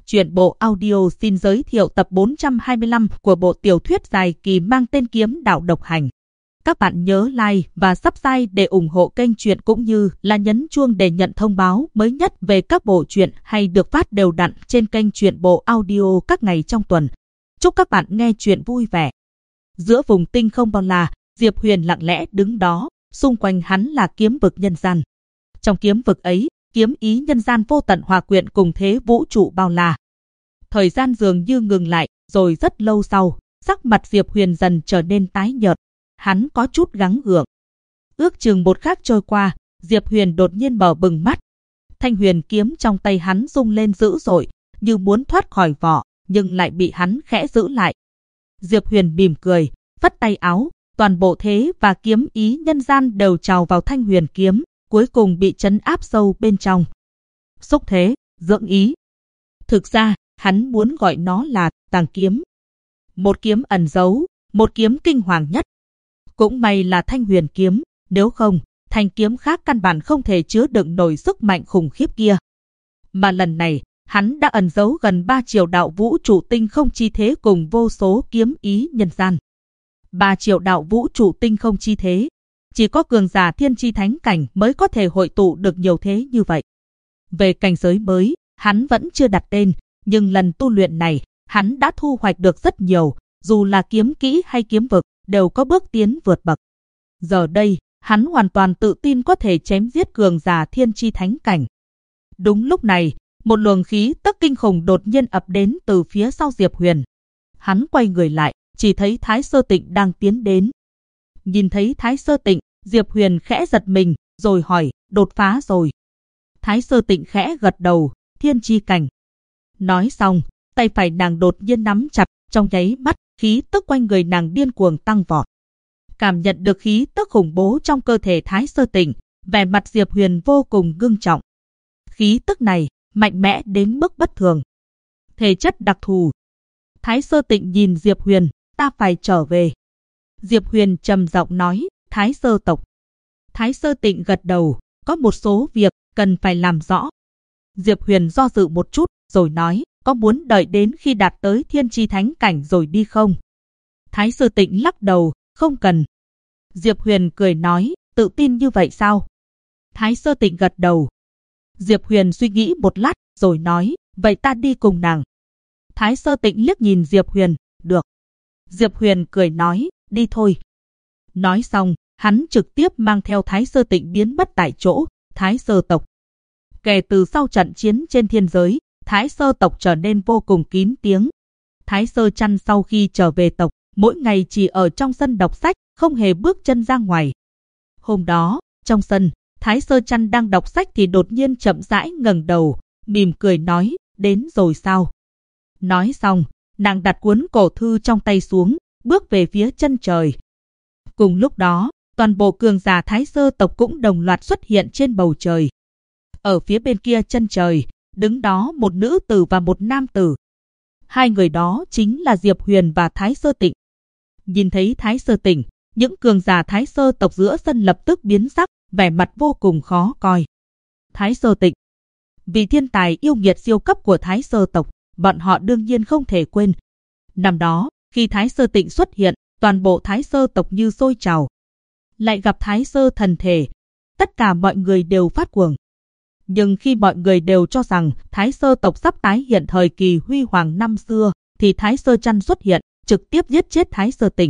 Truyện bộ audio xin giới thiệu tập 425 của bộ tiểu thuyết dài kỳ mang tên Kiếm Đạo Độc Hành. Các bạn nhớ like và subscribe để ủng hộ kênh truyện cũng như là nhấn chuông để nhận thông báo mới nhất về các bộ truyện hay được phát đều đặn trên kênh truyện bộ audio các ngày trong tuần. Chúc các bạn nghe truyện vui vẻ. Giữa vùng tinh không bao la, Diệp Huyền lặng lẽ đứng đó, xung quanh hắn là kiếm vực nhân gian. Trong kiếm vực ấy, kiếm ý nhân gian vô tận hòa quyện cùng thế vũ trụ bao la. Thời gian dường như ngừng lại, rồi rất lâu sau, sắc mặt Diệp Huyền dần trở nên tái nhợt. Hắn có chút gắng gượng. Ước chừng một khắc trôi qua, Diệp Huyền đột nhiên mở bừng mắt. Thanh huyền kiếm trong tay hắn rung lên dữ dội, như muốn thoát khỏi vỏ, nhưng lại bị hắn khẽ giữ lại. Diệp Huyền mỉm cười, vắt tay áo, toàn bộ thế và kiếm ý nhân gian đều trào vào thanh huyền kiếm, cuối cùng bị trấn áp sâu bên trong. Xúc thế, dưỡng ý. Thực ra, hắn muốn gọi nó là tàng kiếm. Một kiếm ẩn giấu, một kiếm kinh hoàng nhất. Cũng may là thanh huyền kiếm, nếu không, thanh kiếm khác căn bản không thể chứa đựng nổi sức mạnh khủng khiếp kia. Mà lần này, hắn đã ẩn giấu gần 3 triệu đạo vũ trụ tinh không chi thế cùng vô số kiếm ý nhân gian. 3 triệu đạo vũ trụ tinh không chi thế. Chỉ có cường giả thiên chi thánh cảnh mới có thể hội tụ được nhiều thế như vậy. Về cảnh giới mới, hắn vẫn chưa đặt tên, nhưng lần tu luyện này, hắn đã thu hoạch được rất nhiều, dù là kiếm kỹ hay kiếm vực, đều có bước tiến vượt bậc. Giờ đây, hắn hoàn toàn tự tin có thể chém giết cường giả thiên chi thánh cảnh. Đúng lúc này, một luồng khí tức kinh khủng đột nhiên ập đến từ phía sau Diệp Huyền. Hắn quay người lại, chỉ thấy Thái Sơ Tịnh đang tiến đến. Nhìn thấy Thái Sơ Tịnh, Diệp Huyền khẽ giật mình, rồi hỏi, đột phá rồi. Thái Sơ Tịnh khẽ gật đầu, thiên chi cảnh. Nói xong, tay phải nàng đột nhiên nắm chặt, trong nháy mắt, khí tức quanh người nàng điên cuồng tăng vọt. Cảm nhận được khí tức khủng bố trong cơ thể Thái Sơ Tịnh, vẻ mặt Diệp Huyền vô cùng ngưng trọng. Khí tức này, mạnh mẽ đến mức bất thường. Thể chất đặc thù. Thái Sơ Tịnh nhìn Diệp Huyền, ta phải trở về. Diệp Huyền trầm giọng nói, Thái Sơ tộc. Thái Sơ Tịnh gật đầu, có một số việc cần phải làm rõ. Diệp Huyền do dự một chút, rồi nói, có muốn đợi đến khi đạt tới thiên chi thánh cảnh rồi đi không? Thái Sơ Tịnh lắc đầu, không cần. Diệp Huyền cười nói, tự tin như vậy sao? Thái Sơ Tịnh gật đầu. Diệp Huyền suy nghĩ một lát, rồi nói, vậy ta đi cùng nàng. Thái Sơ Tịnh liếc nhìn Diệp Huyền, được. Diệp Huyền cười nói, đi thôi. Nói xong, hắn trực tiếp mang theo Thái Sơ Tịnh biến mất tại chỗ, Thái Sơ tộc. Kể từ sau trận chiến trên thiên giới, Thái Sơ tộc trở nên vô cùng kín tiếng. Thái Sơ Chăn sau khi trở về tộc, mỗi ngày chỉ ở trong sân đọc sách, không hề bước chân ra ngoài. Hôm đó, trong sân, Thái Sơ Chăn đang đọc sách thì đột nhiên chậm rãi ngẩng đầu, mỉm cười nói, đến rồi sao? Nói xong, nàng đặt cuốn cổ thư trong tay xuống, bước về phía chân trời. Cùng lúc đó, toàn bộ cường giả Thái Sơ tộc cũng đồng loạt xuất hiện trên bầu trời. Ở phía bên kia chân trời, đứng đó một nữ tử và một nam tử. Hai người đó chính là Diệp Huyền và Thái Sơ Tịnh. Nhìn thấy Thái Sơ Tịnh, những cường giả Thái Sơ tộc giữa sân lập tức biến sắc, vẻ mặt vô cùng khó coi. Thái Sơ Tịnh, vì thiên tài yêu nghiệt siêu cấp của Thái Sơ tộc, bọn họ đương nhiên không thể quên. Năm đó, khi Thái Sơ Tịnh xuất hiện, toàn bộ Thái Sơ tộc như sôi trào. Lại gặp Thái Sơ thần thể, tất cả mọi người đều phát cuồng. Nhưng khi mọi người đều cho rằng Thái Sơ tộc sắp tái hiện thời kỳ huy hoàng năm xưa, thì Thái Sơ Chăn xuất hiện, trực tiếp giết chết Thái Sơ Tịnh.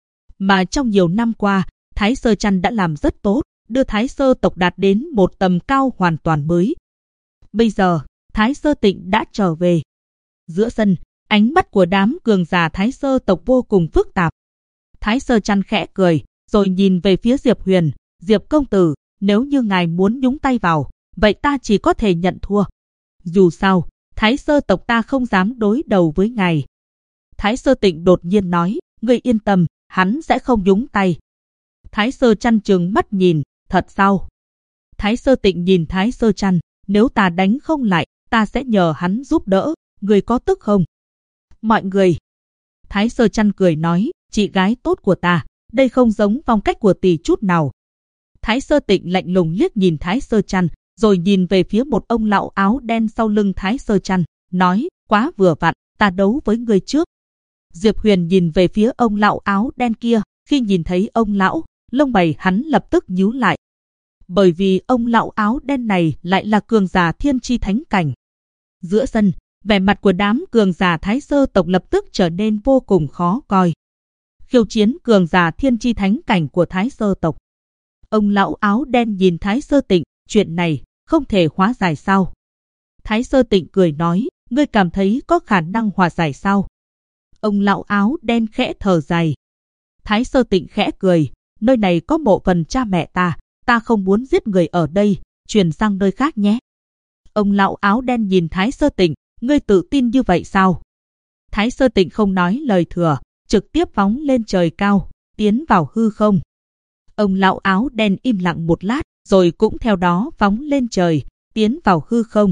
Mà trong nhiều năm qua, Thái Sơ Chăn đã làm rất tốt, đưa Thái Sơ tộc đạt đến một tầm cao hoàn toàn mới. Bây giờ, Thái Sơ Tịnh đã trở về. Giữa sân, ánh mắt của đám cường giả Thái Sơ tộc vô cùng phức tạp. Thái Sơ Chăn khẽ cười, rồi nhìn về phía Diệp Huyền, Diệp công tử, nếu như ngài muốn nhúng tay vào, vậy ta chỉ có thể nhận thua. Dù sao, Thái Sơ tộc ta không dám đối đầu với ngài. Thái Sơ Tịnh đột nhiên nói, ngươi yên tâm, hắn sẽ không nhúng tay. Thái Sơ Chăn trừng mắt nhìn, thật sao? Thái Sơ Tịnh nhìn Thái Sơ Chăn, nếu ta đánh không lại, ta sẽ nhờ hắn giúp đỡ, ngươi có tức không? Mọi người. Thái Sơ Chăn cười nói, chị gái tốt của ta, đây không giống phong cách của tỷ chút nào. Thái Sơ Tịnh lạnh lùng liếc nhìn Thái Sơ Chăn, rồi nhìn về phía một ông lão áo đen sau lưng Thái Sơ Chăn, nói, quá vừa vặn, ta đấu với ngươi trước. Diệp Huyền nhìn về phía ông lão áo đen kia, khi nhìn thấy ông lão, lông mày hắn lập tức nhíu lại. Bởi vì ông lão áo đen này lại là cường giả thiên chi thánh cảnh. Giữa sân, vẻ mặt của đám cường giả Thái Sơ tộc lập tức trở nên vô cùng khó coi. Khiêu chiến cường giả thiên chi thánh cảnh của Thái Sơ tộc. Ông lão áo đen nhìn Thái Sơ Tịnh, chuyện này không thể hóa giải sao? Thái Sơ Tịnh cười nói, ngươi cảm thấy có khả năng hòa giải sao? Ông lão áo đen khẽ thở dài. Thái Sơ Tịnh khẽ cười, nơi này có mộ phần cha mẹ ta không muốn giết người ở đây, chuyển sang nơi khác nhé. Ông lão áo đen nhìn Thái Sơ Tịnh, ngươi tự tin như vậy sao? Thái Sơ Tịnh không nói lời thừa, trực tiếp phóng lên trời cao, tiến vào hư không. Ông lão áo đen im lặng một lát, rồi cũng theo đó phóng lên trời, tiến vào hư không.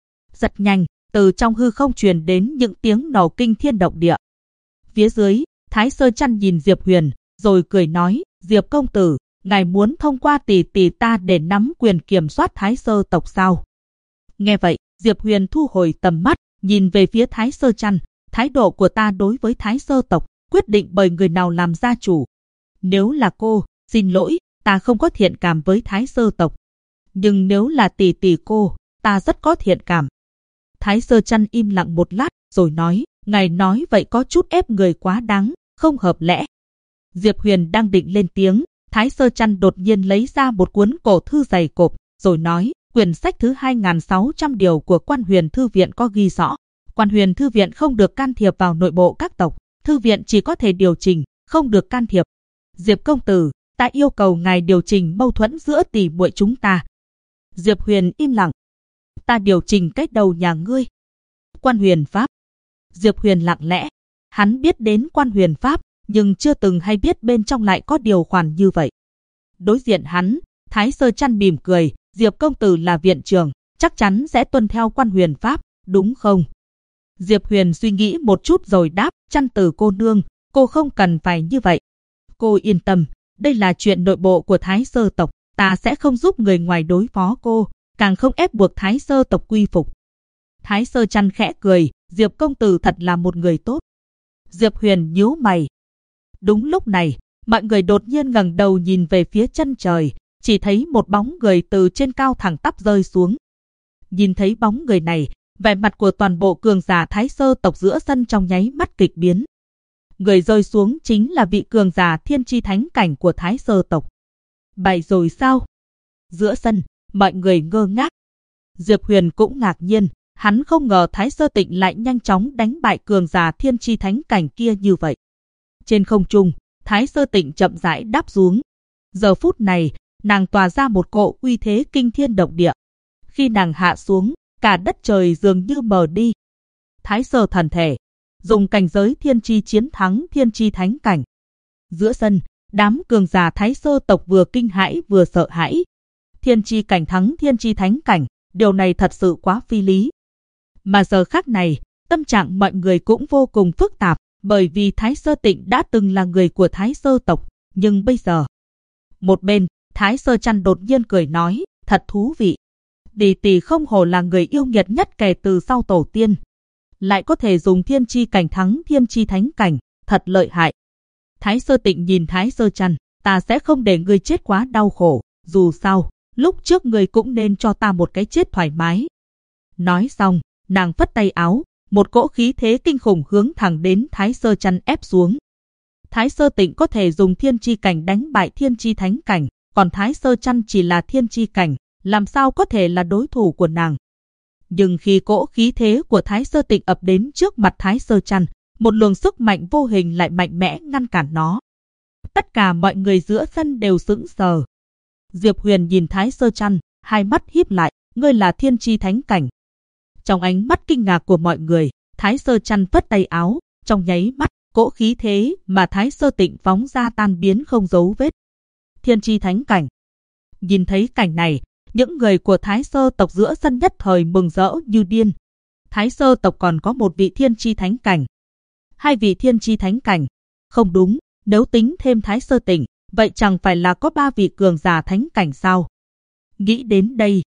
Rất nhanh, từ trong hư không truyền đến những tiếng nổ kinh thiên động địa. Phía dưới, Thái Sơ Chăn nhìn Diệp Huyền, rồi cười nói, Diệp công tử, ngài muốn thông qua tỷ tỷ ta để nắm quyền kiểm soát Thái Sơ tộc sao? Nghe vậy, Diệp Huyền thu hồi tầm mắt, nhìn về phía Thái Sơ Chăn, thái độ của ta đối với Thái Sơ tộc, quyết định bởi người nào làm gia chủ. Nếu là cô, xin lỗi, ta không có thiện cảm với Thái Sơ tộc. Nhưng nếu là tỷ tỷ cô, ta rất có thiện cảm. Thái Sơ Chăn im lặng một lát, rồi nói, ngài nói vậy có chút ép người quá đáng, không hợp lẽ. Diệp Huyền đang định lên tiếng, Thái Sơ Chăn đột nhiên lấy ra một cuốn cổ thư dày cộp, rồi nói, quyển sách thứ 2600 điều của Quan Huyền Thư Viện có ghi rõ, Quan Huyền Thư Viện không được can thiệp vào nội bộ các tộc, Thư Viện chỉ có thể điều chỉnh, không được can thiệp. Diệp công tử, ta yêu cầu ngài điều chỉnh mâu thuẫn giữa tỷ muội chúng ta. Diệp Huyền im lặng. Ta điều chỉnh cách đầu nhà ngươi. Quan Huyền Pháp. Diệp Huyền lặng lẽ. Hắn biết đến Quan Huyền Pháp, nhưng chưa từng hay biết bên trong lại có điều khoản như vậy. Đối diện hắn, Thái Sơ Chăn mỉm cười, Diệp công tử là viện trưởng, chắc chắn sẽ tuân theo Quan Huyền Pháp, đúng không? Diệp Huyền suy nghĩ một chút rồi đáp, Chăn tử cô nương, cô không cần phải như vậy. Cô yên tâm, đây là chuyện nội bộ của Thái Sơ tộc, ta sẽ không giúp người ngoài đối phó cô, càng không ép buộc Thái Sơ tộc quy phục. Thái Sơ Chăn khẽ cười, Diệp công tử thật là một người tốt. Diệp Huyền nhíu mày. Đúng lúc này, mọi người đột nhiên ngẩng đầu nhìn về phía chân trời, chỉ thấy một bóng người từ trên cao thẳng tắp rơi xuống. Nhìn thấy bóng người này, vẻ mặt của toàn bộ cường giả Thái Sơ tộc giữa sân trong nháy mắt kịch biến. Người rơi xuống chính là vị cường giả thiên chi thánh cảnh của Thái Sơ tộc. Bại rồi sao? Giữa sân, mọi người ngơ ngác. Diệp Huyền cũng ngạc nhiên, hắn không ngờ Thái Sơ Tịnh lại nhanh chóng đánh bại cường giả thiên chi thánh cảnh kia như vậy. Trên không trung, Thái Sơ Tịnh chậm rãi đáp xuống. Giờ phút này, nàng tỏa ra một cỗ uy thế kinh thiên động địa. Khi nàng hạ xuống, cả đất trời dường như mờ đi. Thái Sơ thần thể, dùng cảnh giới thiên chi chiến thắng thiên chi thánh cảnh. Giữa sân, đám cường giả Thái Sơ tộc vừa kinh hãi vừa sợ hãi. Thiên chi cảnh thắng thiên chi thánh cảnh, điều này thật sự quá phi lý. Mà giờ khắc này, tâm trạng mọi người cũng vô cùng phức tạp, bởi vì Thái Sơ Tịnh đã từng là người của Thái Sơ tộc, nhưng bây giờ. Một bên, Thái Sơ Chăn đột nhiên cười nói, thật thú vị. Tỷ tỷ không hổ là người yêu nghiệt nhất kể từ sau tổ tiên. Lại có thể dùng thiên chi cảnh thắng thiên chi thánh cảnh, thật lợi hại. Thái Sơ Tịnh nhìn Thái Sơ Chăn, ta sẽ không để ngươi chết quá đau khổ, dù sao, lúc trước ngươi cũng nên cho ta một cái chết thoải mái. Nói xong, nàng phất tay áo, một cỗ khí thế kinh khủng hướng thẳng đến Thái Sơ Chăn ép xuống. Thái Sơ Tịnh có thể dùng thiên chi cảnh đánh bại thiên chi thánh cảnh, còn Thái Sơ Chăn chỉ là thiên chi cảnh, làm sao có thể là đối thủ của nàng. Nhưng khi cỗ khí thế của Thái Sơ Tịnh ập đến trước mặt Thái Sơ Chăn, một luồng sức mạnh vô hình lại mạnh mẽ ngăn cản nó. Tất cả mọi người giữa sân đều sững sờ. Diệp Huyền nhìn Thái Sơ Chăn, hai mắt híp lại, ngươi là thiên chi thánh cảnh. Trong ánh mắt kinh ngạc của mọi người, Thái Sơ Chăn phất tay áo, trong nháy mắt, cỗ khí thế mà Thái Sơ Tịnh phóng ra tan biến không dấu vết. Thiên chi thánh cảnh. Nhìn thấy cảnh này, những người của Thái Sơ tộc giữa sân nhất thời mừng rỡ như điên. Thái Sơ tộc còn có một vị thiên chi thánh cảnh. Hai vị thiên chi thánh cảnh. Không đúng, nếu tính thêm Thái Sơ Tịnh, vậy chẳng phải là có ba vị cường giả thánh cảnh sao? Nghĩ đến đây,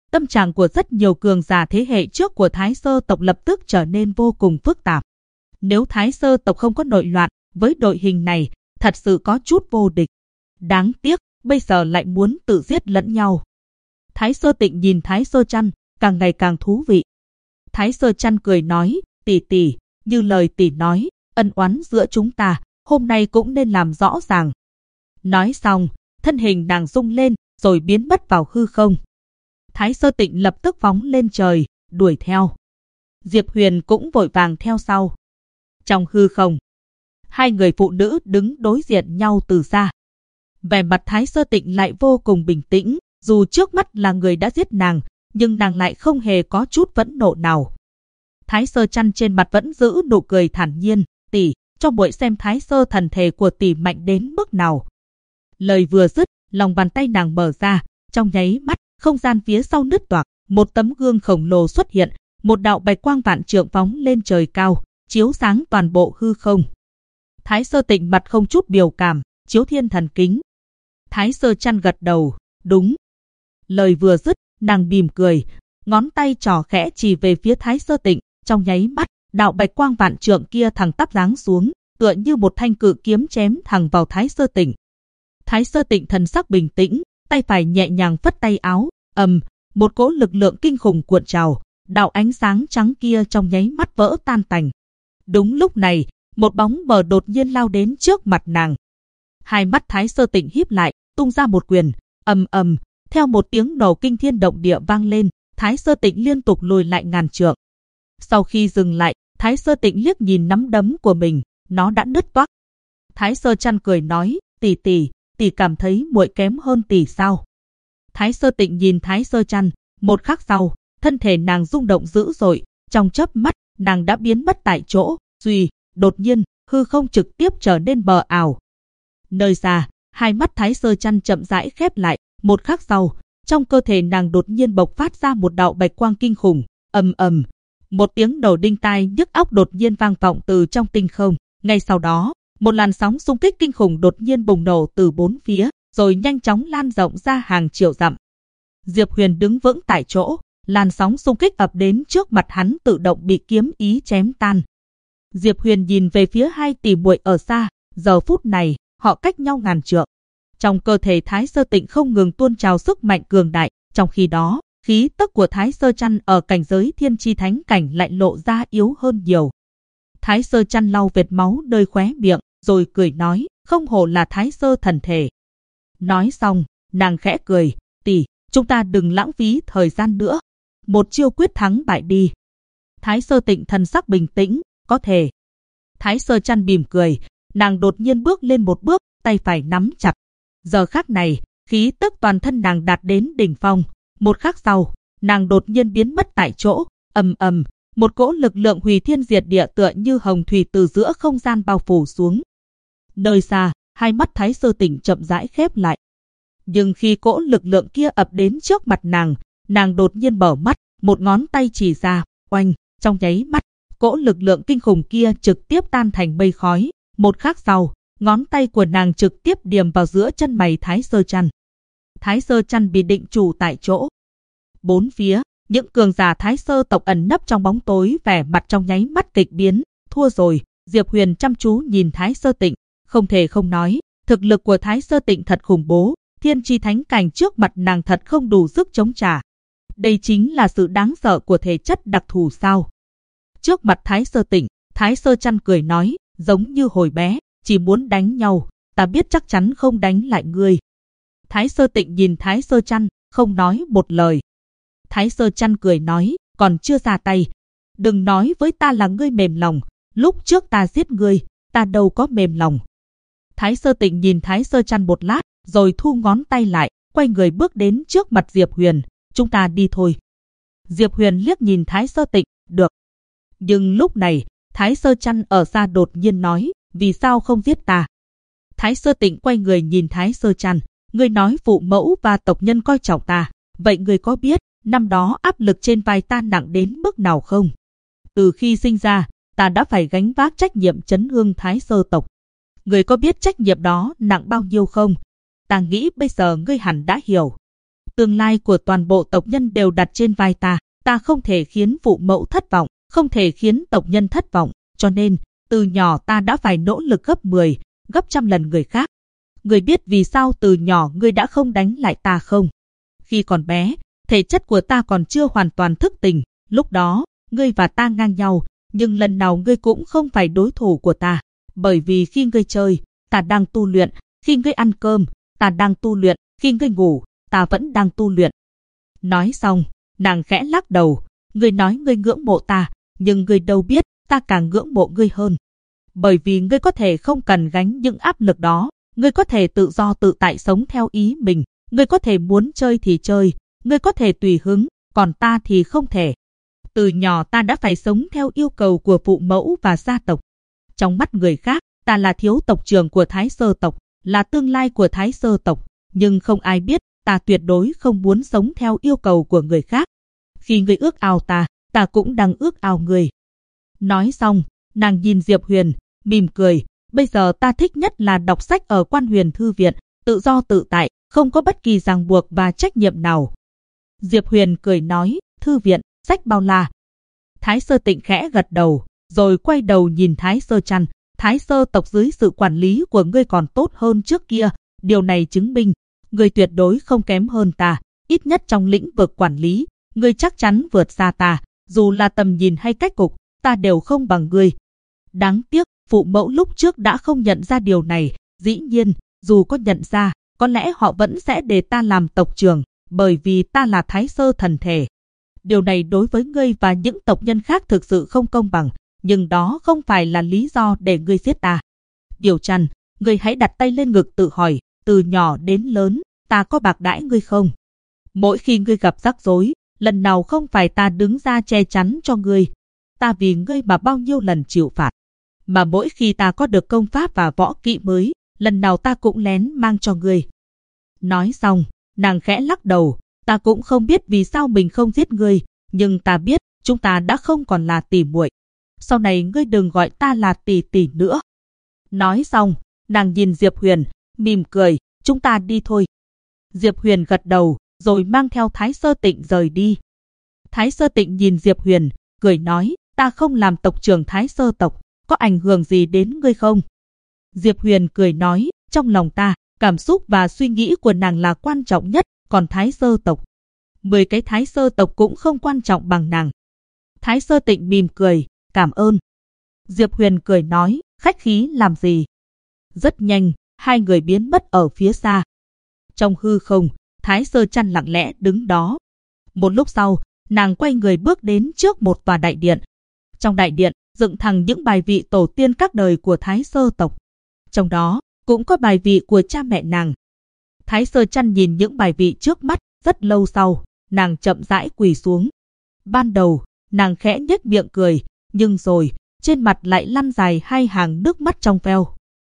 tâm trạng của rất nhiều cường giả thế hệ trước của Thái Sơ tộc lập tức trở nên vô cùng phức tạp. Nếu Thái Sơ tộc không có nội loạn, với đội hình này, thật sự có chút vô địch. Đáng tiếc, bây giờ lại muốn tự giết lẫn nhau. Thái Sơ Tịnh nhìn Thái Sơ Trăn, càng ngày càng thú vị. Thái Sơ Trăn cười nói, tỷ tỷ, như lời tỷ nói, ân oán giữa chúng ta, hôm nay cũng nên làm rõ ràng. Nói xong, thân hình nàng rung lên, rồi biến mất vào hư không. Thái Sơ Tịnh lập tức phóng lên trời, đuổi theo. Diệp Huyền cũng vội vàng theo sau. Trong hư không, hai người phụ nữ đứng đối diện nhau từ xa. Vẻ mặt Thái Sơ Tịnh lại vô cùng bình tĩnh, dù trước mắt là người đã giết nàng, nhưng nàng lại không hề có chút phẫn nộ nào. Thái Sơ Trăn trên mặt vẫn giữ nụ cười thản nhiên, tỷ, cho muội xem Thái Sơ thần thể của tỷ mạnh đến mức nào. Lời vừa dứt, lòng bàn tay nàng mở ra, trong nháy mắt, không gian phía sau nứt toạc, một tấm gương khổng lồ xuất hiện, một đạo bạch quang vạn trượng phóng lên trời cao, chiếu sáng toàn bộ hư không. Thái Sơ Tịnh mặt không chút biểu cảm, chiếu thiên thần kính. Thái Sơ Trăn gật đầu, đúng. Lời vừa dứt, nàng mỉm cười, ngón tay trỏ khẽ chỉ về phía Thái Sơ Tịnh, trong nháy mắt, đạo bạch quang vạn trượng kia thẳng tắp giáng xuống, tựa như một thanh cự kiếm chém thẳng vào Thái Sơ Tịnh. Thái Sơ Tịnh thần sắc bình tĩnh, tay phải nhẹ nhàng phất tay áo, một cỗ lực lượng kinh khủng cuộn trào, đạo ánh sáng trắng kia trong nháy mắt vỡ tan tành. Đúng lúc này, một bóng mờ đột nhiên lao đến trước mặt nàng. Hai mắt Thái Sơ Tịnh híp lại, tung ra một quyền, theo một tiếng nổ kinh thiên động địa vang lên, Thái Sơ Tịnh liên tục lùi lại ngàn trượng. Sau khi dừng lại, Thái Sơ Tịnh liếc nhìn nắm đấm của mình, nó đã nứt toác. Thái Sơ Trăn cười nói, tỷ tỷ cảm thấy muội kém hơn tỷ sao? Thái Sơ Tịnh nhìn Thái Sơ Trăn, một khắc sau, thân thể nàng rung động dữ dội, trong chớp mắt, nàng đã biến mất tại chỗ, đột nhiên, hư không trực tiếp trở nên mờ ảo. Nơi xa, hai mắt Thái Sơ Trăn chậm rãi khép lại, một khắc sau, trong cơ thể nàng đột nhiên bộc phát ra một đạo bạch quang kinh khủng, một tiếng nổ đinh tai nhức óc đột nhiên vang vọng từ trong tinh không. Ngay sau đó, một làn sóng xung kích kinh khủng đột nhiên bùng nổ từ bốn phía, rồi nhanh chóng lan rộng ra hàng triệu dặm. Diệp Huyền đứng vững tại chỗ, làn sóng xung kích ập đến trước mặt hắn tự động bị kiếm ý chém tan. Diệp Huyền nhìn về phía hai tỷ muội ở xa, giờ phút này, họ cách nhau ngàn trượng. Trong cơ thể Thái Sơ Tịnh không ngừng tuôn trào sức mạnh cường đại, trong khi đó, khí tức của Thái Sơ Trăn ở cảnh giới thiên chi thánh cảnh lại lộ ra yếu hơn nhiều. Thái Sơ Trăn lau vệt máu nơi khóe miệng, rồi cười nói, không hổ là Thái Sơ thần thể. Nói xong, nàng khẽ cười, tỷ, chúng ta đừng lãng phí thời gian nữa. Một chiêu quyết thắng bại đi. Thái Sơ Tịnh thần sắc bình tĩnh, có thể. Thái Sơ Trăn mỉm cười, nàng đột nhiên bước lên một bước, tay phải nắm chặt. Giờ khắc này, khí tức toàn thân nàng đạt đến đỉnh phong. Một khắc sau, nàng đột nhiên biến mất tại chỗ, một cỗ lực lượng hủy thiên diệt địa tựa như hồng thủy từ giữa không gian bao phủ xuống. Nơi xa, hai mắt Thái Sơ Tịnh chậm rãi khép lại. Nhưng khi cỗ lực lượng kia ập đến trước mặt nàng đột nhiên mở mắt, một ngón tay chỉ ra, oanh, trong nháy mắt, cỗ lực lượng kinh khủng kia trực tiếp tan thành mây khói. Một khắc sau, ngón tay của nàng trực tiếp điểm vào giữa chân mày Thái Sơ Trăn. Thái Sơ Trăn bị định trụ tại chỗ. Bốn phía, những cường giả Thái Sơ tộc ẩn nấp trong bóng tối vẻ mặt trong nháy mắt kịch biến. Thua rồi. Diệp Huyền chăm chú nhìn Thái Sơ Tịnh, không thể không nói, thực lực của Thái Sơ Tịnh thật khủng bố, thiên chi thánh cảnh trước mặt nàng thật không đủ sức chống trả. Đây chính là sự đáng sợ của thể chất đặc thù sao? Trước mặt Thái Sơ Tịnh, Thái Sơ Trăn cười nói, giống như hồi bé, chỉ muốn đánh nhau, ta biết chắc chắn không đánh lại ngươi. Thái Sơ Tịnh nhìn Thái Sơ Trăn, không nói một lời. Thái Sơ Trăn cười nói, còn chưa ra tay, đừng nói với ta là ngươi mềm lòng, lúc trước ta giết ngươi, ta đâu có mềm lòng. Thái Sơ Tịnh nhìn Thái Sơ Trăn một lát, rồi thu ngón tay lại, quay người bước đến trước mặt Diệp Huyền, chúng ta đi thôi. Diệp Huyền liếc nhìn Thái Sơ Tịnh, được. Nhưng lúc này, Thái Sơ Trăn ở xa đột nhiên nói, vì sao không giết ta? Thái Sơ Tịnh quay người nhìn Thái Sơ Trăn, ngươi nói phụ mẫu và tộc nhân coi trọng ta, vậy ngươi có biết, năm đó áp lực trên vai ta nặng đến mức nào không? Từ khi sinh ra, ta đã phải gánh vác trách nhiệm trấn hương Thái Sơ tộc. Ngươi có biết trách nhiệm đó nặng bao nhiêu không? Ta nghĩ bây giờ ngươi hẳn đã hiểu. Tương lai của toàn bộ tộc nhân đều đặt trên vai ta. Ta không thể khiến phụ mẫu thất vọng, không thể khiến tộc nhân thất vọng. Cho nên, từ nhỏ ta đã phải nỗ lực gấp 10, gấp trăm lần người khác. Ngươi biết vì sao từ nhỏ ngươi đã không đánh lại ta không? Khi còn bé, thể chất của ta còn chưa hoàn toàn thức tỉnh. Lúc đó, ngươi và ta ngang nhau, nhưng lần nào ngươi cũng không phải đối thủ của ta. Bởi vì khi ngươi chơi, ta đang tu luyện. Khi ngươi ăn cơm, ta đang tu luyện. Khi ngươi ngủ, ta vẫn đang tu luyện. Nói xong, nàng khẽ lắc đầu. Ngươi nói ngươi ngưỡng mộ ta, nhưng ngươi đâu biết ta càng ngưỡng mộ ngươi hơn. Bởi vì ngươi có thể không cần gánh những áp lực đó. Ngươi có thể tự do tự tại sống theo ý mình. Ngươi có thể muốn chơi thì chơi. Ngươi có thể tùy hứng, còn ta thì không thể. Từ nhỏ ta đã phải sống theo yêu cầu của phụ mẫu và gia tộc. Trong mắt người khác, ta là thiếu tộc trưởng của Thái Sơ tộc, là tương lai của Thái Sơ tộc. Nhưng không ai biết, ta tuyệt đối không muốn sống theo yêu cầu của người khác. Khi ngươi ước ao ta, ta cũng đang ước ao ngươi. Nói xong, nàng nhìn Diệp Huyền, mỉm cười. Bây giờ ta thích nhất là đọc sách ở Quan Huyền Thư Viện, tự do tự tại, không có bất kỳ ràng buộc và trách nhiệm nào. Diệp Huyền cười nói, thư viện, sách bao la. Thái Sơ Tịnh khẽ gật đầu, rồi quay đầu nhìn Thái Sơ Trăn. Thái Sơ tộc dưới sự quản lý của ngươi còn tốt hơn trước kia. Điều này chứng minh, ngươi tuyệt đối không kém hơn ta. Ít nhất trong lĩnh vực quản lý, ngươi chắc chắn vượt xa ta. Dù là tầm nhìn hay cách cục, ta đều không bằng ngươi. Đáng tiếc, phụ mẫu lúc trước đã không nhận ra điều này. Dĩ nhiên, dù có nhận ra, có lẽ họ vẫn sẽ để ta làm tộc trưởng, bởi vì ta là Thái Sơ thần thể. Điều này đối với ngươi và những tộc nhân khác thực sự không công bằng, nhưng đó không phải là lý do để ngươi giết ta. Điều Trăn, ngươi hãy đặt tay lên ngực tự hỏi, từ nhỏ đến lớn, ta có bạc đãi ngươi không? Mỗi khi ngươi gặp rắc rối, lần nào không phải ta đứng ra che chắn cho ngươi? Ta vì ngươi mà bao nhiêu lần chịu phạt. Mà mỗi khi ta có được công pháp và võ kỹ mới, lần nào ta cũng lén mang cho ngươi. Nói xong, nàng khẽ lắc đầu. Ta cũng không biết vì sao mình không giết ngươi, nhưng ta biết chúng ta đã không còn là tỉ muội. Sau này ngươi đừng gọi ta là tỷ tỷ nữa. Nói xong, nàng nhìn Diệp Huyền, mỉm cười, chúng ta đi thôi. Diệp Huyền gật đầu, rồi mang theo Thái Sơ Tịnh rời đi. Thái Sơ Tịnh nhìn Diệp Huyền, cười nói, ta không làm tộc trưởng Thái Sơ tộc, có ảnh hưởng gì đến ngươi không? Diệp Huyền cười nói, trong lòng ta, cảm xúc và suy nghĩ của nàng là quan trọng nhất, còn Thái Sơ tộc, 10 cái Thái Sơ tộc cũng không quan trọng bằng nàng. Thái Sơ Tịnh mỉm cười, cảm ơn. Diệp Huyền cười nói, khách khí làm gì? Rất nhanh, hai người biến mất ở phía xa. Trong hư không, Thái Sơ Trăn lặng lẽ đứng đó. Một lúc sau, nàng quay người bước đến trước một tòa đại điện. Trong đại điện, dựng thẳng những bài vị tổ tiên các đời của Thái Sơ tộc. Trong đó, cũng có bài vị của cha mẹ nàng. Thái Sơ Trăn nhìn những bài vị trước mắt, rất lâu sau, nàng chậm rãi quỳ xuống. Ban đầu, nàng khẽ nhếch miệng cười, nhưng rồi, trên mặt lại lăn dài hai hàng nước mắt trong veo.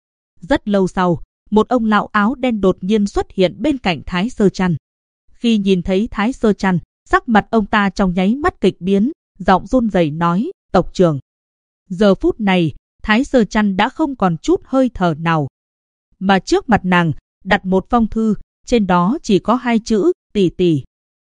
Rất lâu sau, một ông lão áo đen đột nhiên xuất hiện bên cạnh Thái Sơ Trăn. Khi nhìn thấy Thái Sơ Trăn, sắc mặt ông ta trong nháy mắt kịch biến, giọng run rẩy nói, tộc trưởng. Giờ phút này, Thái Sơ Trăn đã không còn chút hơi thở nào. Mà trước mặt nàng, đặt một phong thư, trên đó chỉ có hai chữ, tỷ tỷ.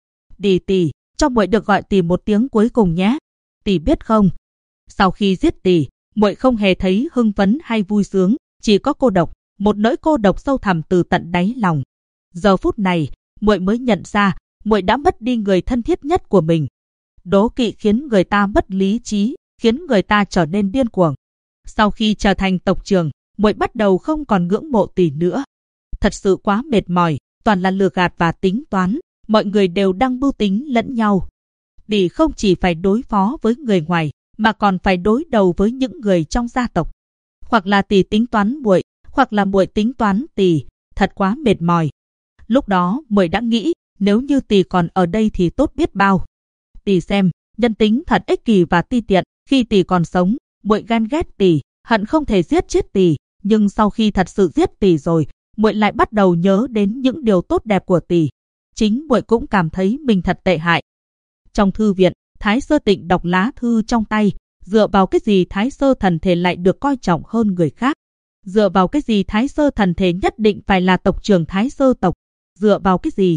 Tỷ tỷ, cho muội được gọi tỷ một tiếng cuối cùng nhé. Tỷ biết không? Sau khi giết tỷ, muội không hề thấy hưng phấn hay vui sướng, chỉ có cô độc, một nỗi cô độc sâu thẳm từ tận đáy lòng. Giờ phút này, muội mới nhận ra, muội đã mất đi người thân thiết nhất của mình. Đố kỵ khiến người ta mất lý trí, khiến người ta trở nên điên cuồng. Sau khi trở thành tộc trưởng, muội bắt đầu không còn ngưỡng mộ tỷ nữa. Thật sự quá mệt mỏi, toàn là lừa gạt và tính toán, mọi người đều đang mưu tính lẫn nhau. Tỷ không chỉ phải đối phó với người ngoài, mà còn phải đối đầu với những người trong gia tộc. Hoặc là tỷ tính toán muội, hoặc là muội tính toán tỷ, thật quá mệt mỏi. Lúc đó muội đã nghĩ, nếu như tỷ còn ở đây thì tốt biết bao. Tỷ xem, nhân tính thật ích kỷ và ti tiện, khi tỷ còn sống, muội ghen ghét tỷ, hận không thể giết chết tỷ, nhưng sau khi thật sự giết tỷ rồi, muội lại bắt đầu nhớ đến những điều tốt đẹp của tỷ. Chính muội cũng cảm thấy mình thật tệ hại. Trong thư viện, Thái Sơ Tịnh đọc lá thư trong tay, dựa vào cái gì Thái Sơ thần thể lại được coi trọng hơn người khác? Dựa vào cái gì Thái Sơ thần thể nhất định phải là tộc trưởng Thái Sơ tộc? Dựa vào cái gì?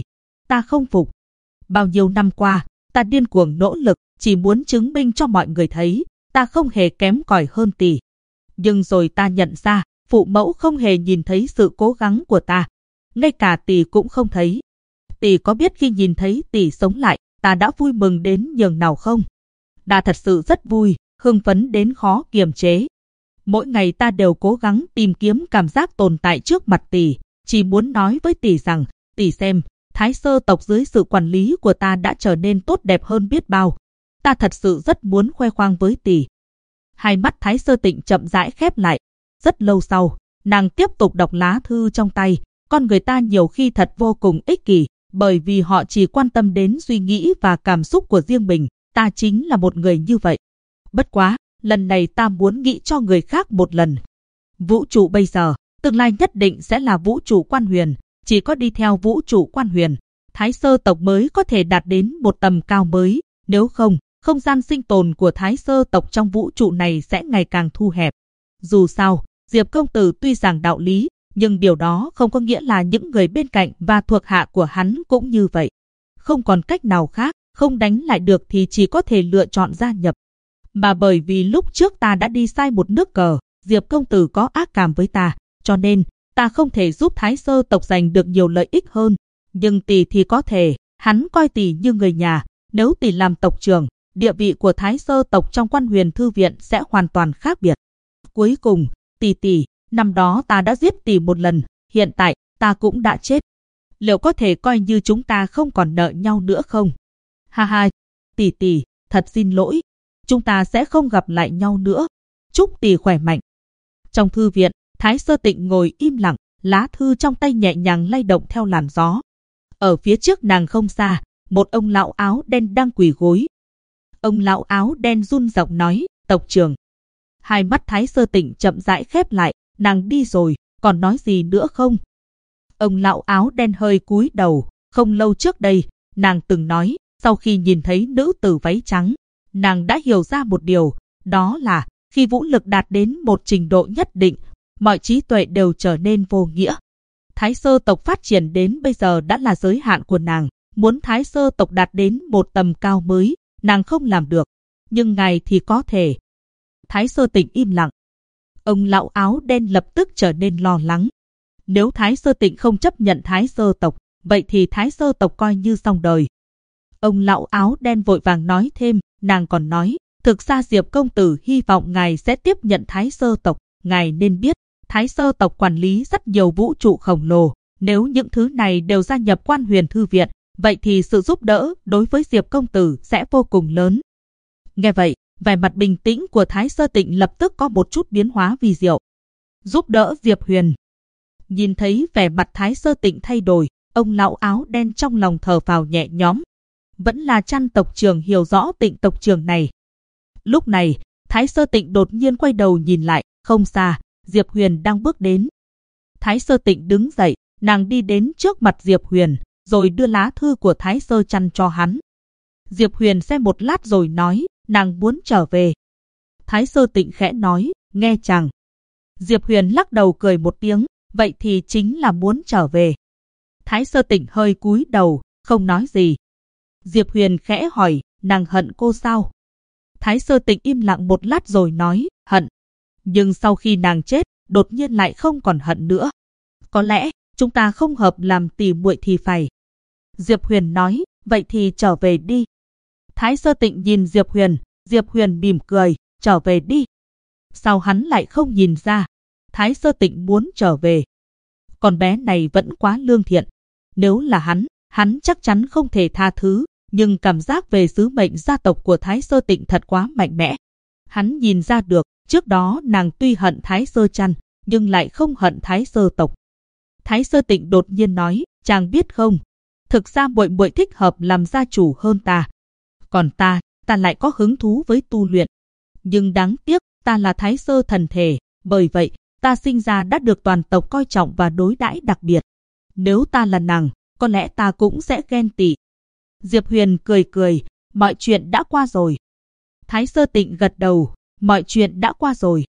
ta không phục. Bao nhiêu năm qua, ta điên cuồng nỗ lực, chỉ muốn chứng minh cho mọi người thấy, ta không hề kém cỏi hơn tỷ. Nhưng rồi ta nhận ra, phụ mẫu không hề nhìn thấy sự cố gắng của ta. Ngay cả tỷ cũng không thấy. Tỷ có biết khi nhìn thấy tỷ sống lại, ta đã vui mừng đến nhường nào không? Ta thật sự rất vui, hưng phấn đến khó kiềm chế. Mỗi ngày ta đều cố gắng tìm kiếm cảm giác tồn tại trước mặt tỷ, chỉ muốn nói với tỷ rằng, tỷ xem, Thái Sơ tộc dưới sự quản lý của ta đã trở nên tốt đẹp hơn biết bao. Ta thật sự rất muốn khoe khoang với tỷ. Hai mắt Thái Sơ Tịnh chậm rãi khép lại. Rất lâu sau, nàng tiếp tục đọc lá thư trong tay. Con người ta nhiều khi thật vô cùng ích kỷ, bởi vì họ chỉ quan tâm đến suy nghĩ và cảm xúc của riêng mình. Ta chính là một người như vậy. Bất quá, lần này ta muốn nghĩ cho người khác một lần. Vũ trụ bây giờ, tương lai nhất định sẽ là vũ trụ quan huyền. Chỉ có đi theo vũ trụ quan huyền, Thái Sơ tộc mới có thể đạt đến một tầm cao mới. Nếu không, không gian sinh tồn của Thái Sơ tộc trong vũ trụ này sẽ ngày càng thu hẹp. Dù sao, Diệp công tử tuy giảng đạo lý, nhưng điều đó không có nghĩa là những người bên cạnh và thuộc hạ của hắn cũng như vậy. Không còn cách nào khác, không đánh lại được thì chỉ có thể lựa chọn gia nhập. Mà bởi vì lúc trước ta đã đi sai một nước cờ, Diệp công tử có ác cảm với ta, cho nên ta không thể giúp Thái Sơ tộc giành được nhiều lợi ích hơn. Nhưng tỷ thì có thể, hắn coi tỷ như người nhà. Nếu tỷ làm tộc trưởng, địa vị của Thái Sơ tộc trong Quan Huyền Thư viện sẽ hoàn toàn khác biệt. Cuối cùng, tỷ, năm đó ta đã giết tỷ một lần, hiện tại ta cũng đã chết. Liệu có thể coi như chúng ta không còn nợ nhau nữa không? Ha ha, tỷ, thật xin lỗi. Chúng ta sẽ không gặp lại nhau nữa. Chúc tỷ khỏe mạnh. Trong thư viện, Thái Sơ Tịnh ngồi im lặng, lá thư trong tay nhẹ nhàng lay động theo làn gió. Ở phía trước nàng không xa, một ông lão áo đen đang quỳ gối. Ông lão áo đen run giọng nói, tộc trưởng. Hai mắt Thái Sơ Tịnh chậm rãi khép lại, nàng đi rồi, còn nói gì nữa không? Ông lão áo đen hơi cúi đầu, không lâu trước đây, nàng từng nói, sau khi nhìn thấy nữ tử váy trắng, nàng đã hiểu ra một điều, đó là khi vũ lực đạt đến một trình độ nhất định, mọi trí tuệ đều trở nên vô nghĩa. Thái Sơ tộc phát triển đến bây giờ đã là giới hạn của nàng, muốn Thái Sơ tộc đạt đến một tầm cao mới, nàng không làm được, nhưng ngài thì có thể. Thái Sơ Tịnh im lặng. Ông lão áo đen lập tức trở nên lo lắng. Nếu Thái Sơ Tịnh không chấp nhận Thái Sơ tộc, vậy thì Thái Sơ tộc coi như xong đời. Ông lão áo đen vội vàng nói thêm, nàng còn nói, thực ra Diệp công tử hy vọng ngài sẽ tiếp nhận Thái Sơ tộc. Ngài nên biết, Thái Sơ tộc quản lý rất nhiều vũ trụ khổng lồ. Nếu những thứ này đều gia nhập Quan Huyền Thư viện, vậy thì sự giúp đỡ đối với Diệp công tử sẽ vô cùng lớn. Nghe vậy, vẻ mặt bình tĩnh của Thái Sơ Tịnh lập tức có một chút biến hóa vi diệu. Giúp đỡ Diệp Huyền. Nhìn thấy vẻ mặt Thái Sơ Tịnh thay đổi, ông lão áo đen trong lòng thở phào nhẹ nhõm. Vẫn là Trăn tộc trưởng hiểu rõ Tịnh tộc trưởng này. Lúc này, Thái Sơ Tịnh đột nhiên quay đầu nhìn lại, không xa, Diệp Huyền đang bước đến. Thái Sơ Tịnh đứng dậy, nàng đi đến trước mặt Diệp Huyền, rồi đưa lá thư của Thái Sơ Trăn cho hắn. Diệp Huyền xem một lát rồi nói, nàng muốn trở về. Thái Sơ Tịnh khẽ nói, nghe chàng. Diệp Huyền lắc đầu cười một tiếng, vậy thì chính là muốn trở về. Thái Sơ Tịnh hơi cúi đầu, không nói gì. Diệp Huyền khẽ hỏi, nàng hận cô sao? Thái Sơ Tịnh im lặng một lát rồi nói, hận. Nhưng sau khi nàng chết, đột nhiên lại không còn hận nữa. Có lẽ, chúng ta không hợp làm tỉ muội thì phải. Diệp Huyền nói, vậy thì trở về đi. Thái Sơ Tịnh nhìn Diệp Huyền mỉm cười, trở về đi. Sao hắn lại không nhìn ra? Thái Sơ Tịnh muốn trở về. Con bé này vẫn quá lương thiện. Nếu là hắn chắc chắn không thể tha thứ, nhưng cảm giác về sứ mệnh gia tộc của Thái Sơ Tịnh thật quá mạnh mẽ. Hắn nhìn ra được, trước đó nàng tuy hận Thái Sơ Trăn, nhưng lại không hận Thái Sơ tộc. Thái Sơ Tịnh đột nhiên nói, chàng biết không, thực ra muội muội thích hợp làm gia chủ hơn ta. Còn ta lại có hứng thú với tu luyện. Nhưng đáng tiếc, ta là Thái Sơ thần thể, bởi vậy, ta sinh ra đã được toàn tộc coi trọng và đối đãi đặc biệt. Nếu ta là nàng, có lẽ ta cũng sẽ ghen tị. Diệp Huyền cười, mọi chuyện đã qua rồi. Thái Sơ Tịnh gật đầu, mọi chuyện đã qua rồi.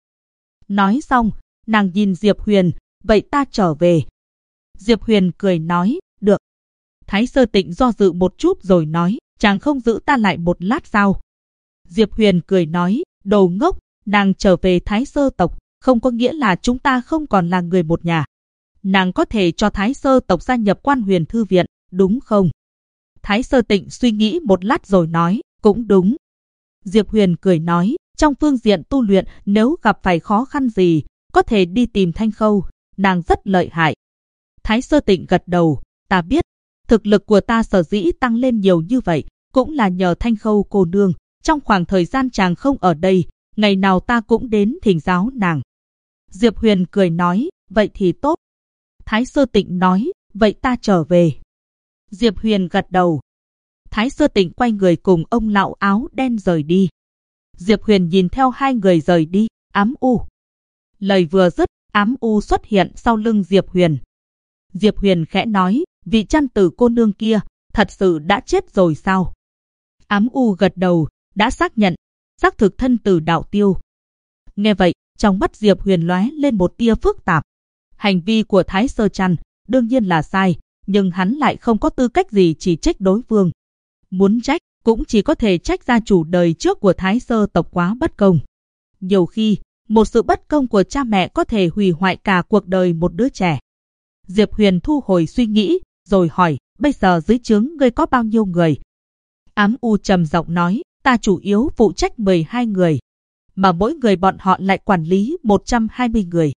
Nói xong, nàng nhìn Diệp Huyền, vậy ta trở về. Diệp Huyền cười nói, được. Thái Sơ Tịnh do dự một chút rồi nói, chàng không giữ ta lại một lát sao? Diệp Huyền cười nói, đồ ngốc, nàng trở về Thái Sơ tộc, không có nghĩa là chúng ta không còn là người một nhà. Nàng có thể cho Thái Sơ tộc gia nhập Quan Huyền Thư viện, đúng không? Thái Sơ Tịnh suy nghĩ một lát rồi nói, cũng đúng. Diệp Huyền cười nói, trong phương diện tu luyện nếu gặp phải khó khăn gì, có thể đi tìm Thanh Khâu, nàng rất lợi hại. Thái Sơ Tịnh gật đầu, ta biết, thực lực của ta sở dĩ tăng lên nhiều như vậy, cũng là nhờ Thanh Khâu cô nương, trong khoảng thời gian chàng không ở đây, ngày nào ta cũng đến thỉnh giáo nàng. Diệp Huyền cười nói, vậy thì tốt. Thái Sơ Tịnh nói, vậy ta trở về. Diệp Huyền gật đầu. Thái Sơ Tịnh quay người cùng ông lão áo đen rời đi. Diệp Huyền nhìn theo hai người rời đi, Ám U. Lời vừa dứt, Ám U xuất hiện sau lưng Diệp Huyền. Diệp Huyền khẽ nói, vị Trăn Tử cô nương kia, thật sự đã chết rồi sao? Ám U gật đầu, đã xác nhận, xác thực thân tử đạo tiêu. Nghe vậy, trong mắt Diệp Huyền lóe lên một tia phức tạp. Hành vi của Thái Sơ Trăn đương nhiên là sai, nhưng hắn lại không có tư cách gì chỉ trách đối phương. Muốn trách, cũng chỉ có thể trách gia chủ đời trước của Thái Sơ tộc quá bất công. Nhiều khi, một sự bất công của cha mẹ có thể hủy hoại cả cuộc đời một đứa trẻ. Diệp Huyền thu hồi suy nghĩ, rồi hỏi, bây giờ dưới trướng ngươi có bao nhiêu người? Ám U trầm giọng nói, ta chủ yếu phụ trách 12 người, mà mỗi người bọn họ lại quản lý 120 người.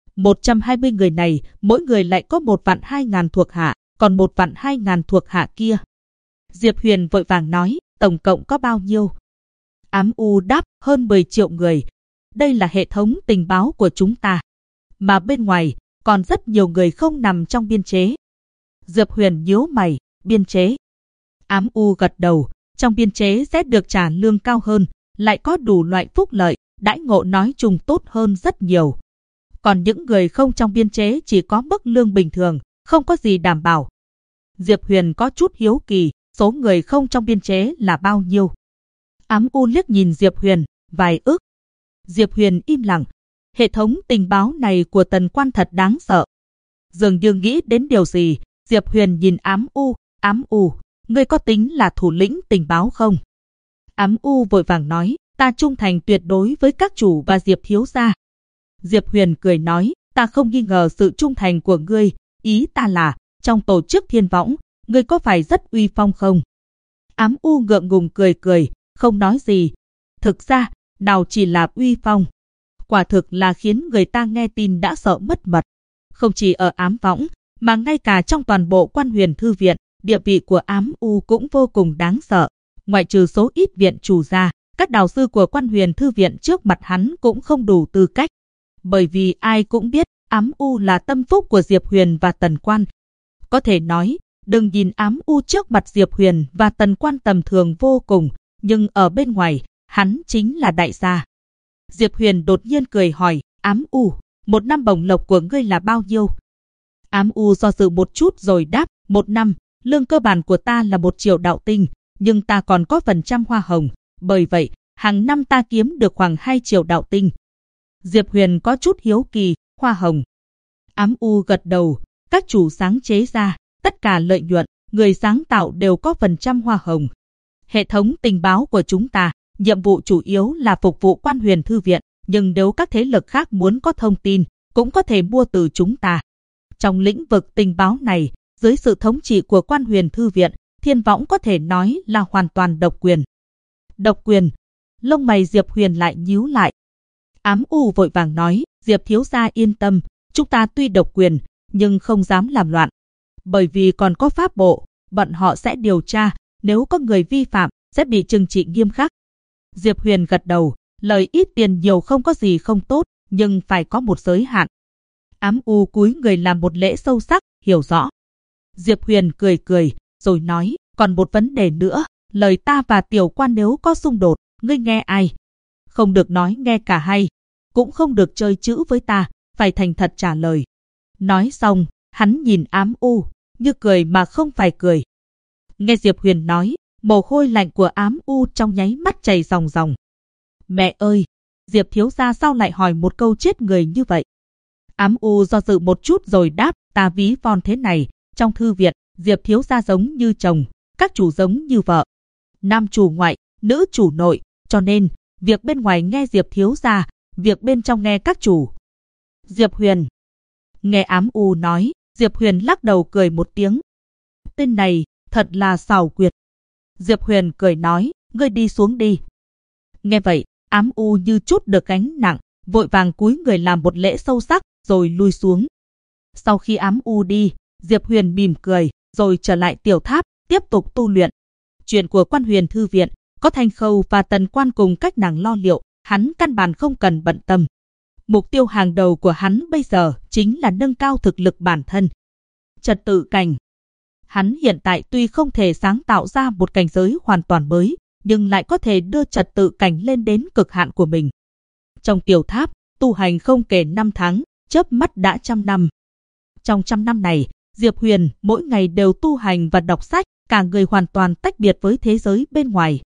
120 người này, mỗi người lại có 1.200.000 thuộc hạ, còn 1.200.000 thuộc hạ kia. Diệp Huyền vội vàng nói, tổng cộng có bao nhiêu? Ám U đáp, hơn 10 triệu người. Đây là hệ thống tình báo của chúng ta. Mà bên ngoài, còn rất nhiều người không nằm trong biên chế. Diệp Huyền nhíu mày, biên chế. Ám U gật đầu, trong biên chế sẽ được trả lương cao hơn, lại có đủ loại phúc lợi, đãi ngộ nói chung tốt hơn rất nhiều. Còn những người không trong biên chế chỉ có mức lương bình thường, không có gì đảm bảo. Diệp Huyền có chút hiếu kỳ, số người không trong biên chế là bao nhiêu? Ám U liếc nhìn Diệp Huyền, vài ức. Diệp Huyền im lặng. Hệ thống tình báo này của Tần Quan thật đáng sợ. Dường như nghĩ đến điều gì, Diệp Huyền nhìn Ám U, ngươi có tính là thủ lĩnh tình báo không? Ám U vội vàng nói, ta trung thành tuyệt đối với các chủ và Diệp thiếu gia. Diệp Huyền cười nói, ta không nghi ngờ sự trung thành của ngươi, ý ta là, trong tổ chức Thiên Võng, ngươi có phải rất uy phong không? Ám U ngượng ngùng cười, không nói gì. Thực ra, nào chỉ là uy phong. Quả thực là khiến người ta nghe tin đã sợ mất mật. Không chỉ ở Ám Võng, mà ngay cả trong toàn bộ Quan Huyền Thư viện, địa vị của Ám U cũng vô cùng đáng sợ. Ngoại trừ số ít viện chủ ra, các đạo sư của Quan Huyền Thư viện trước mặt hắn cũng không đủ tư cách. Bởi vì ai cũng biết, Ám U là tâm phúc của Diệp Huyền và Tần Quan. Có thể nói, đừng nhìn Ám U trước mặt Diệp Huyền và Tần Quan tầm thường vô cùng, nhưng ở bên ngoài, hắn chính là đại gia. Diệp Huyền đột nhiên cười hỏi, Ám U, một năm bổng lộc của ngươi là bao nhiêu? Ám U do dự một chút rồi đáp, một năm, lương cơ bản của ta là 1 triệu đạo tinh, nhưng ta còn có phần trăm hoa hồng, bởi vậy, hàng năm ta kiếm được khoảng 2 triệu đạo tinh. Diệp Huyền có chút hiếu kỳ, hoa hồng. Ám U gật đầu, các chủ sáng chế ra, tất cả lợi nhuận, người sáng tạo đều có phần trăm hoa hồng. Hệ thống tình báo của chúng ta, nhiệm vụ chủ yếu là phục vụ Quan Huyền Thư viện, nhưng nếu các thế lực khác muốn có thông tin, cũng có thể mua từ chúng ta. Trong lĩnh vực tình báo này, dưới sự thống trị của Quan Huyền Thư viện, Thiên Võng có thể nói là hoàn toàn độc quyền. Độc quyền? Lông mày Diệp Huyền lại nhíu lại. Ám U vội vàng nói, Diệp thiếu gia yên tâm, chúng ta tuy độc quyền, nhưng không dám làm loạn. Bởi vì còn có pháp bộ, bọn họ sẽ điều tra, nếu có người vi phạm, sẽ bị trừng trị nghiêm khắc. Diệp Huyền gật đầu, lời ít tiền nhiều không có gì không tốt, nhưng phải có một giới hạn. Ám U cúi người làm một lễ sâu sắc, hiểu rõ. Diệp Huyền cười, rồi nói, còn một vấn đề nữa, lời ta và Tiểu Quan nếu có xung đột, ngươi nghe ai? Không được nói nghe cả hai, cũng không được chơi chữ với ta, phải thành thật trả lời. Nói xong, hắn nhìn Ám U, như cười mà không phải cười. Nghe Diệp Huyền nói, mồ hôi lạnh của Ám U trong nháy mắt chảy ròng ròng. Mẹ ơi, Diệp thiếu gia sao lại hỏi một câu chết người như vậy? Ám U do dự một chút rồi đáp, ta ví von thế này, trong thư viện, Diệp thiếu gia giống như chồng, các chủ giống như vợ. Nam chủ ngoại, nữ chủ nội, cho nên, việc bên ngoài nghe Diệp thiếu gia, việc bên trong nghe các chủ. Diệp Huyền. Nghe Ám U nói, Diệp Huyền lắc đầu cười một tiếng. Tên này, thật là xảo quyệt. Diệp Huyền cười nói, ngươi đi xuống đi. Nghe vậy, Ám U như chút được gánh nặng, vội vàng cúi người làm một lễ sâu sắc, rồi lui xuống. Sau khi Ám U đi, Diệp Huyền mỉm cười, rồi trở lại tiểu tháp, tiếp tục tu luyện. Chuyện của Quan Huyền Thư Viện, có Thanh Khâu và Tần Quan cùng cách nàng lo liệu, hắn căn bản không cần bận tâm. Mục tiêu hàng đầu của hắn bây giờ chính là nâng cao thực lực bản thân. Trật tự cảnh. Hắn hiện tại tuy không thể sáng tạo ra một cảnh giới hoàn toàn mới, nhưng lại có thể đưa trật tự cảnh lên đến cực hạn của mình. Trong tiểu tháp, tu hành không kể 5 tháng, chớp mắt đã 100 năm. Trong 100 năm này, Diệp Huyền mỗi ngày đều tu hành và đọc sách, cả người hoàn toàn tách biệt với thế giới bên ngoài.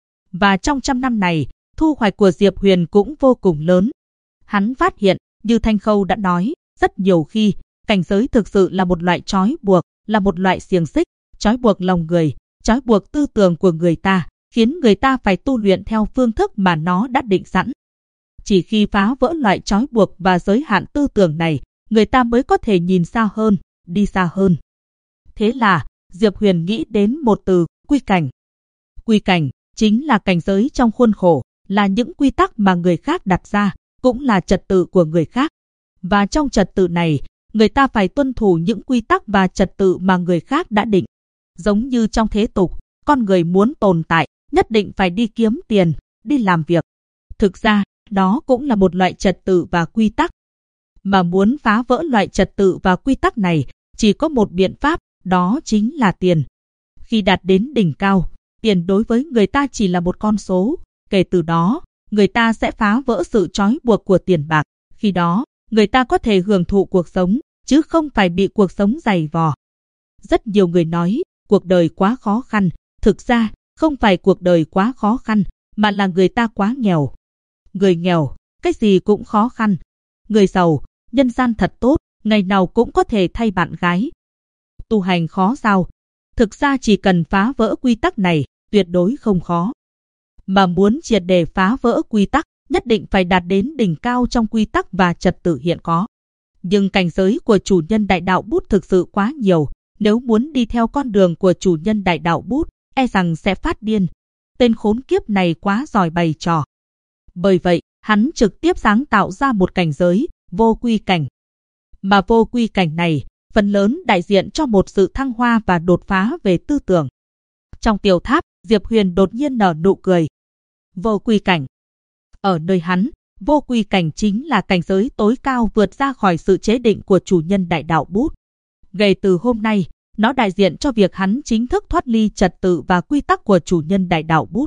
Và trong 100 năm này, thu hoạch của Diệp Huyền cũng vô cùng lớn. Hắn phát hiện, như Thanh Khâu đã nói, rất nhiều khi, cảnh giới thực sự là một loại trói buộc, là một loại xiềng xích, trói buộc lòng người, trói buộc tư tưởng của người ta, khiến người ta phải tu luyện theo phương thức mà nó đã định sẵn. Chỉ khi phá vỡ loại trói buộc và giới hạn tư tưởng này, người ta mới có thể nhìn xa hơn, đi xa hơn. Thế là, Diệp Huyền nghĩ đến một từ, quy cảnh. Quy cảnh chính là cảnh giới trong khuôn khổ, là những quy tắc mà người khác đặt ra, cũng là trật tự của người khác. Và trong trật tự này, người ta phải tuân thủ những quy tắc và trật tự mà người khác đã định. Giống như trong thế tục, con người muốn tồn tại, nhất định phải đi kiếm tiền, đi làm việc. Thực ra, đó cũng là một loại trật tự và quy tắc. Mà muốn phá vỡ loại trật tự và quy tắc này, chỉ có một biện pháp, đó chính là tiền. Khi đạt đến đỉnh cao, tiền đối với người ta chỉ là một con số. Kể từ đó, người ta sẽ phá vỡ sự trói buộc của tiền bạc. Khi đó, người ta có thể hưởng thụ cuộc sống, chứ không phải bị cuộc sống dày vò. Rất nhiều người nói, cuộc đời quá khó khăn. Thực ra, không phải cuộc đời quá khó khăn, mà là người ta quá nghèo. Người nghèo, cái gì cũng khó khăn. Người giàu, nhân gian thật tốt, ngày nào cũng có thể thay bạn gái. Tu hành khó sao? Thực ra chỉ cần phá vỡ quy tắc này, tuyệt đối không khó. Mà muốn triệt để phá vỡ quy tắc, nhất định phải đạt đến đỉnh cao trong quy tắc và trật tự hiện có. Nhưng cảnh giới của chủ nhân đại đạo bút thực sự quá nhiều, nếu muốn đi theo con đường của chủ nhân đại đạo bút, e rằng sẽ phát điên. Tên khốn kiếp này quá giỏi bày trò. Bởi vậy, hắn trực tiếp sáng tạo ra một cảnh giới, vô quy cảnh. Mà vô quy cảnh này, phần lớn đại diện cho một sự thăng hoa và đột phá về tư tưởng. Trong tiểu tháp, Diệp Huyền đột nhiên nở nụ cười. Vô quy cảnh. Ở nơi hắn, vô quy cảnh chính là cảnh giới tối cao vượt ra khỏi sự chế định của chủ nhân đại đạo bút. Ngay từ hôm nay, nó đại diện cho việc hắn chính thức thoát ly trật tự và quy tắc của chủ nhân đại đạo bút.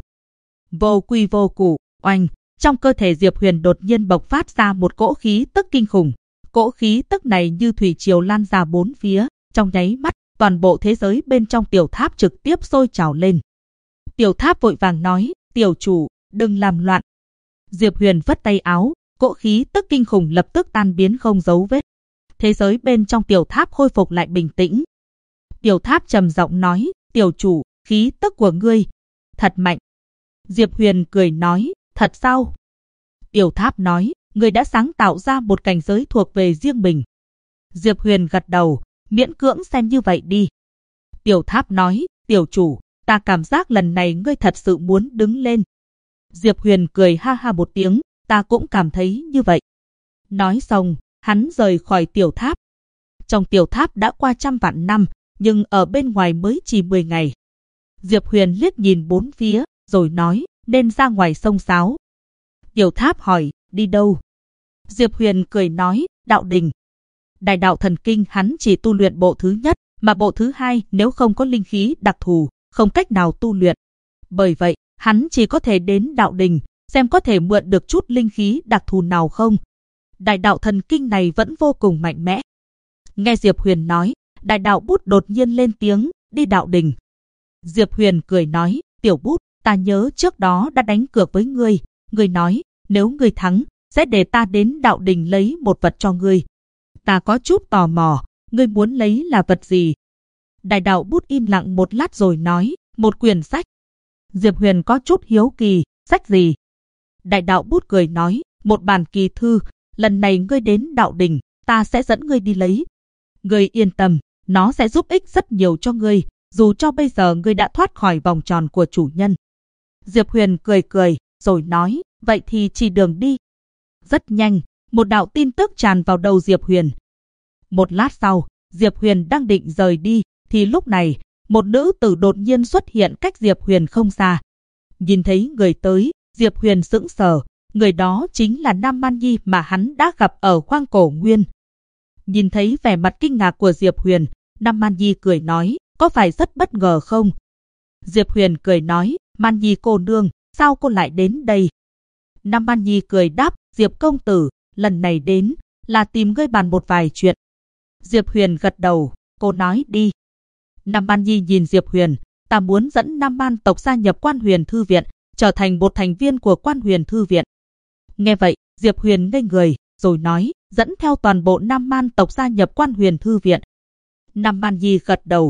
Vô quy vô cụ, oanh, trong cơ thể Diệp Huyền đột nhiên bộc phát ra một cỗ khí tức kinh khủng. Cỗ khí tức này như thủy triều lan ra bốn phía, trong nháy mắt, toàn bộ thế giới bên trong tiểu tháp trực tiếp sôi trào lên. Tiểu tháp vội vàng nói, tiểu chủ, đừng làm loạn. Diệp Huyền vất tay áo, cỗ khí tức kinh khủng lập tức tan biến không dấu vết. Thế giới bên trong tiểu tháp khôi phục lại bình tĩnh. Tiểu tháp trầm giọng nói, tiểu chủ, khí tức của ngươi thật mạnh. Diệp Huyền cười nói, thật sao? Tiểu tháp nói, ngươi đã sáng tạo ra một cảnh giới thuộc về riêng mình. Diệp Huyền gật đầu, miễn cưỡng xem như vậy đi. Tiểu tháp nói, tiểu chủ, ta cảm giác lần này ngươi thật sự muốn đứng lên. Diệp Huyền cười ha ha một tiếng, ta cũng cảm thấy như vậy. Nói xong, hắn rời khỏi tiểu tháp. Trong tiểu tháp đã qua 100 vạn năm, nhưng ở bên ngoài mới chỉ 10 ngày. Diệp Huyền liếc nhìn bốn phía, rồi nói, nên ra ngoài xông xáo. Tiểu tháp hỏi, đi đâu? Diệp Huyền cười nói, đạo đình. Đại đạo thần kinh hắn chỉ tu luyện bộ thứ nhất, mà bộ thứ hai nếu không có linh khí đặc thù, không cách nào tu luyện. Bởi vậy, hắn chỉ có thể đến đạo đình, xem có thể mượn được chút linh khí đặc thù nào không. Đại đạo thần kinh này vẫn vô cùng mạnh mẽ. Nghe Diệp Huyền nói, đại đạo bút đột nhiên lên tiếng, đi đạo đình. Diệp Huyền cười nói, tiểu bút, ta nhớ trước đó đã đánh cược với ngươi. Ngươi nói, nếu ngươi thắng, sẽ để ta đến đạo đình lấy một vật cho ngươi. Ta có chút tò mò, ngươi muốn lấy là vật gì? Đại đạo bút im lặng một lát rồi nói, một quyển sách. Diệp Huyền có chút hiếu kỳ, sách gì? Đại đạo bút cười nói, một bản kỳ thư, lần này ngươi đến đạo đình, ta sẽ dẫn ngươi đi lấy. Ngươi yên tâm, nó sẽ giúp ích rất nhiều cho ngươi, dù cho bây giờ ngươi đã thoát khỏi vòng tròn của chủ nhân. Diệp Huyền cười cười, rồi nói, vậy thì chỉ đường đi. Rất nhanh, một đạo tin tức tràn vào đầu Diệp Huyền. Một lát sau, Diệp Huyền đang định rời đi, thì lúc này, một nữ tử đột nhiên xuất hiện cách Diệp Huyền không xa. Nhìn thấy người tới, Diệp Huyền sững sờ, người đó chính là Nam Man Nhi mà hắn đã gặp ở Hoang Cổ Nguyên. Nhìn thấy vẻ mặt kinh ngạc của Diệp Huyền, Nam Man Nhi cười nói, có phải rất bất ngờ không? Diệp Huyền cười nói, Man Nhi cô nương, sao cô lại đến đây? Nam Man Nhi cười đáp, Diệp công tử, lần này đến là tìm ngươi bàn một vài chuyện. Diệp Huyền gật đầu, cô nói đi. Nam Man Nhi nhìn Diệp Huyền, ta muốn dẫn Nam Man tộc gia nhập Quan Huyền Thư Viện, trở thành một thành viên của Quan Huyền Thư Viện. Nghe vậy, Diệp Huyền ngây người, rồi nói, dẫn theo toàn bộ Nam Man tộc gia nhập Quan Huyền Thư Viện. Nam Man Nhi gật đầu.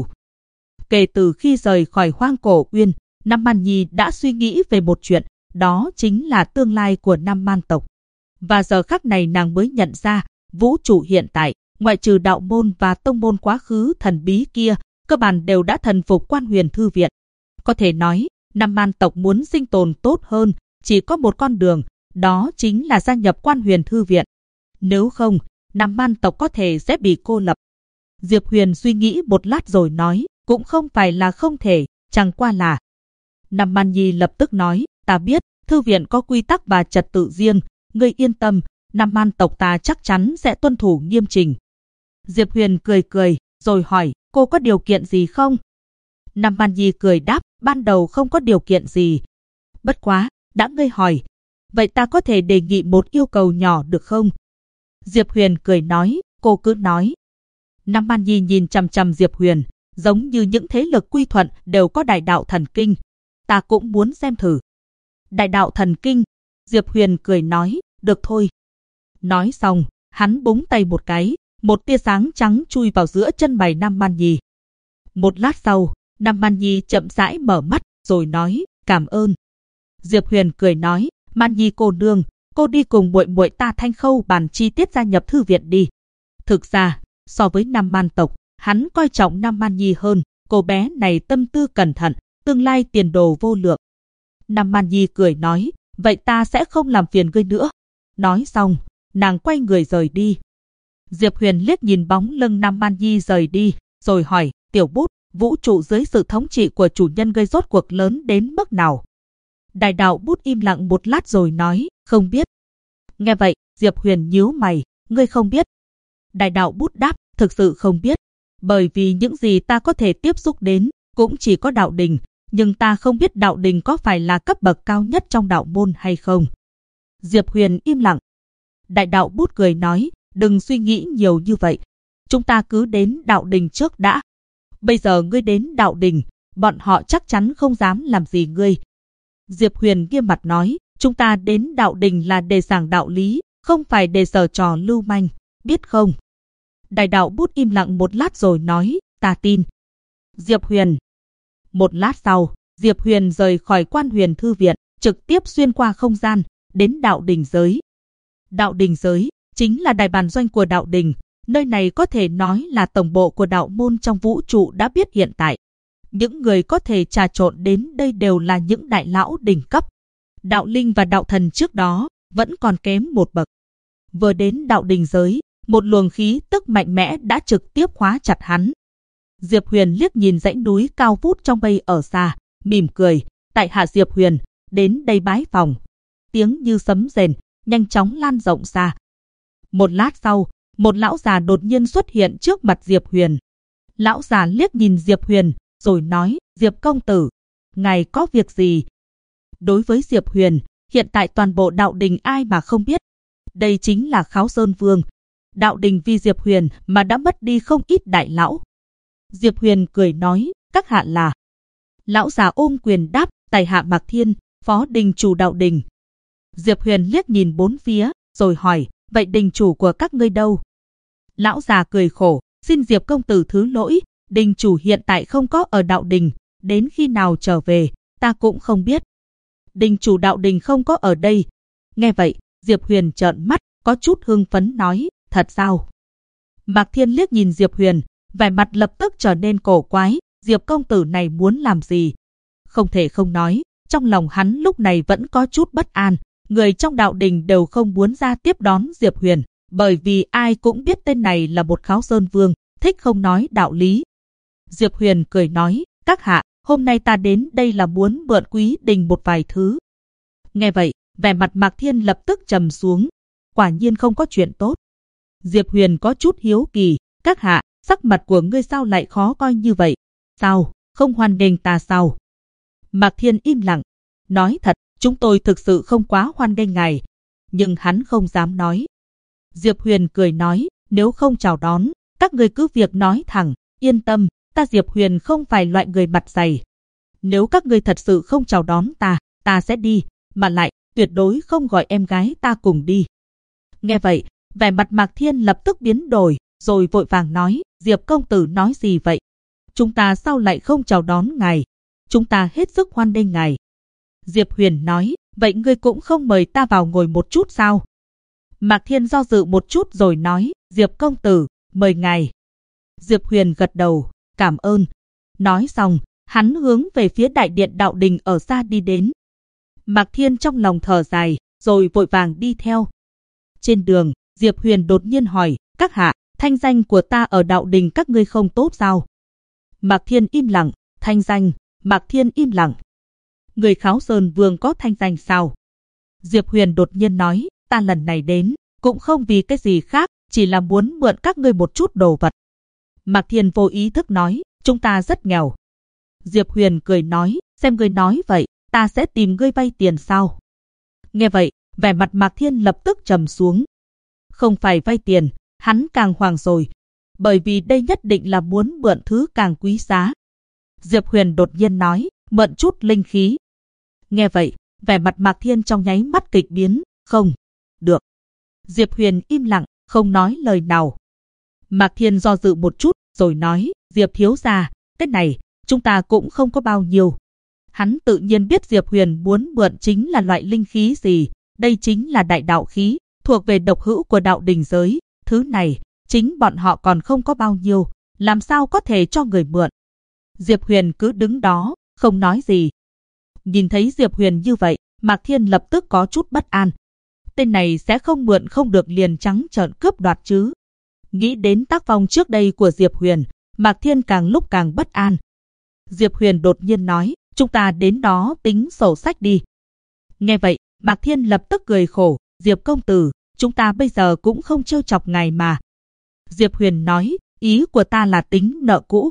Kể từ khi rời khỏi Hoang Cổ Uyên, Nam Man Nhi đã suy nghĩ về một chuyện, đó chính là tương lai của Nam Man tộc. Và giờ khắc này nàng mới nhận ra, vũ trụ hiện tại, ngoại trừ đạo môn và tông môn quá khứ thần bí kia, cơ bản đều đã thần phục Quan Huyền Thư Viện. Có thể nói, Nam Man tộc muốn sinh tồn tốt hơn, chỉ có một con đường, đó chính là gia nhập Quan Huyền Thư Viện. Nếu không, Nam Man tộc có thể sẽ bị cô lập. Diệp Huyền suy nghĩ một lát rồi nói, cũng không phải là không thể, chẳng qua là. Nam Man Nhi lập tức nói, ta biết, thư viện có quy tắc và trật tự riêng, ngươi yên tâm, Nam Man tộc ta chắc chắn sẽ tuân thủ nghiêm trình. Diệp Huyền cười cười, rồi hỏi, cô có điều kiện gì không? Nam Man Nhi cười đáp, ban đầu không có điều kiện gì. Bất quá, đã ngươi hỏi, vậy ta có thể đề nghị một yêu cầu nhỏ được không? Diệp Huyền cười nói, cô cứ nói. Nam Man Nhi nhìn chằm chằm Diệp Huyền, giống như những thế lực quy thuận đều có đại đạo thần kinh. Ta cũng muốn xem thử. Đại đạo thần kinh, Diệp Huyền cười nói, được thôi. Nói xong, hắn búng tay một cái, một tia sáng trắng chui vào giữa chân mày Nam Man Nhi. Một lát sau, Nam Man Nhi chậm rãi mở mắt, rồi nói, cảm ơn. Diệp Huyền cười nói, Man Nhi cô nương, cô đi cùng muội muội ta Thanh Khâu bàn chi tiết gia nhập thư viện đi. Thực ra, so với Nam Man tộc, hắn coi trọng Nam Man Nhi hơn, cô bé này tâm tư cẩn thận, tương lai tiền đồ vô lượng. Nam Man Nhi cười nói, vậy ta sẽ không làm phiền ngươi nữa. Nói xong, nàng quay người rời đi. Diệp Huyền liếc nhìn bóng lưng Nam Man Nhi rời đi, rồi hỏi, tiểu bút, vũ trụ dưới sự thống trị của chủ nhân gây rốt cuộc lớn đến mức nào? Đại đạo bút im lặng một lát rồi nói, không biết. Nghe vậy, Diệp Huyền nhíu mày, ngươi không biết. Đại đạo bút đáp, thực sự không biết. Bởi vì những gì ta có thể tiếp xúc đến, cũng chỉ có đạo đình, nhưng ta không biết đạo đình có phải là cấp bậc cao nhất trong đạo môn hay không. Diệp Huyền im lặng. Đại đạo bút cười nói, đừng suy nghĩ nhiều như vậy. Chúng ta cứ đến đạo đình trước đã. Bây giờ ngươi đến đạo đình, bọn họ chắc chắn không dám làm gì ngươi. Diệp Huyền nghiêm mặt nói, chúng ta đến đạo đình là để giảng đạo lý, không phải để giở trò lưu manh, biết không? Đại đạo bút im lặng một lát rồi nói, ta tin. Diệp Huyền. Một lát sau, Diệp Huyền rời khỏi Quan Huyền Thư Viện, trực tiếp xuyên qua không gian, đến đạo đình giới. Đạo đình giới chính là đại bản doanh của đạo đình, nơi này có thể nói là tổng bộ của đạo môn trong vũ trụ đã biết hiện tại. Những người có thể trà trộn đến đây đều là những đại lão đỉnh cấp. Đạo linh và đạo thần trước đó vẫn còn kém một bậc. Vừa đến đạo đình giới, một luồng khí tức mạnh mẽ đã trực tiếp khóa chặt hắn. Diệp Huyền liếc nhìn dãy núi cao vút trong mây ở xa, mỉm cười, tại hạ Diệp Huyền, đến đây bái phòng. Tiếng như sấm rền, nhanh chóng lan rộng ra. Một lát sau, một lão già đột nhiên xuất hiện trước mặt Diệp Huyền. Lão già liếc nhìn Diệp Huyền, rồi nói, Diệp công tử, ngài có việc gì? Đối với Diệp Huyền, hiện tại toàn bộ đạo đình ai mà không biết. Đây chính là Kháo Sơn Vương. Đạo đình vì Diệp Huyền mà đã mất đi không ít đại lão. Diệp Huyền cười nói, các hạ là. Lão già ôm quyền đáp, tại hạ Mạc Thiên, phó đình chủ đạo đình. Diệp Huyền liếc nhìn bốn phía, rồi hỏi, vậy đình chủ của các ngươi đâu? Lão già cười khổ, xin Diệp công tử thứ lỗi, Đình chủ hiện tại không có ở đạo đình, đến khi nào trở về, ta cũng không biết. Đình chủ đạo đình không có ở đây. Nghe vậy, Diệp Huyền trợn mắt, có chút hưng phấn nói, thật sao? Mạc Thiên liếc nhìn Diệp Huyền, vẻ mặt lập tức trở nên cổ quái, Diệp công tử này muốn làm gì? Không thể không nói, trong lòng hắn lúc này vẫn có chút bất an, người trong đạo đình đều không muốn ra tiếp đón Diệp Huyền, bởi vì ai cũng biết tên này là một Kháo Sơn Vương, thích không nói đạo lý. Diệp Huyền cười nói, các hạ, hôm nay ta đến đây là muốn mượn Quý Đình một vài thứ. Nghe vậy, vẻ mặt Mạc Thiên lập tức trầm xuống, quả nhiên không có chuyện tốt. Diệp Huyền có chút hiếu kỳ, các hạ, sắc mặt của ngươi sao lại khó coi như vậy? Sao, không hoan nghênh ta sao? Mạc Thiên im lặng, nói thật, chúng tôi thực sự không quá hoan nghênh ngài, nhưng hắn không dám nói. Diệp Huyền cười nói, nếu không chào đón, các ngươi cứ việc nói thẳng, yên tâm, ta Diệp Huyền không phải loại người mặt dày. Nếu các ngươi thật sự không chào đón ta sẽ đi, mà lại tuyệt đối không gọi em gái ta cùng đi. Nghe vậy, vẻ mặt Mạc Thiên lập tức biến đổi, rồi vội vàng nói, Diệp công tử nói gì vậy? Chúng ta sao lại không chào đón ngài? Chúng ta hết sức hoan nghênh ngài. Diệp Huyền nói, vậy ngươi cũng không mời ta vào ngồi một chút sao? Mạc Thiên do dự một chút rồi nói, Diệp công tử, mời ngài. Diệp Huyền gật đầu, cảm ơn. Nói xong, hắn hướng về phía đại điện đạo đình ở xa đi đến. Mạc Thiên trong lòng thở dài, rồi vội vàng đi theo. Trên đường, Diệp Huyền đột nhiên hỏi, các hạ, thanh danh của ta ở đạo đình các ngươi không tốt sao? Mạc Thiên im lặng, thanh danh, Mạc Thiên im lặng. Người Kháo Sơn Vương có thanh danh sao? Diệp Huyền đột nhiên nói, ta lần này đến, cũng không vì cái gì khác, chỉ là muốn mượn các ngươi một chút đồ vật. Mạc Thiên vô ý thức nói, chúng ta rất nghèo. Diệp Huyền cười nói, xem ngươi nói vậy, ta sẽ tìm ngươi vay tiền sao? Nghe vậy, vẻ mặt Mạc Thiên lập tức trầm xuống. Không phải vay tiền, hắn càng hoảng rồi, bởi vì đây nhất định là muốn mượn thứ càng quý giá. Diệp Huyền đột nhiên nói, mượn chút linh khí. Nghe vậy, vẻ mặt Mạc Thiên trong nháy mắt kịch biến, không, được. Diệp Huyền im lặng, không nói lời nào. Mạc Thiên do dự một chút, rồi nói, Diệp thiếu gia, cái này, chúng ta cũng không có bao nhiêu. Hắn tự nhiên biết Diệp Huyền muốn mượn chính là loại linh khí gì, đây chính là đại đạo khí, thuộc về độc hữu của đạo đình giới, thứ này, chính bọn họ còn không có bao nhiêu, làm sao có thể cho người mượn. Diệp Huyền cứ đứng đó, không nói gì. Nhìn thấy Diệp Huyền như vậy, Mạc Thiên lập tức có chút bất an. Tên này sẽ không mượn không được liền trắng trợn cướp đoạt chứ. Nghĩ đến tác phong trước đây của Diệp Huyền, Mạc Thiên càng lúc càng bất an. Diệp Huyền đột nhiên nói, chúng ta đến đó tính sổ sách đi. Nghe vậy, Mạc Thiên lập tức cười khổ, Diệp công tử, chúng ta bây giờ cũng không trêu chọc ngài mà. Diệp Huyền nói, ý của ta là tính nợ cũ.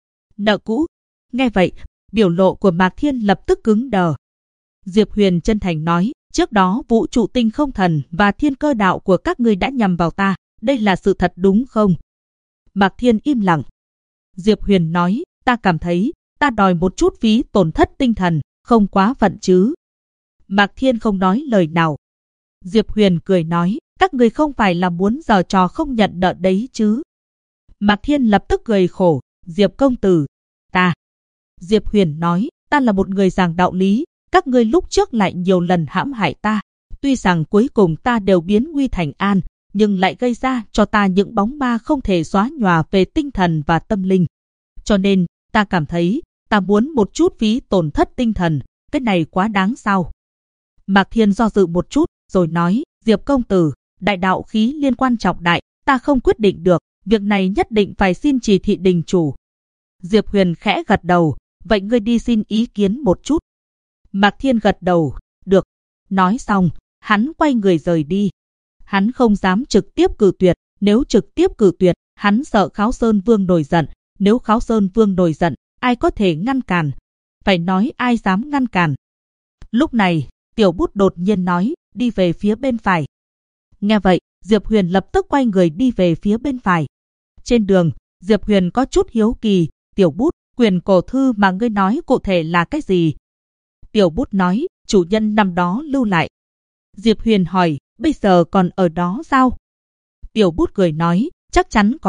Nợ cũ? Nghe vậy, biểu lộ của Mạc Thiên lập tức cứng đờ. Diệp Huyền chân thành nói, trước đó vũ trụ tinh không thần và thiên cơ đạo của các ngươi đã nhằm vào ta, đây là sự thật đúng không? Mạc Thiên im lặng. Diệp Huyền nói, ta cảm thấy, ta đòi một chút phí tổn thất tinh thần, không quá phận chứ. Mạc Thiên không nói lời nào. Diệp Huyền cười nói, các ngươi không phải là muốn giở trò không nhận nợ đấy chứ. Mạc Thiên lập tức cười khổ, Diệp công tử, ta. Diệp Huyền nói, ta là một người giảng đạo lý, các ngươi lúc trước lại nhiều lần hãm hại ta. Tuy rằng cuối cùng ta đều biến nguy thành an, nhưng lại gây ra cho ta những bóng ma không thể xóa nhòa về tinh thần và tâm linh. Cho nên, ta cảm thấy, ta muốn một chút phí tổn thất tinh thần, cái này quá đáng sao. Mạc Thiên do dự một chút, rồi nói, Diệp công tử, đại đạo khí liên quan trọng đại, ta không quyết định được, việc này nhất định phải xin chỉ thị đình chủ. Diệp Huyền khẽ gật đầu, vậy ngươi đi xin ý kiến một chút. Mạc Thiên gật đầu, được. Nói xong, hắn quay người rời đi. Hắn không dám trực tiếp cự tuyệt, nếu trực tiếp cự tuyệt, hắn sợ Kháo Sơn Vương nổi giận, nếu Kháo Sơn Vương nổi giận, ai có thể ngăn cản? Phải nói ai dám ngăn cản. Lúc này, Tiểu Bút đột nhiên nói, đi về phía bên phải. Nghe vậy, Diệp Huyền lập tức quay người đi về phía bên phải. Trên đường, Diệp Huyền có chút hiếu kỳ, Tiểu Bút, quyền cổ thư mà ngươi nói cụ thể là cái gì? Tiểu Bút nói, chủ nhân năm đó lưu lại. Diệp Huyền hỏi, bây giờ còn ở đó sao? Tiểu Bút cười nói, chắc chắn còn,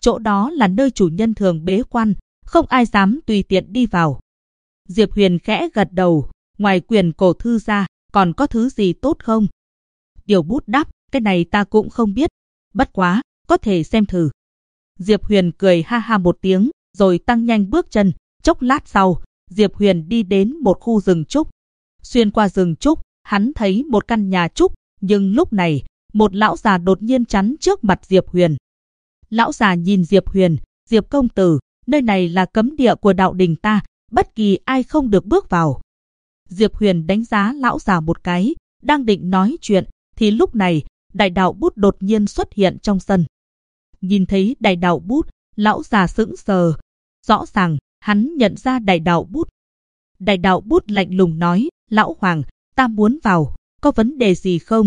chỗ đó là nơi chủ nhân thường bế quan, không ai dám tùy tiện đi vào. Diệp Huyền khẽ gật đầu, ngoài quyển cổ thư ra, còn có thứ gì tốt không? Tiểu Bút đáp, cái này ta cũng không biết, bất quá, có thể xem thử. Diệp Huyền cười ha ha một tiếng, rồi tăng nhanh bước chân, chốc lát sau, Diệp Huyền đi đến một khu rừng trúc. Xuyên qua rừng trúc, hắn thấy một căn nhà trúc, nhưng lúc này, một lão già đột nhiên chắn trước mặt Diệp Huyền. Lão già nhìn Diệp Huyền, Diệp công tử, nơi này là cấm địa của đạo đình ta, bất kỳ ai không được bước vào. Diệp Huyền đánh giá lão già một cái, đang định nói chuyện, thì lúc này, Đại Đạo Bút đột nhiên xuất hiện trong sân. Nhìn thấy Đại Đạo Bút, lão già sững sờ. Rõ ràng, hắn nhận ra Đại Đạo Bút. Đại Đạo Bút lạnh lùng nói, lão hoàng, ta muốn vào, có vấn đề gì không?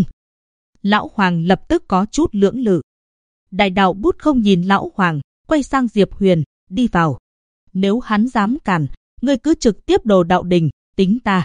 Lão hoàng lập tức có chút lưỡng lự. Đại Đạo Bút không nhìn lão hoàng, quay sang Diệp Huyền, đi vào. Nếu hắn dám cản, ngươi cứ trực tiếp đồ đạo đình, tính ta.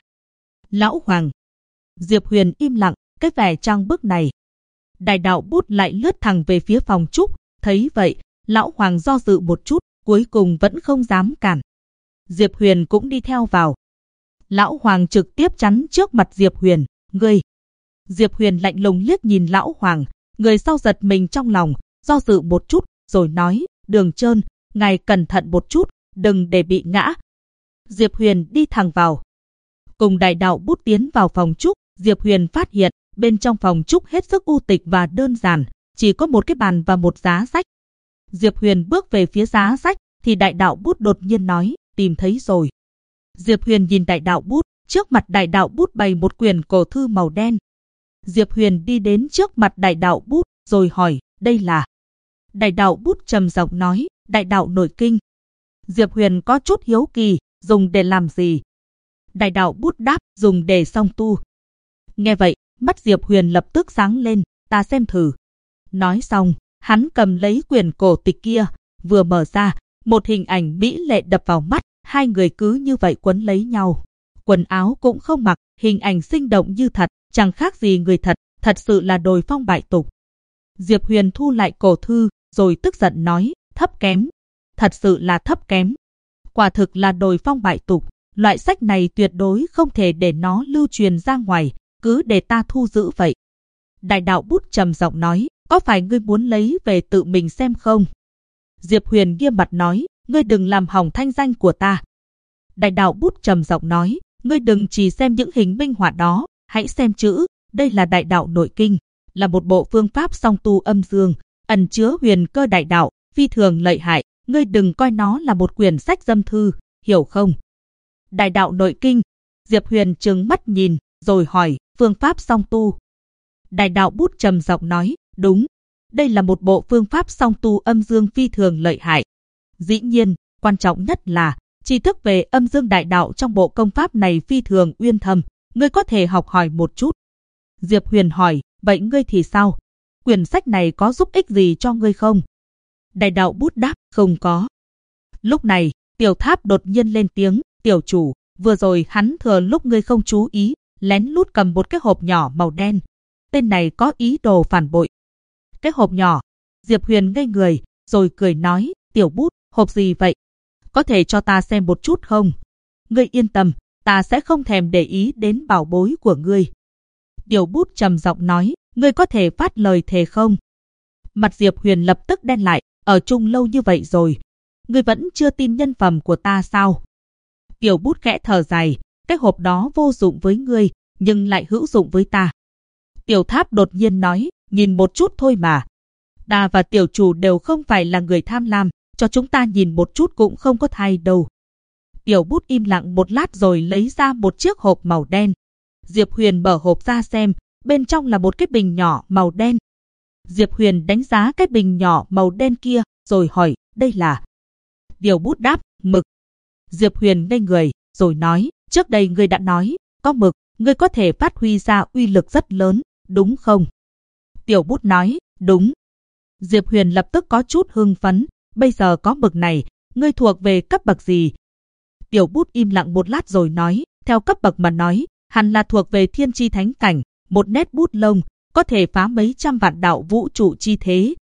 Lão hoàng. Diệp Huyền im lặng, cái vẻ trang bức này. Đại Đạo Bút lại lướt thẳng về phía phòng trúc, thấy vậy, lão hoàng do dự một chút, cuối cùng vẫn không dám cản. Diệp Huyền cũng đi theo vào. Lão hoàng trực tiếp chắn trước mặt Diệp Huyền, ngươi. Diệp Huyền lạnh lùng liếc nhìn lão hoàng, người sau giật mình trong lòng, do dự một chút, rồi nói, Đường Trơn, ngài cẩn thận một chút, đừng để bị ngã. Diệp Huyền đi thẳng vào. Cùng Đại Đạo Bút tiến vào phòng trúc, Diệp Huyền phát hiện, bên trong phòng trúc hết sức u tịch và đơn giản, chỉ có một cái bàn và một giá sách. Diệp Huyền bước về phía giá sách, thì Đại Đạo Bút đột nhiên nói, tìm thấy rồi. Diệp Huyền nhìn Đại Đạo Bút, trước mặt Đại Đạo Bút bày một quyển cổ thư màu đen. Diệp Huyền đi đến trước mặt Đại Đạo Bút, rồi hỏi, đây là... Đại Đạo Bút trầm giọng nói, Đại Đạo Nội Kinh. Diệp Huyền có chút hiếu kỳ, dùng để làm gì? Đại Đạo Bút đáp, dùng để song tu. Nghe vậy, mắt Diệp Huyền lập tức sáng lên, ta xem thử. Nói xong, hắn cầm lấy quyển cổ tịch kia, vừa mở ra, một hình ảnh mỹ lệ đập vào mắt, hai người cứ như vậy quấn lấy nhau. Quần áo cũng không mặc, hình ảnh sinh động như thật, chẳng khác gì người thật, thật sự là đồi phong bại tục. Diệp Huyền thu lại cổ thư, rồi tức giận nói, thấp kém. Thật sự là thấp kém. Quả thực là đồi phong bại tục, loại sách này tuyệt đối không thể để nó lưu truyền ra ngoài, cứ để ta thu giữ vậy. Đại Đạo Bút trầm giọng nói, có phải ngươi muốn lấy về tự mình xem không? Diệp Huyền nghiêm mặt nói, ngươi đừng làm hỏng thanh danh của ta. Đại Đạo Bút trầm giọng nói, ngươi đừng chỉ xem những hình minh họa đó, hãy xem chữ, đây là Đại Đạo Nội Kinh, là một bộ phương pháp song tu âm dương, ẩn chứa huyền cơ đại đạo, phi thường lợi hại, ngươi đừng coi nó là một quyển sách dâm thư, hiểu không? Đại Đạo Nội Kinh. Diệp Huyền trừng mắt nhìn, rồi hỏi, phương pháp song tu. Đại Đạo Bút trầm giọng nói, đúng, đây là một bộ phương pháp song tu âm dương phi thường lợi hại. Dĩ nhiên, quan trọng nhất là, tri thức về âm dương đại đạo trong bộ công pháp này phi thường uyên thâm, ngươi có thể học hỏi một chút. Diệp Huyền hỏi, vậy ngươi thì sao? Quyển sách này có giúp ích gì cho ngươi không? Đại Đạo Bút đáp, không có. Lúc này, Tiểu Tháp đột nhiên lên tiếng, tiểu chủ, vừa rồi hắn thừa lúc ngươi không chú ý, lén lút cầm một cái hộp nhỏ màu đen. Tên này có ý đồ phản bội. Cái hộp nhỏ. Diệp Huyền ngây người, rồi cười nói, Tiểu Bút, hộp gì vậy? Có thể cho ta xem một chút không? Ngươi yên tâm, ta sẽ không thèm để ý đến bảo bối của ngươi. Tiểu Bút trầm giọng nói, ngươi có thể phát lời thề không? Mặt Diệp Huyền lập tức đen lại, ở chung lâu như vậy rồi, ngươi vẫn chưa tin nhân phẩm của ta sao? Tiểu Bút khẽ thở dài, cái hộp đó vô dụng với ngươi, nhưng lại hữu dụng với ta. Tiểu Tháp đột nhiên nói, nhìn một chút thôi mà. Ta và tiểu chủ đều không phải là người tham lam, cho chúng ta nhìn một chút cũng không có thay đâu. Tiểu Bút im lặng một lát rồi lấy ra một chiếc hộp màu đen. Diệp Huyền mở hộp ra xem, bên trong là một cái bình nhỏ màu đen. Diệp Huyền đánh giá cái bình nhỏ màu đen kia, rồi hỏi, đây là... Tiểu Bút đáp, mực. Diệp Huyền ngây người, rồi nói, trước đây ngươi đã nói, có mực, ngươi có thể phát huy ra uy lực rất lớn, đúng không? Tiểu Bút nói, đúng. Diệp Huyền lập tức có chút hưng phấn, bây giờ có mực này, ngươi thuộc về cấp bậc gì? Tiểu Bút im lặng một lát rồi nói, theo cấp bậc mà nói, hẳn là thuộc về thiên chi thánh cảnh, một nét bút lông, có thể phá mấy trăm vạn đạo vũ trụ chi thế.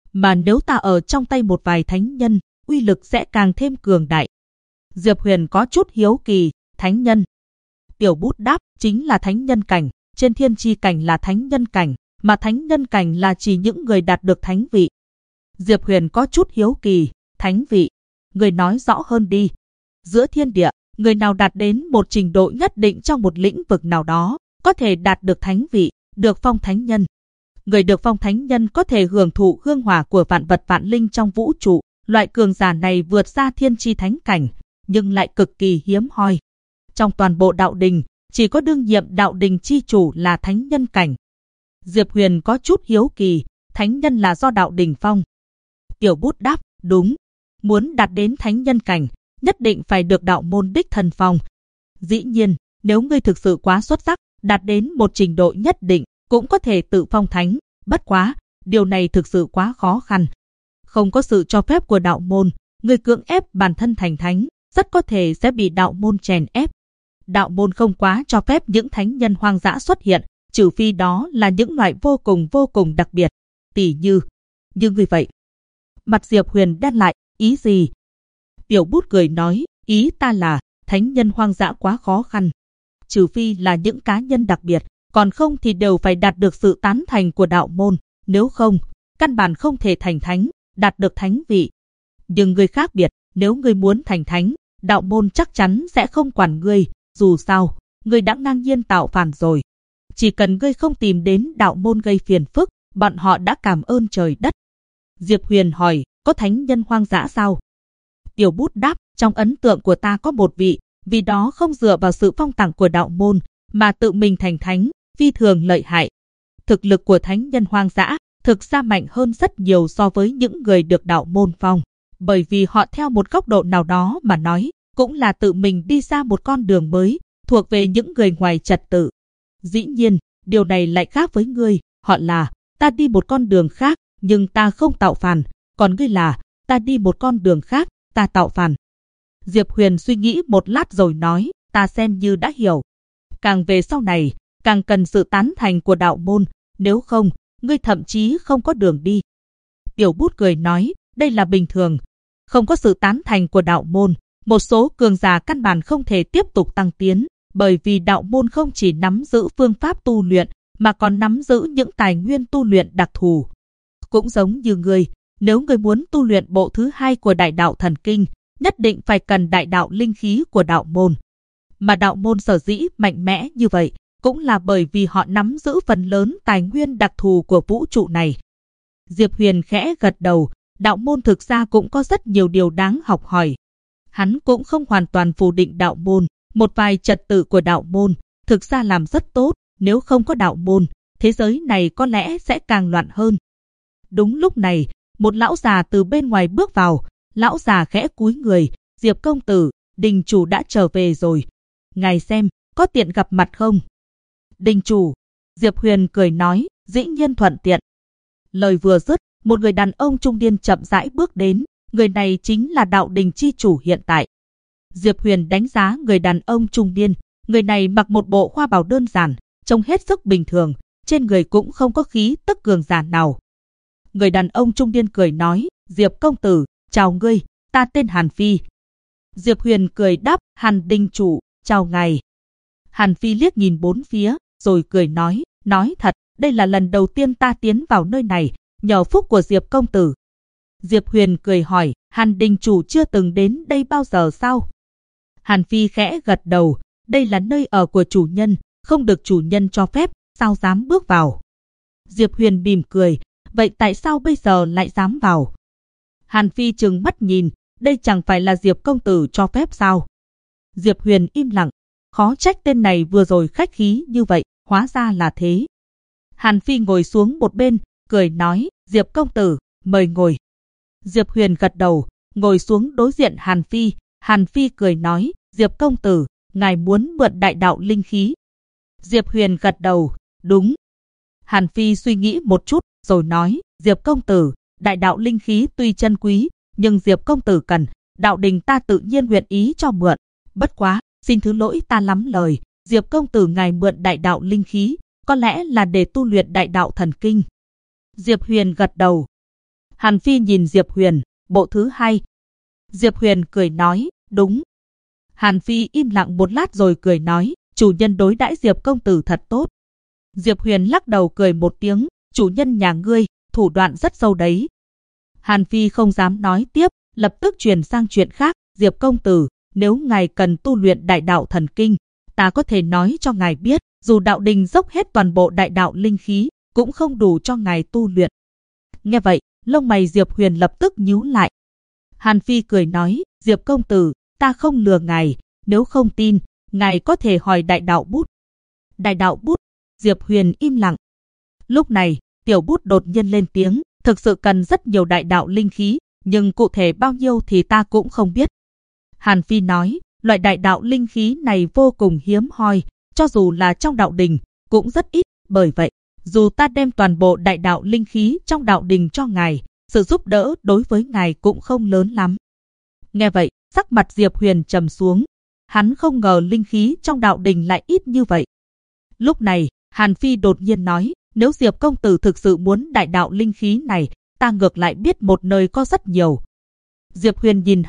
Mà nếu ta ở trong tay một vài thánh nhân, uy lực sẽ càng thêm cường đại. Diệp Huyền có chút hiếu kỳ, thánh nhân. Tiểu Bút đáp, chính là thánh nhân cảnh, trên thiên chi cảnh là thánh nhân cảnh, mà thánh nhân cảnh là chỉ những người đạt được thánh vị. Diệp Huyền có chút hiếu kỳ, thánh vị, người nói rõ hơn đi. Giữa thiên địa, người nào đạt đến một trình độ nhất định trong một lĩnh vực nào đó, có thể đạt được thánh vị, được phong thánh nhân. Người được phong thánh nhân có thể hưởng thụ hương hỏa của vạn vật vạn linh trong vũ trụ. Loại cường giả này vượt xa thiên chi thánh cảnh, nhưng lại cực kỳ hiếm hoi. Trong toàn bộ đạo đình, chỉ có đương nhiệm đạo đình chi chủ là thánh nhân cảnh. Diệp Huyền có chút hiếu kỳ, thánh nhân là do đạo đình phong. Tiểu Bút đáp, đúng. Muốn đạt đến thánh nhân cảnh, nhất định phải được đạo môn đích thân phong. Dĩ nhiên, nếu ngươi thực sự quá xuất sắc, đạt đến một trình độ nhất định, cũng có thể tự phong thánh. Bất quá, điều này thực sự quá khó khăn. Không có sự cho phép của đạo môn, người cưỡng ép bản thân thành thánh, rất có thể sẽ bị đạo môn chèn ép. Đạo môn không quá cho phép những thánh nhân hoang dã xuất hiện, trừ phi đó là những loại vô cùng đặc biệt, tỉ như người vậy. Mặt Diệp Huyền đen lại, ý gì? Tiểu Bút cười nói, ý ta là, thánh nhân hoang dã quá khó khăn. Trừ phi là những cá nhân đặc biệt, còn không thì đều phải đạt được sự tán thành của đạo môn, nếu không, căn bản không thể thành thánh, đạt được thánh vị. Nhưng người khác biệt, nếu ngươi muốn thành thánh, đạo môn chắc chắn sẽ không quản ngươi, dù sao, ngươi đã ngang nhiên tạo phản rồi. Chỉ cần ngươi không tìm đến đạo môn gây phiền phức, bọn họ đã cảm ơn trời đất. Diệp Huyền hỏi, có thánh nhân hoang dã sao? Tiểu Bút đáp, trong ấn tượng của ta có một vị, vì đó không dựa vào sự phong tặng của đạo môn, mà tự mình thành thánh, phi thường lợi hại. Thực lực của thánh nhân hoang dã thực ra mạnh hơn rất nhiều so với những người được đạo môn phong, bởi vì họ theo một góc độ nào đó mà nói, cũng là tự mình đi ra một con đường mới, thuộc về những người ngoài trật tự. Dĩ nhiên, điều này lại khác với ngươi, họ là, ta đi một con đường khác, nhưng ta không tạo phản, còn ngươi là, ta đi một con đường khác, ta tạo phản. Diệp Huyền suy nghĩ một lát rồi nói, ta xem như đã hiểu. Càng về sau này, càng cần sự tán thành của đạo môn, nếu không, ngươi thậm chí không có đường đi. Tiểu Bút cười nói, đây là bình thường. Không có sự tán thành của đạo môn, một số cường giả căn bản không thể tiếp tục tăng tiến, bởi vì đạo môn không chỉ nắm giữ phương pháp tu luyện, mà còn nắm giữ những tài nguyên tu luyện đặc thù. Cũng giống như ngươi, nếu ngươi muốn tu luyện bộ thứ 2 của đại đạo thần kinh, nhất định phải cần đại đạo linh khí của đạo môn. Mà đạo môn sở dĩ mạnh mẽ như vậy, cũng là bởi vì họ nắm giữ phần lớn tài nguyên đặc thù của vũ trụ này. Diệp Huyền khẽ gật đầu, đạo môn thực ra cũng có rất nhiều điều đáng học hỏi. Hắn cũng không hoàn toàn phủ định đạo môn, một vài trật tự của đạo môn thực ra làm rất tốt, nếu không có đạo môn, thế giới này có lẽ sẽ càng loạn hơn. Đúng lúc này, một lão già từ bên ngoài bước vào, lão già khẽ cúi người, Diệp công tử, đình chủ đã trở về rồi. Ngài xem, có tiện gặp mặt không? Đình chủ, Diệp Huyền cười nói, dĩ nhiên thuận tiện. Lời vừa dứt, một người đàn ông trung niên chậm rãi bước đến, người này chính là đạo đình chi chủ hiện tại. Diệp Huyền đánh giá người đàn ông trung niên, người này mặc một bộ khoa bào đơn giản, trông hết sức bình thường, trên người cũng không có khí tức cường giả nào. Người đàn ông trung niên cười nói, Diệp công tử, chào ngươi, ta tên Hàn Phi. Diệp Huyền cười đáp, Hàn đình chủ, chào ngài. Hàn Phi liếc nhìn bốn phía, rồi cười nói thật, đây là lần đầu tiên ta tiến vào nơi này, nhờ phúc của Diệp công tử. Diệp Huyền cười hỏi, Hàn đình chủ chưa từng đến đây bao giờ sao? Hàn Phi khẽ gật đầu, đây là nơi ở của chủ nhân, không được chủ nhân cho phép, sao dám bước vào? Diệp Huyền mỉm cười, vậy tại sao bây giờ lại dám vào? Hàn Phi trừng mắt nhìn, đây chẳng phải là Diệp công tử cho phép sao? Diệp Huyền im lặng, khó trách tên này vừa rồi khách khí như vậy, hóa ra là thế. Hàn Phi ngồi xuống một bên, cười nói, Diệp công tử, mời ngồi. Diệp Huyền gật đầu, ngồi xuống đối diện Hàn Phi. Hàn Phi cười nói, Diệp công tử, ngài muốn mượn đại đạo linh khí. Diệp Huyền gật đầu, đúng. Hàn Phi suy nghĩ một chút, rồi nói, Diệp công tử, đại đạo linh khí tuy chân quý, nhưng Diệp công tử cần, đạo đình ta tự nhiên nguyện ý cho mượn. Bất quá, xin thứ lỗi ta lắm lời, Diệp công tử ngài mượn đại đạo linh khí, có lẽ là để tu luyện đại đạo thần kinh. Diệp Huyền gật đầu. Hàn Phi nhìn Diệp Huyền, bộ thứ hai. Diệp Huyền cười nói, đúng. Hàn Phi im lặng một lát rồi cười nói, chủ nhân đối đãi Diệp công tử thật tốt. Diệp Huyền lắc đầu cười một tiếng, chủ nhân nhà ngươi, thủ đoạn rất sâu đấy. Hàn Phi không dám nói tiếp, lập tức chuyển sang chuyện khác, Diệp công tử, nếu ngài cần tu luyện đại đạo thần kinh, ta có thể nói cho ngài biết, dù đạo đình dốc hết toàn bộ đại đạo linh khí, cũng không đủ cho ngài tu luyện. Nghe vậy, lông mày Diệp Huyền lập tức nhíu lại. Hàn Phi cười nói, Diệp công tử, ta không lừa ngài, nếu không tin, ngài có thể hỏi đại đạo bút. Đại đạo bút, Diệp Huyền im lặng. Lúc này, tiểu bút đột nhiên lên tiếng, thực sự cần rất nhiều đại đạo linh khí, nhưng cụ thể bao nhiêu thì ta cũng không biết. Hàn Phi nói, loại đại đạo linh khí này vô cùng hiếm hoi, cho dù là trong đạo đình, cũng rất ít, bởi vậy, dù ta đem toàn bộ đại đạo linh khí trong đạo đình cho ngài, sự giúp đỡ đối với ngài cũng không lớn lắm. Nghe vậy, sắc mặt Diệp Huyền trầm xuống, hắn không ngờ linh khí trong đạo đình lại ít như vậy. Lúc này, Hàn Phi đột nhiên nói, nếu Diệp công tử thực sự muốn đại đạo linh khí này, ta ngược lại biết một nơi có rất nhiều. Diệp Huyền nhìn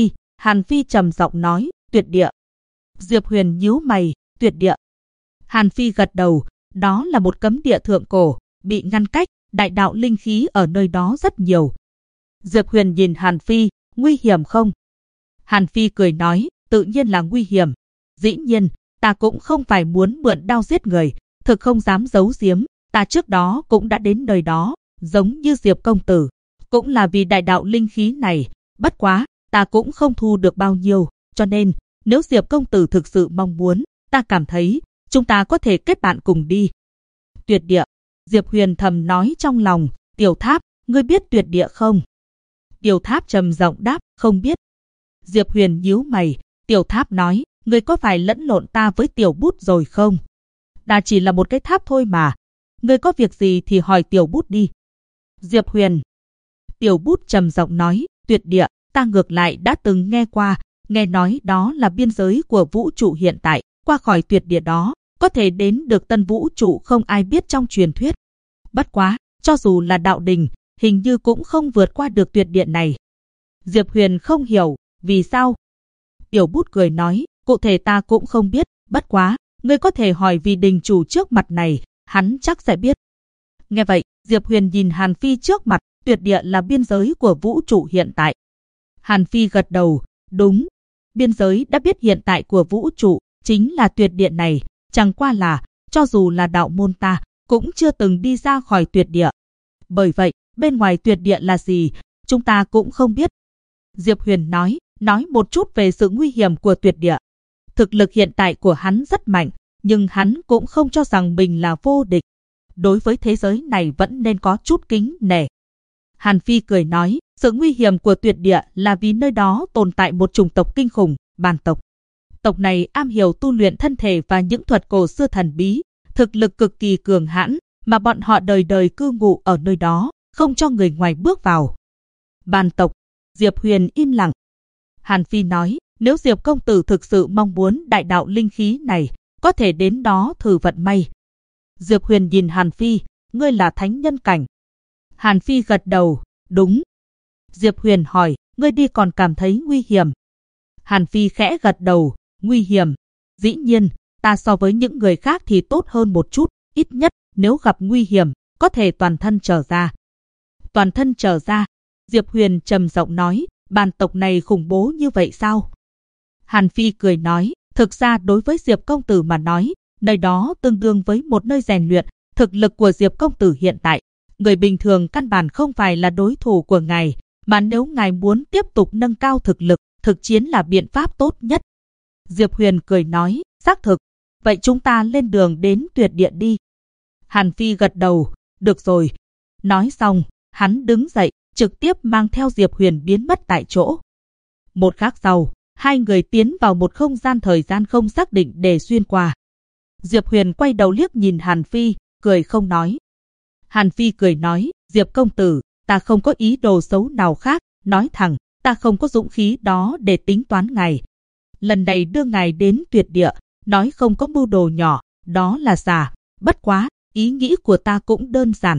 Hàn Phi trầm giọng nói, tuyệt địa. Diệp Huyền nhíu mày, tuyệt địa. Hàn Phi gật đầu, đó là một cấm địa thượng cổ, bị ngăn cách, đại đạo linh khí ở nơi đó rất nhiều. Diệp Huyền nhìn Hàn Phi, nguy hiểm không? Hàn Phi cười nói, tự nhiên là nguy hiểm. Dĩ nhiên, ta cũng không phải muốn mượn đao giết người, thực không dám giấu giếm, ta trước đó cũng đã đến nơi đó, giống như Diệp công tử, cũng là vì đại đạo linh khí này, bất quá, ta cũng không thu được bao nhiêu, cho nên, nếu Diệp công tử thực sự mong muốn, ta cảm thấy, chúng ta có thể kết bạn cùng đi. Tuyệt địa, Diệp Huyền thầm nói trong lòng, Tiểu Tháp, ngươi biết tuyệt địa không? Tiểu Tháp trầm giọng đáp, không biết. Diệp Huyền nhíu mày, Tiểu Tháp nói, ngươi có phải lẫn lộn ta với Tiểu Bút rồi không? Ta chỉ là một cái tháp thôi mà. Ngươi có việc gì thì hỏi Tiểu Bút đi. Diệp Huyền. Tiểu Bút trầm giọng nói, tuyệt địa, ta ngược lại đã từng nghe qua, nghe nói đó là biên giới của vũ trụ hiện tại, qua khỏi tuyệt địa đó, có thể đến được tân vũ trụ không ai biết trong truyền thuyết. Bất quá, cho dù là đạo đình, hình như cũng không vượt qua được tuyệt địa này. Diệp Huyền không hiểu, vì sao? Tiểu Bút cười nói, cụ thể ta cũng không biết, bất quá, ngươi có thể hỏi vị đình chủ trước mặt này, hắn chắc sẽ biết. Nghe vậy, Diệp Huyền nhìn Hàn Phi trước mặt, tuyệt địa là biên giới của vũ trụ hiện tại. Hàn Phi gật đầu, đúng, biên giới đã biết hiện tại của vũ trụ, chính là tuyệt địa này, chẳng qua là, cho dù là đạo môn ta, cũng chưa từng đi ra khỏi tuyệt địa. Bởi vậy, bên ngoài tuyệt địa là gì, chúng ta cũng không biết. Diệp Huyền nói một chút về sự nguy hiểm của tuyệt địa. Thực lực hiện tại của hắn rất mạnh, nhưng hắn cũng không cho rằng mình là vô địch. Đối với thế giới này vẫn nên có chút kính nể. Hàn Phi cười nói, sự nguy hiểm của tuyệt địa là vì nơi đó tồn tại một chủng tộc kinh khủng, Bàn tộc. Tộc này am hiểu tu luyện thân thể và những thuật cổ xưa thần bí, thực lực cực kỳ cường hãn, mà bọn họ đời đời cư ngụ ở nơi đó, không cho người ngoài bước vào. Bàn tộc. Diệp Huyền im lặng. Hàn Phi nói, nếu Diệp công tử thực sự mong muốn đại đạo linh khí này, có thể đến đó thử vận may. Diệp Huyền nhìn Hàn Phi, ngươi là thánh nhân cảnh. Hàn Phi gật đầu, đúng. Diệp Huyền hỏi, ngươi đi còn cảm thấy nguy hiểm? Hàn Phi khẽ gật đầu, nguy hiểm. Dĩ nhiên, ta so với những người khác thì tốt hơn một chút, ít nhất, nếu gặp nguy hiểm, có thể toàn thân trở ra. Toàn thân trở ra, Diệp Huyền trầm giọng nói, Bàn tộc này khủng bố như vậy sao? Hàn Phi cười nói, thực ra đối với Diệp công tử mà nói, nơi đó tương đương với một nơi rèn luyện, thực lực của Diệp công tử hiện tại, người bình thường căn bản không phải là đối thủ của ngài, mà nếu ngài muốn tiếp tục nâng cao thực lực, thực chiến là biện pháp tốt nhất. Diệp Huyền cười nói, xác thực, vậy chúng ta lên đường đến tuyệt địa đi. Hàn Phi gật đầu, được rồi. Nói xong, hắn đứng dậy, trực tiếp mang theo Diệp Huyền biến mất tại chỗ. Một khắc sau, hai người tiến vào một không gian thời gian không xác định để xuyên qua. Diệp Huyền quay đầu liếc nhìn Hàn Phi, cười không nói. Hàn Phi cười nói, Diệp công tử, ta không có ý đồ xấu nào khác, nói thẳng, ta không có dũng khí đó để tính toán ngài. Lần này đưa ngài đến tuyệt địa, nói không có mưu đồ nhỏ, đó là giả, bất quá, ý nghĩ của ta cũng đơn giản,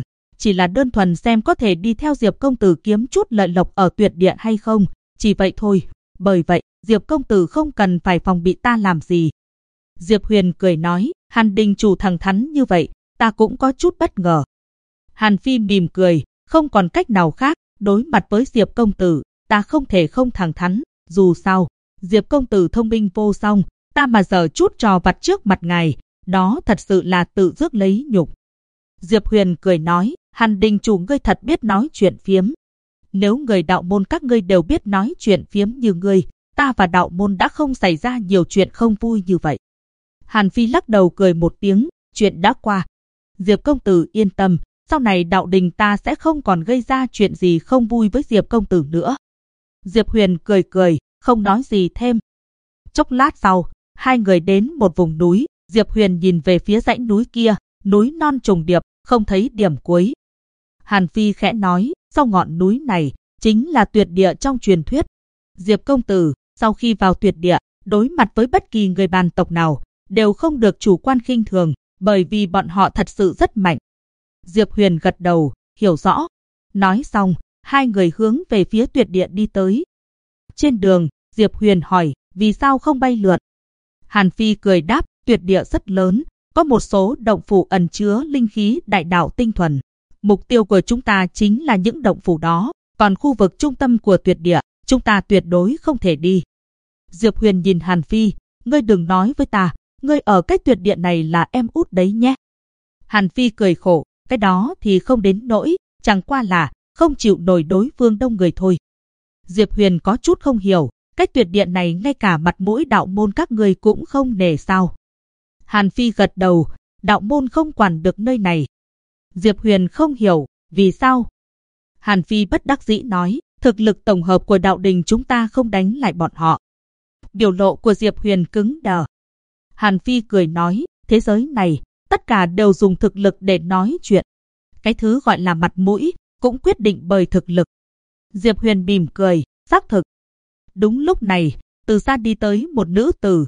chỉ là đơn thuần xem có thể đi theo Diệp công tử kiếm chút lợi lộc ở tuyệt địa hay không, chỉ vậy thôi. Bởi vậy, Diệp công tử không cần phải phòng bị ta làm gì. Diệp Huyền cười nói, Hàn đình chủ thẳng thắn như vậy, ta cũng có chút bất ngờ. Hàn Phi mỉm cười, không còn cách nào khác, đối mặt với Diệp công tử, ta không thể không thẳng thắn, dù sao, Diệp công tử thông minh vô song, ta mà giở chút trò vặt trước mặt ngài, đó thật sự là tự rước lấy nhục. Diệp Huyền cười nói, Hàn đình chủ ngươi thật biết nói chuyện phiếm. Nếu người đạo môn các ngươi đều biết nói chuyện phiếm như ngươi, ta và đạo môn đã không xảy ra nhiều chuyện không vui như vậy. Hàn Phi lắc đầu cười một tiếng, chuyện đã qua. Diệp công tử yên tâm, sau này đạo đình ta sẽ không còn gây ra chuyện gì không vui với Diệp công tử nữa. Diệp Huyền cười cười, không nói gì thêm. Chốc lát sau, hai người đến một vùng núi, Diệp Huyền nhìn về phía dãy núi kia, núi non trùng điệp, không thấy điểm cuối. Hàn Phi khẽ nói, sau ngọn núi này, chính là tuyệt địa trong truyền thuyết. Diệp công tử, sau khi vào tuyệt địa, đối mặt với bất kỳ người bàn tộc nào, đều không được chủ quan khinh thường, bởi vì bọn họ thật sự rất mạnh. Diệp Huyền gật đầu, hiểu rõ. Nói xong, hai người hướng về phía tuyệt địa đi tới. Trên đường, Diệp Huyền hỏi, vì sao không bay lượn? Hàn Phi cười đáp, tuyệt địa rất lớn, có một số động phủ ẩn chứa linh khí đại đạo tinh thuần. Mục tiêu của chúng ta chính là những động phủ đó, còn khu vực trung tâm của tuyệt địa, chúng ta tuyệt đối không thể đi. Diệp Huyền nhìn Hàn Phi, ngươi đừng nói với ta, ngươi ở cái tuyệt địa này là em út đấy nhé. Hàn Phi cười khổ, cái đó thì không đến nỗi, chẳng qua là không chịu nổi đối phương đông người thôi. Diệp Huyền có chút không hiểu, cái tuyệt địa này ngay cả mặt mũi đạo môn các ngươi cũng không nể sao. Hàn Phi gật đầu, đạo môn không quản được nơi này. Diệp Huyền không hiểu, vì sao? Hàn Phi bất đắc dĩ nói, thực lực tổng hợp của đạo đình chúng ta không đánh lại bọn họ. Biểu lộ của Diệp Huyền cứng đờ. Hàn Phi cười nói, thế giới này, tất cả đều dùng thực lực để nói chuyện. Cái thứ gọi là mặt mũi, cũng quyết định bởi thực lực. Diệp Huyền mỉm cười, xác thực. Đúng lúc này, từ xa đi tới một nữ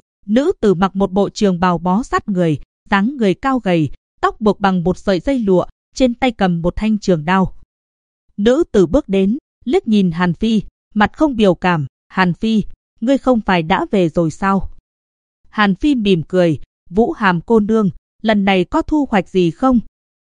tử mặc một bộ trường bào bó sát người, dáng người cao gầy, tóc buộc bằng một sợi dây lụa, trên tay cầm một thanh trường đao. Nữ tử bước đến, liếc nhìn Hàn Phi, mặt không biểu cảm, Hàn Phi, ngươi không phải đã về rồi sao? Hàn Phi mỉm cười, Vũ Hàm cô nương, lần này có thu hoạch gì không?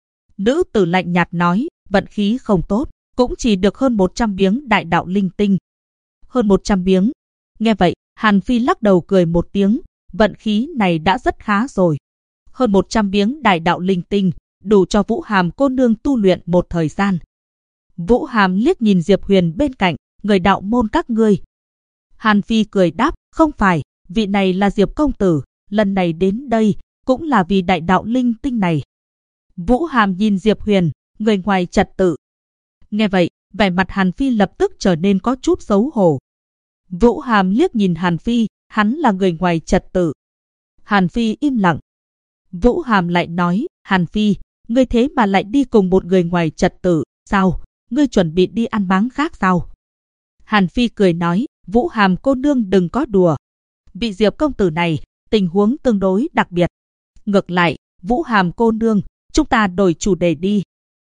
Nữ tử lạnh nhạt nói, vận khí không tốt, cũng chỉ được hơn 100 miếng đại đạo linh tinh. Hơn 100 miếng. Nghe vậy, Hàn Phi lắc đầu cười một tiếng, vận khí này đã rất khá rồi. Hơn 100 miếng đại đạo linh tinh, đủ cho Vũ Hàm cô nương tu luyện một thời gian. Vũ Hàm liếc nhìn Diệp Huyền bên cạnh, người đạo môn các ngươi. Hàn Phi cười đáp, không phải, vị này là Diệp công tử, lần này đến đây, cũng là vì đại đạo linh tinh này. Vũ Hàm nhìn Diệp Huyền, người ngoài trật tự. Nghe vậy, vẻ mặt Hàn Phi lập tức trở nên có chút xấu hổ. Vũ Hàm liếc nhìn Hàn Phi, hắn là người ngoài trật tự. Hàn Phi im lặng. Vũ Hàm lại nói, Hàn Phi, ngươi thế mà lại đi cùng một người ngoài trật tự, sao? Ngươi chuẩn bị đi ăn báng khác sao? Hàn Phi cười nói, Vũ Hàm cô nương đừng có đùa. Vị Diệp công tử này, tình huống tương đối đặc biệt. Ngược lại, Vũ Hàm cô nương, chúng ta đổi chủ đề đi.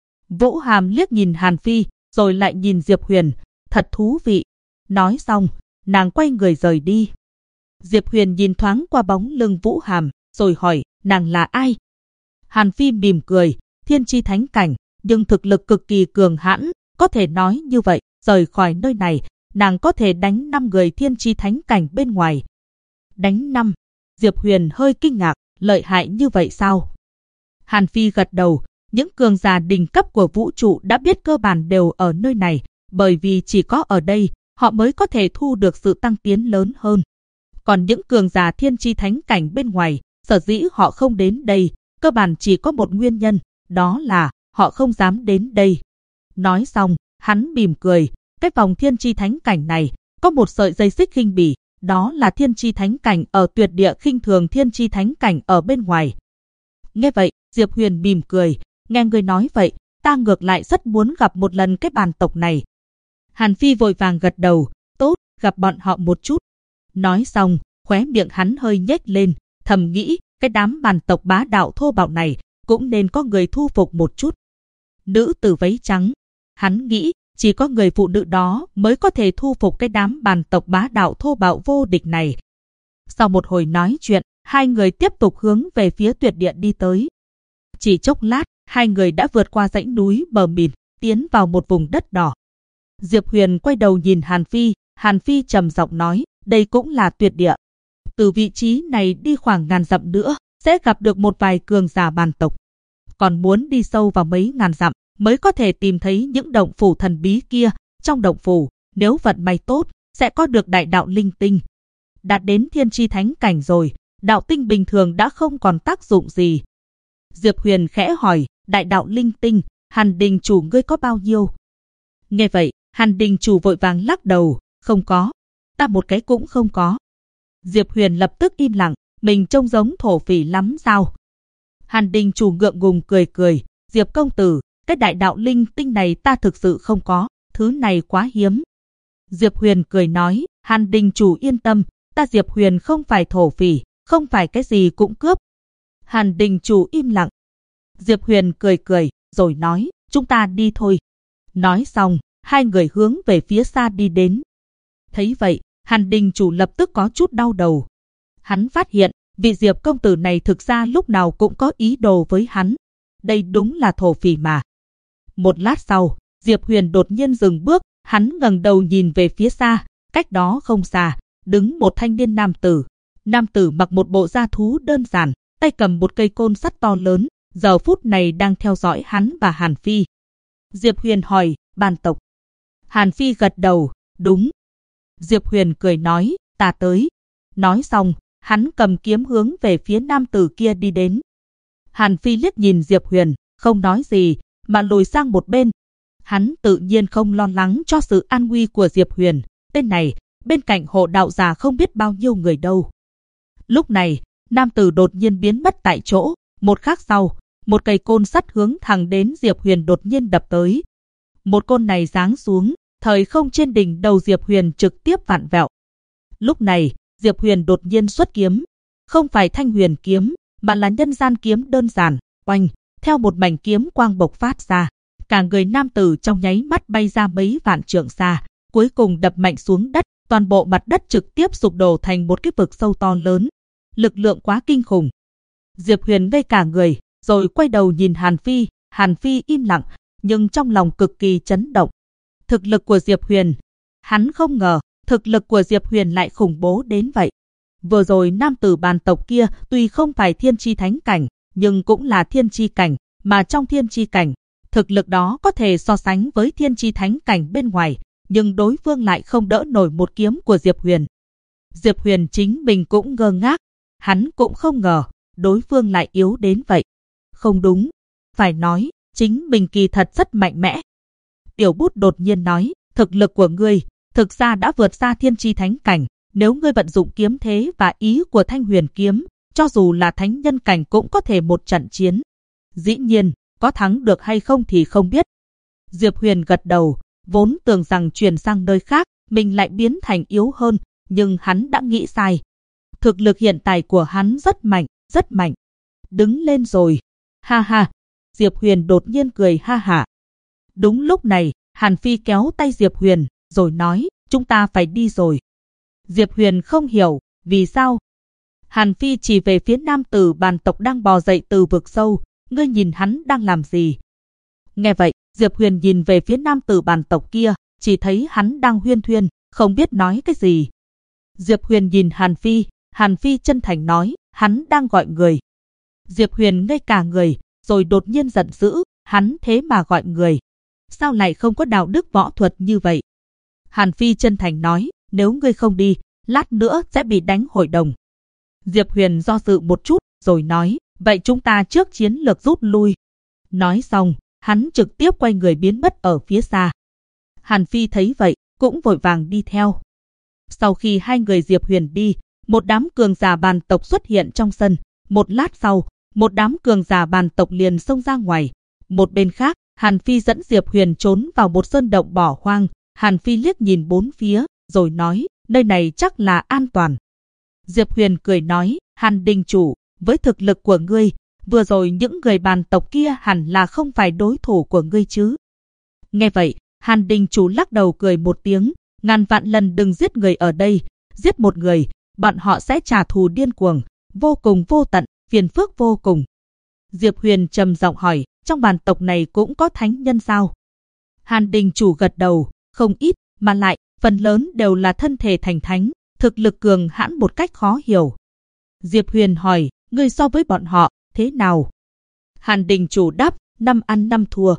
Vũ Hàm liếc nhìn Hàn Phi, rồi lại nhìn Diệp Huyền, thật thú vị. Nói xong, nàng quay người rời đi. Diệp Huyền nhìn thoáng qua bóng lưng Vũ Hàm, rồi hỏi, nàng là ai? Hàn Phi mỉm cười, thiên chi thánh cảnh, nhưng thực lực cực kỳ cường hãn, có thể nói như vậy, rời khỏi nơi này, nàng có thể đánh 5 người thiên chi thánh cảnh bên ngoài. Đánh 5? Diệp Huyền hơi kinh ngạc, lợi hại như vậy sao? Hàn Phi gật đầu, những cường giả đỉnh cấp của vũ trụ đã biết cơ bản đều ở nơi này, bởi vì chỉ có ở đây, họ mới có thể thu được sự tăng tiến lớn hơn. Còn những cường giả thiên chi thánh cảnh bên ngoài, sở dĩ họ không đến đây, cơ bản chỉ có một nguyên nhân, đó là họ không dám đến đây. Nói xong, hắn mỉm cười, cái vòng thiên chi thánh cảnh này, có một sợi dây xích khinh bỉ, đó là thiên chi thánh cảnh ở tuyệt địa khinh thường thiên chi thánh cảnh ở bên ngoài. Nghe vậy, Diệp Huyền mỉm cười, nghe người nói vậy, ta ngược lại rất muốn gặp một lần cái bàn tộc này. Hàn Phi vội vàng gật đầu, tốt, gặp bọn họ một chút. Nói xong, khóe miệng hắn hơi nhếch lên, thầm nghĩ, cái đám bàn tộc bá đạo thô bạo này, cũng nên có người thu phục một chút. nữ tử váy trắng. Hắn nghĩ chỉ có người phụ nữ đó mới có thể thu phục cái đám bàn tộc bá đạo thô bạo vô địch này. Sau một hồi nói chuyện, hai người tiếp tục hướng về phía tuyệt địa đi tới. Chỉ chốc lát, hai người đã vượt qua dãy núi mờ mịt, tiến vào một vùng đất đỏ. Diệp Huyền quay đầu nhìn Hàn Phi trầm giọng nói, đây cũng là tuyệt địa. Từ vị trí này đi khoảng ngàn dặm nữa, sẽ gặp được một vài cường giả bàn tộc. Còn muốn đi sâu vào mấy ngàn dặm, mới có thể tìm thấy những động phủ thần bí kia. Trong động phủ, nếu vận may tốt, sẽ có được đại đạo linh tinh. Đạt đến thiên chi thánh cảnh rồi, đạo tinh bình thường đã không còn tác dụng gì. Diệp Huyền khẽ hỏi, đại đạo linh tinh, Hàn đình chủ ngươi có bao nhiêu? Nghe vậy, Hàn đình chủ vội vàng lắc đầu, không có, ta một cái cũng không có. Diệp Huyền lập tức im lặng, mình trông giống thổ phỉ lắm sao? Hàn đình chủ ngượng ngùng cười, Diệp công tử, cái đại đạo linh tinh này ta thực sự không có, thứ này quá hiếm. Diệp Huyền cười nói, Hàn đình chủ yên tâm, ta Diệp Huyền không phải thổ phỉ, không phải cái gì cũng cướp. Hàn đình chủ im lặng. Diệp Huyền cười, rồi nói, chúng ta đi thôi. Nói xong, hai người hướng về phía xa đi đến. Thấy vậy, Hàn đình chủ lập tức có chút đau đầu. Hắn phát hiện, vị Diệp công tử này thực ra lúc nào cũng có ý đồ với hắn. Đây đúng là thổ phỉ mà. Một lát sau, Diệp Huyền đột nhiên dừng bước, hắn ngẩng đầu nhìn về phía xa, cách đó không xa, đứng một thanh niên nam tử. Nam tử mặc một bộ da thú đơn giản, tay cầm một cây côn sắt to lớn, giờ phút này đang theo dõi hắn và Hàn Phi. Diệp Huyền hỏi, bàn tộc. Hàn Phi gật đầu, đúng. Diệp Huyền cười nói, ta tới. Nói xong, hắn cầm kiếm hướng về phía nam tử kia đi đến. Hàn Phi liếc nhìn Diệp Huyền, không nói gì, mà lùi sang một bên. Hắn tự nhiên không lo lắng cho sự an nguy của Diệp Huyền. Tên này, bên cạnh hộ đạo giả không biết bao nhiêu người đâu. Lúc này, nam tử đột nhiên biến mất tại chỗ. Một khắc sau, một cây côn sắt hướng thẳng đến Diệp Huyền đột nhiên đập tới. Một côn này giáng xuống, thời không trên đỉnh đầu Diệp Huyền trực tiếp vặn vẹo. Lúc này, Diệp Huyền đột nhiên xuất kiếm. Không phải thanh huyền kiếm, mà là nhân gian kiếm đơn giản. Oanh, theo một mảnh kiếm quang bộc phát ra. Cả người nam tử trong nháy mắt bay ra mấy vạn trượng xa. Cuối cùng đập mạnh xuống đất, toàn bộ mặt đất trực tiếp sụp đổ thành một cái vực sâu to lớn. Lực lượng quá kinh khủng. Diệp Huyền ngây cả người, rồi quay đầu nhìn Hàn Phi im lặng, nhưng trong lòng cực kỳ chấn động. Thực lực của Diệp Huyền, hắn không ngờ, thực lực của Diệp Huyền lại khủng bố đến vậy. Vừa rồi nam tử bàn tộc kia tuy không phải thiên chi thánh cảnh, nhưng cũng là thiên chi cảnh, mà trong thiên chi cảnh, thực lực đó có thể so sánh với thiên chi thánh cảnh bên ngoài, nhưng đối phương lại không đỡ nổi một kiếm của Diệp Huyền. Diệp Huyền chính mình cũng ngơ ngác, hắn cũng không ngờ, đối phương lại yếu đến vậy. Không đúng, phải nói, chính mình kỳ thật rất mạnh mẽ. Tiểu Bút đột nhiên nói, thực lực của ngươi, thực ra đã vượt xa thiên chi thánh cảnh, nếu ngươi vận dụng kiếm thế và ý của thanh huyền kiếm, cho dù là thánh nhân cảnh cũng có thể một trận chiến. Dĩ nhiên, có thắng được hay không thì không biết. Diệp Huyền gật đầu, vốn tưởng rằng chuyển sang nơi khác, mình lại biến thành yếu hơn, nhưng hắn đã nghĩ sai. Thực lực hiện tại của hắn rất mạnh. Đứng lên rồi. Ha ha. Diệp Huyền đột nhiên cười ha hả. Đúng lúc này, Hàn Phi kéo tay Diệp Huyền, rồi nói, chúng ta phải đi rồi. Diệp Huyền không hiểu, vì sao? Hàn Phi chỉ về phía nam tử bàn tộc đang bò dậy từ vực sâu, ngươi nhìn hắn đang làm gì? Nghe vậy, Diệp Huyền nhìn về phía nam tử bàn tộc kia, chỉ thấy hắn đang huyên thuyên, không biết nói cái gì. Diệp Huyền nhìn Hàn Phi chân thành nói, hắn đang gọi người. Diệp Huyền ngây cả người, rồi đột nhiên giận dữ, hắn thế mà gọi người. Sao lại không có đạo đức võ thuật như vậy? Hàn Phi chân thành nói, nếu ngươi không đi, lát nữa sẽ bị đánh hội đồng. Diệp Huyền do dự một chút, rồi nói, vậy chúng ta trước chiến lược rút lui. Nói xong, hắn trực tiếp quay người biến mất ở phía xa. Hàn Phi thấy vậy, cũng vội vàng đi theo. Sau khi hai người Diệp Huyền đi, một đám cường giả bàn tộc xuất hiện trong sân. Một lát sau, một đám cường giả bàn tộc liền xông ra ngoài. Một bên khác, Hàn Phi dẫn Diệp Huyền trốn vào một sơn động bỏ hoang. Hàn Phi liếc nhìn bốn phía, rồi nói, nơi này chắc là an toàn. Diệp Huyền cười nói, Hàn đình chủ, với thực lực của ngươi, vừa rồi những người bàn tộc kia hẳn là không phải đối thủ của ngươi chứ. Nghe vậy, Hàn Đình Chủ lắc đầu cười một tiếng, ngàn vạn lần đừng giết người ở đây, giết một người, bọn họ sẽ trả thù điên cuồng, vô cùng vô tận, phiền phức vô cùng. Diệp Huyền trầm giọng hỏi, trong bàn tộc này cũng có thánh nhân sao? Hàn Đình Chủ gật đầu, không ít, mà lại, phần lớn đều là thân thể thành thánh, thực lực cường hãn một cách khó hiểu. Diệp Huyền hỏi, ngươi so với bọn họ, thế nào? Hàn Đình Chủ đáp, 5 ăn 5 thua.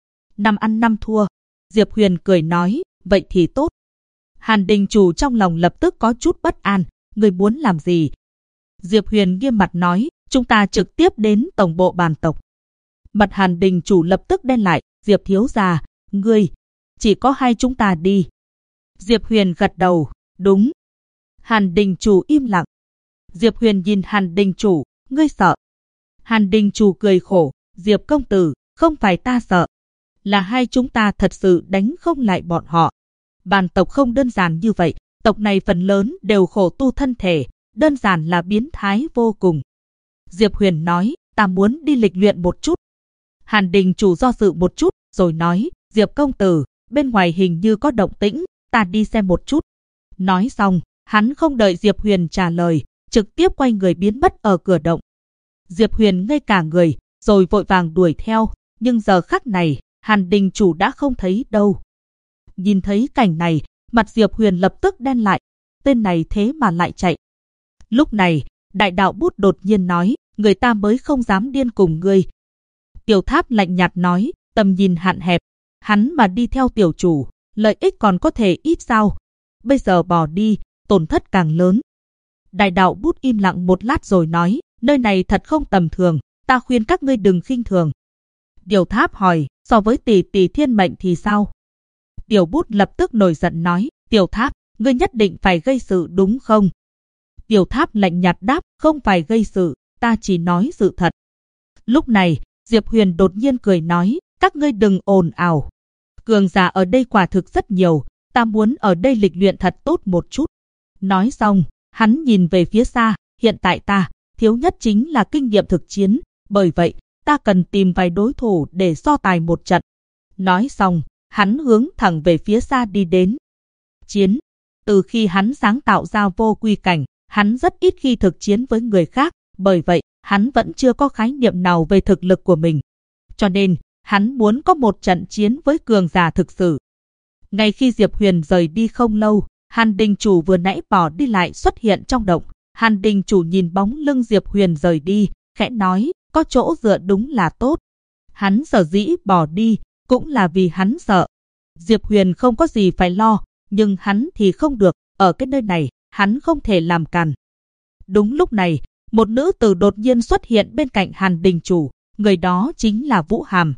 5 ăn 5 thua. Diệp Huyền cười nói, vậy thì tốt. Hàn Đình Chủ trong lòng lập tức có chút bất an, ngươi muốn làm gì? Diệp Huyền nghiêm mặt nói, chúng ta trực tiếp đến tổng bộ bàn tộc. Mặt Hàn Đình Chủ lập tức đen lại, Diệp thiếu gia, ngươi, chỉ có hai chúng ta đi. Diệp Huyền gật đầu, đúng. Hàn Đình Chủ im lặng. Diệp Huyền nhìn Hàn Đình Chủ, ngươi sợ? Hàn Đình Chủ cười khổ, Diệp công tử, không phải ta sợ, là hai chúng ta thật sự đánh không lại bọn họ. Bàn tộc không đơn giản như vậy, tộc này phần lớn đều khổ tu thân thể, đơn giản là biến thái vô cùng. Diệp Huyền nói, ta muốn đi lịch luyện một chút. Hàn Đình Chủ do dự một chút, rồi nói, Diệp công tử, bên ngoài hình như có động tĩnh, ta đi xem một chút. Nói xong, hắn không đợi Diệp Huyền trả lời, trực tiếp quay người biến mất ở cửa động. Diệp Huyền ngây cả người, rồi vội vàng đuổi theo, nhưng giờ khắc này, Hàn Đình Chủ đã không thấy đâu. Nhìn thấy cảnh này, mặt Diệp Huyền lập tức đen lại, tên này thế mà lại chạy. Lúc này, Đại Đạo Bút đột nhiên nói, người ta mới không dám điên cùng ngươi. Tiểu Tháp lạnh nhạt nói, tầm nhìn hạn hẹp, hắn mà đi theo tiểu chủ, lợi ích còn có thể ít sao? Bây giờ bỏ đi, tổn thất càng lớn. Đại Đạo Bút im lặng một lát rồi nói, nơi này thật không tầm thường, ta khuyên các ngươi đừng khinh thường. Tiểu Tháp hỏi, so với tỷ tỷ thiên mệnh thì sao? Tiểu Bút lập tức nổi giận nói, Tiểu Tháp, ngươi nhất định phải gây sự đúng không? Tiểu Tháp lạnh nhạt đáp, không phải gây sự, ta chỉ nói sự thật. Lúc này, Diệp Huyền đột nhiên cười nói, các ngươi đừng ồn ào. Cường giả ở đây quả thực rất nhiều, ta muốn ở đây lịch luyện thật tốt một chút. Nói xong, hắn nhìn về phía xa, hiện tại ta, thiếu nhất chính là kinh nghiệm thực chiến, bởi vậy, ta cần tìm vài đối thủ để so tài một trận. Nói xong, hắn hướng thẳng về phía xa đi đến. Chiến. Từ khi hắn sáng tạo ra vô quy cảnh, hắn rất ít khi thực chiến với người khác, bởi vậy, hắn vẫn chưa có khái niệm nào về thực lực của mình. Cho nên, hắn muốn có một trận chiến với cường giả thực sự. Ngay khi Diệp Huyền rời đi không lâu, Hàn Đình Chủ vừa nãy bỏ đi lại xuất hiện trong động. Hàn Đình Chủ nhìn bóng lưng Diệp Huyền rời đi, khẽ nói, có chỗ dựa đúng là tốt. Hắn sở dĩ bỏ đi, cũng là vì hắn sợ. Diệp Huyền không có gì phải lo, nhưng hắn thì không được, ở cái nơi này, hắn không thể làm càn. Đúng lúc này, một nữ tử đột nhiên xuất hiện bên cạnh Hàn Đình Chủ, người đó chính là Vũ Hàm.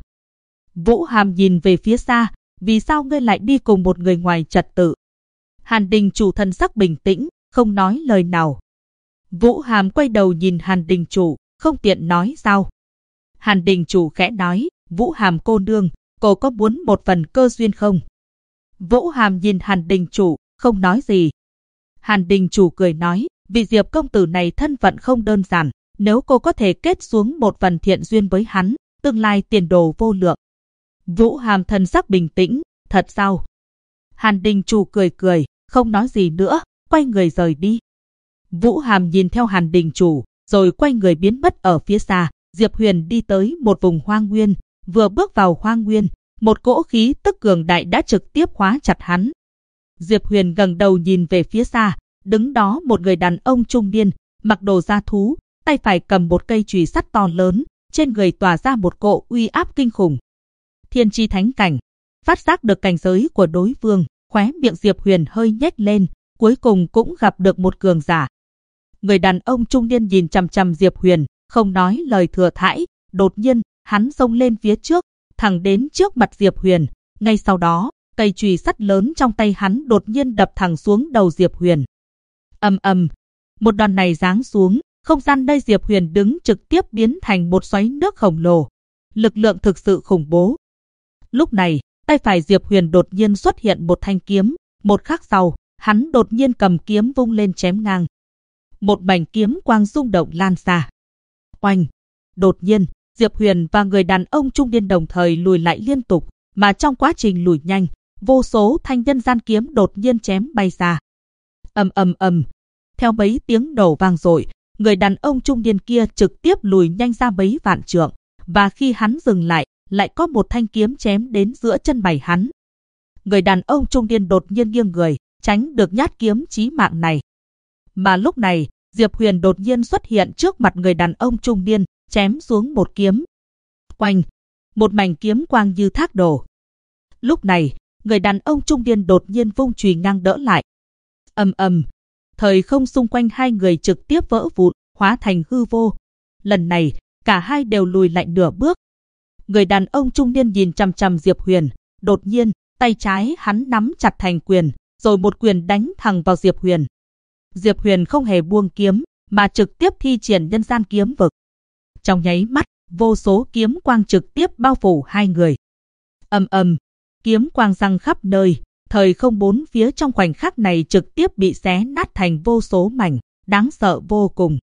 Vũ Hàm nhìn về phía xa, vì sao ngươi lại đi cùng một người ngoài trật tự? Hàn Đình Chủ thần sắc bình tĩnh, không nói lời nào. Vũ Hàm quay đầu nhìn Hàn Đình Chủ, không tiện nói sao. Hàn Đình Chủ khẽ nói, Vũ Hàm cô nương, cô có muốn một phần cơ duyên không? Vũ Hàm nhìn Hàn Đình Chủ, không nói gì. Hàn Đình Chủ cười nói, vị Diệp công tử này thân phận không đơn giản, nếu cô có thể kết xuống một phần thiện duyên với hắn, tương lai tiền đồ vô lượng. Vũ Hàm thần sắc bình tĩnh, thật sao? Hàn Đình Chủ cười cười, không nói gì nữa, quay người rời đi. Vũ Hàm nhìn theo Hàn Đình Chủ, rồi quay người biến mất ở phía xa. Diệp Huyền đi tới một vùng hoang nguyên, vừa bước vào hoang nguyên, một cỗ khí tức cường đại đã trực tiếp khóa chặt hắn. Diệp Huyền ngẩng đầu nhìn về phía xa, đứng đó một người đàn ông trung niên, mặc đồ da thú, tay phải cầm một cây chùy sắt to lớn, trên người tỏa ra một cỗ uy áp kinh khủng. Thiên chi thánh cảnh, phát giác được cảnh giới của đối phương, khóe miệng Diệp Huyền hơi nhếch lên, cuối cùng cũng gặp được một cường giả. Người đàn ông trung niên nhìn chằm chằm Diệp Huyền, không nói lời thừa thãi, đột nhiên, hắn xông lên phía trước, thẳng đến trước mặt Diệp Huyền, ngay sau đó, cây chùy sắt lớn trong tay hắn đột nhiên đập thẳng xuống đầu Diệp Huyền. Ầm ầm, một đòn này giáng xuống, không gian nơi Diệp Huyền đứng trực tiếp biến thành một xoáy nước khổng lồ. Lực lượng thực sự khủng bố. Lúc này, tay phải Diệp Huyền đột nhiên xuất hiện một thanh kiếm, một khắc sau, hắn đột nhiên cầm kiếm vung lên chém ngang. Một mảnh kiếm quang rung động lan xa. Oanh! Đột nhiên, Diệp Huyền và người đàn ông trung niên đồng thời lùi lại liên tục, mà trong quá trình lùi nhanh, vô số thanh nhân gian kiếm đột nhiên chém bay ra. Ầm ầm ầm, theo mấy tiếng nổ vang dội, người đàn ông trung niên kia trực tiếp lùi nhanh ra mấy vạn trượng, và khi hắn dừng lại có một thanh kiếm chém đến giữa chân mày hắn. Người đàn ông trung niên đột nhiên nghiêng người, tránh được nhát kiếm chí mạng này. Mà lúc này, Diệp Huyền đột nhiên xuất hiện trước mặt người đàn ông trung niên, chém xuống một kiếm. Oanh, một mảnh kiếm quang như thác đổ. Lúc này, người đàn ông trung niên đột nhiên vung chùy ngang đỡ lại. Ầm ầm, thời không xung quanh hai người trực tiếp vỡ vụn, hóa thành hư vô. Lần này, cả hai đều lùi lại nửa bước. Người đàn ông trung niên nhìn chằm chằm Diệp Huyền, đột nhiên, tay trái hắn nắm chặt thành quyền, rồi một quyền đánh thẳng vào Diệp Huyền. Diệp Huyền không hề buông kiếm, mà trực tiếp thi triển nhân gian kiếm vực. Trong nháy mắt, vô số kiếm quang trực tiếp bao phủ hai người. Ầm ầm, kiếm quang giăng khắp nơi, thời không bốn phía trong khoảnh khắc này trực tiếp bị xé nát thành vô số mảnh, đáng sợ vô cùng.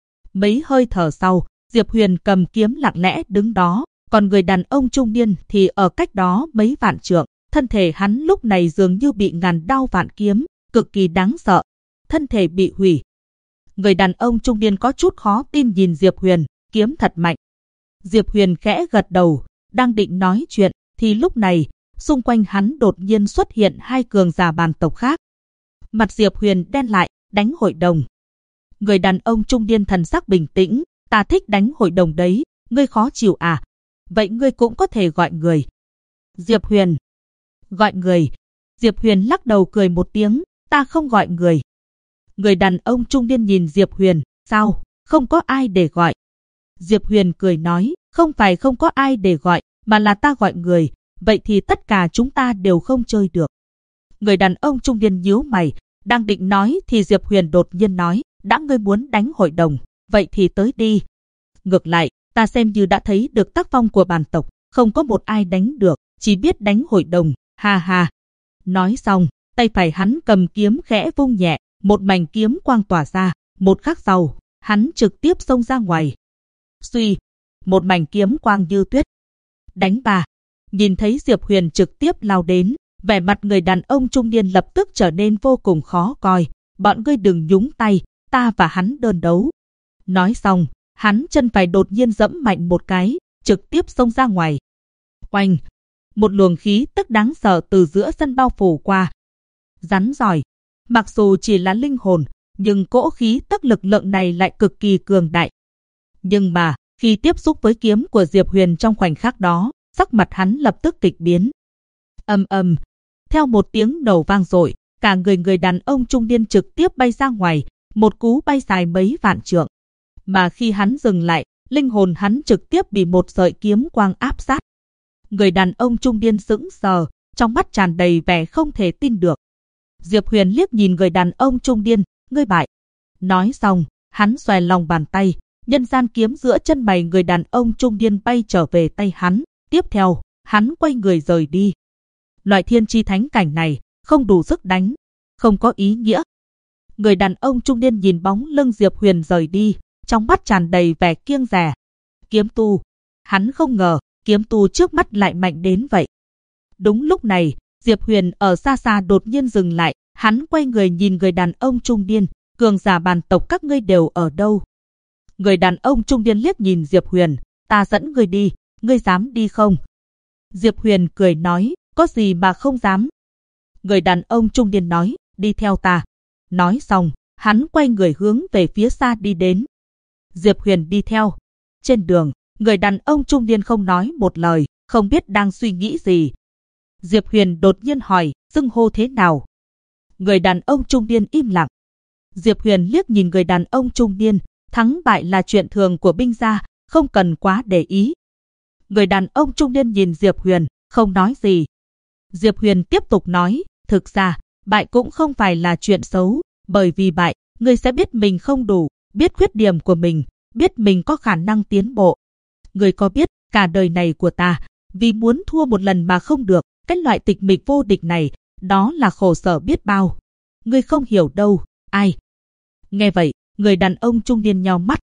Mấy hơi thở sau, Diệp Huyền cầm kiếm lặng lẽ đứng đó, còn người đàn ông trung niên thì ở cách đó mấy vạn trượng. Thân thể hắn lúc này dường như bị ngàn đao vạn kiếm, cực kỳ đáng sợ. Thân thể bị hủy. Người đàn ông trung niên có chút khó tin nhìn Diệp Huyền, kiếm thật mạnh. Diệp Huyền khẽ gật đầu, đang định nói chuyện, thì lúc này, xung quanh hắn đột nhiên xuất hiện hai cường giả bàn tộc khác. Mặt Diệp Huyền đen lại, đánh hội đồng. Người đàn ông trung niên thần sắc bình tĩnh, ta thích đánh hội đồng đấy, ngươi khó chịu à? Vậy ngươi cũng có thể gọi người. Diệp Huyền. Gọi người. Diệp Huyền lắc đầu cười một tiếng, ta không gọi người. Người đàn ông trung niên nhìn Diệp Huyền, sao, không có ai để gọi. Diệp Huyền cười nói, không phải không có ai để gọi, mà là ta gọi người, vậy thì tất cả chúng ta đều không chơi được. Người đàn ông trung niên nhíu mày, đang định nói thì Diệp Huyền đột nhiên nói, đã ngươi muốn đánh hội đồng, vậy thì tới đi. Ngược lại, ta xem như đã thấy được tác phong của bản tộc, không có một ai đánh được, chỉ biết đánh hội đồng, ha ha. Nói xong, tay phải hắn cầm kiếm khẽ vung nhẹ, một mảnh kiếm quang tỏa ra, một khắc sau, hắn trực tiếp xông ra ngoài. Suy, một mảnh kiếm quang như tuyết. Đánh bà. Nhìn thấy Diệp Huyền trực tiếp lao đến, vẻ mặt người đàn ông trung niên lập tức trở nên vô cùng khó coi. Bọn ngươi đừng nhúng tay, ta và hắn đơn đấu. Nói xong, hắn chân phải đột nhiên giẫm mạnh một cái, trực tiếp xông ra ngoài. Oanh! Một luồng khí tức đáng sợ từ giữa sân bao phủ qua. Rắn giỏi. Mặc dù chỉ là linh hồn, nhưng cỗ khí tức lực lượng này lại cực kỳ cường đại. Nhưng mà, khi tiếp xúc với kiếm của Diệp Huyền trong khoảnh khắc đó, sắc mặt hắn lập tức kịch biến. Ầm ầm, theo một tiếng nổ vang dội, cả người đàn ông trung niên trực tiếp bay ra ngoài, một cú bay dài mấy vạn trượng. Mà khi hắn dừng lại, linh hồn hắn trực tiếp bị một sợi kiếm quang áp sát. Người đàn ông trung niên sững sờ, trong mắt tràn đầy vẻ không thể tin được. Diệp Huyền liếc nhìn người đàn ông trung niên, ngươi bại. Nói xong, hắn xòe lòng bàn tay, nhân gian kiếm giữa chân mày người đàn ông trung niên bay trở về tay hắn. Tiếp theo, hắn quay người rời đi. Loại thiên chi thánh cảnh này, không đủ sức đánh, không có ý nghĩa. Người đàn ông trung niên nhìn bóng lưng Diệp Huyền rời đi, trong mắt tràn đầy vẻ kiêng dè. Kiếm tu. Hắn không ngờ, kiếm tu trước mắt lại mạnh đến vậy. Đúng lúc này, Diệp Huyền ở xa xa đột nhiên dừng lại, hắn quay người nhìn người đàn ông trung niên, cường giả bàn tộc các ngươi đều ở đâu? Người đàn ông trung niên liếc nhìn Diệp Huyền, ta dẫn ngươi đi, ngươi dám đi không? Diệp Huyền cười nói, có gì mà không dám? Người đàn ông trung niên nói, đi theo ta. Nói xong, hắn quay người hướng về phía xa đi đến. Diệp Huyền đi theo. Trên đường, người đàn ông trung niên không nói một lời, không biết đang suy nghĩ gì. Diệp Huyền đột nhiên hỏi, xưng hô thế nào? Người đàn ông trung niên im lặng. Diệp Huyền liếc nhìn người đàn ông trung niên, thắng bại là chuyện thường của binh gia, không cần quá để ý. Người đàn ông trung niên nhìn Diệp Huyền, không nói gì. Diệp Huyền tiếp tục nói, thực ra, bại cũng không phải là chuyện xấu, bởi vì bại, ngươi sẽ biết mình không đủ, biết khuyết điểm của mình, biết mình có khả năng tiến bộ. Ngươi có biết, cả đời này của ta, vì muốn thua một lần mà không được, cái loại tịch mịch vô địch này, đó là khổ sở biết bao. Ngươi không hiểu đâu, ai? Nghe vậy, người đàn ông trung niên nheo mắt,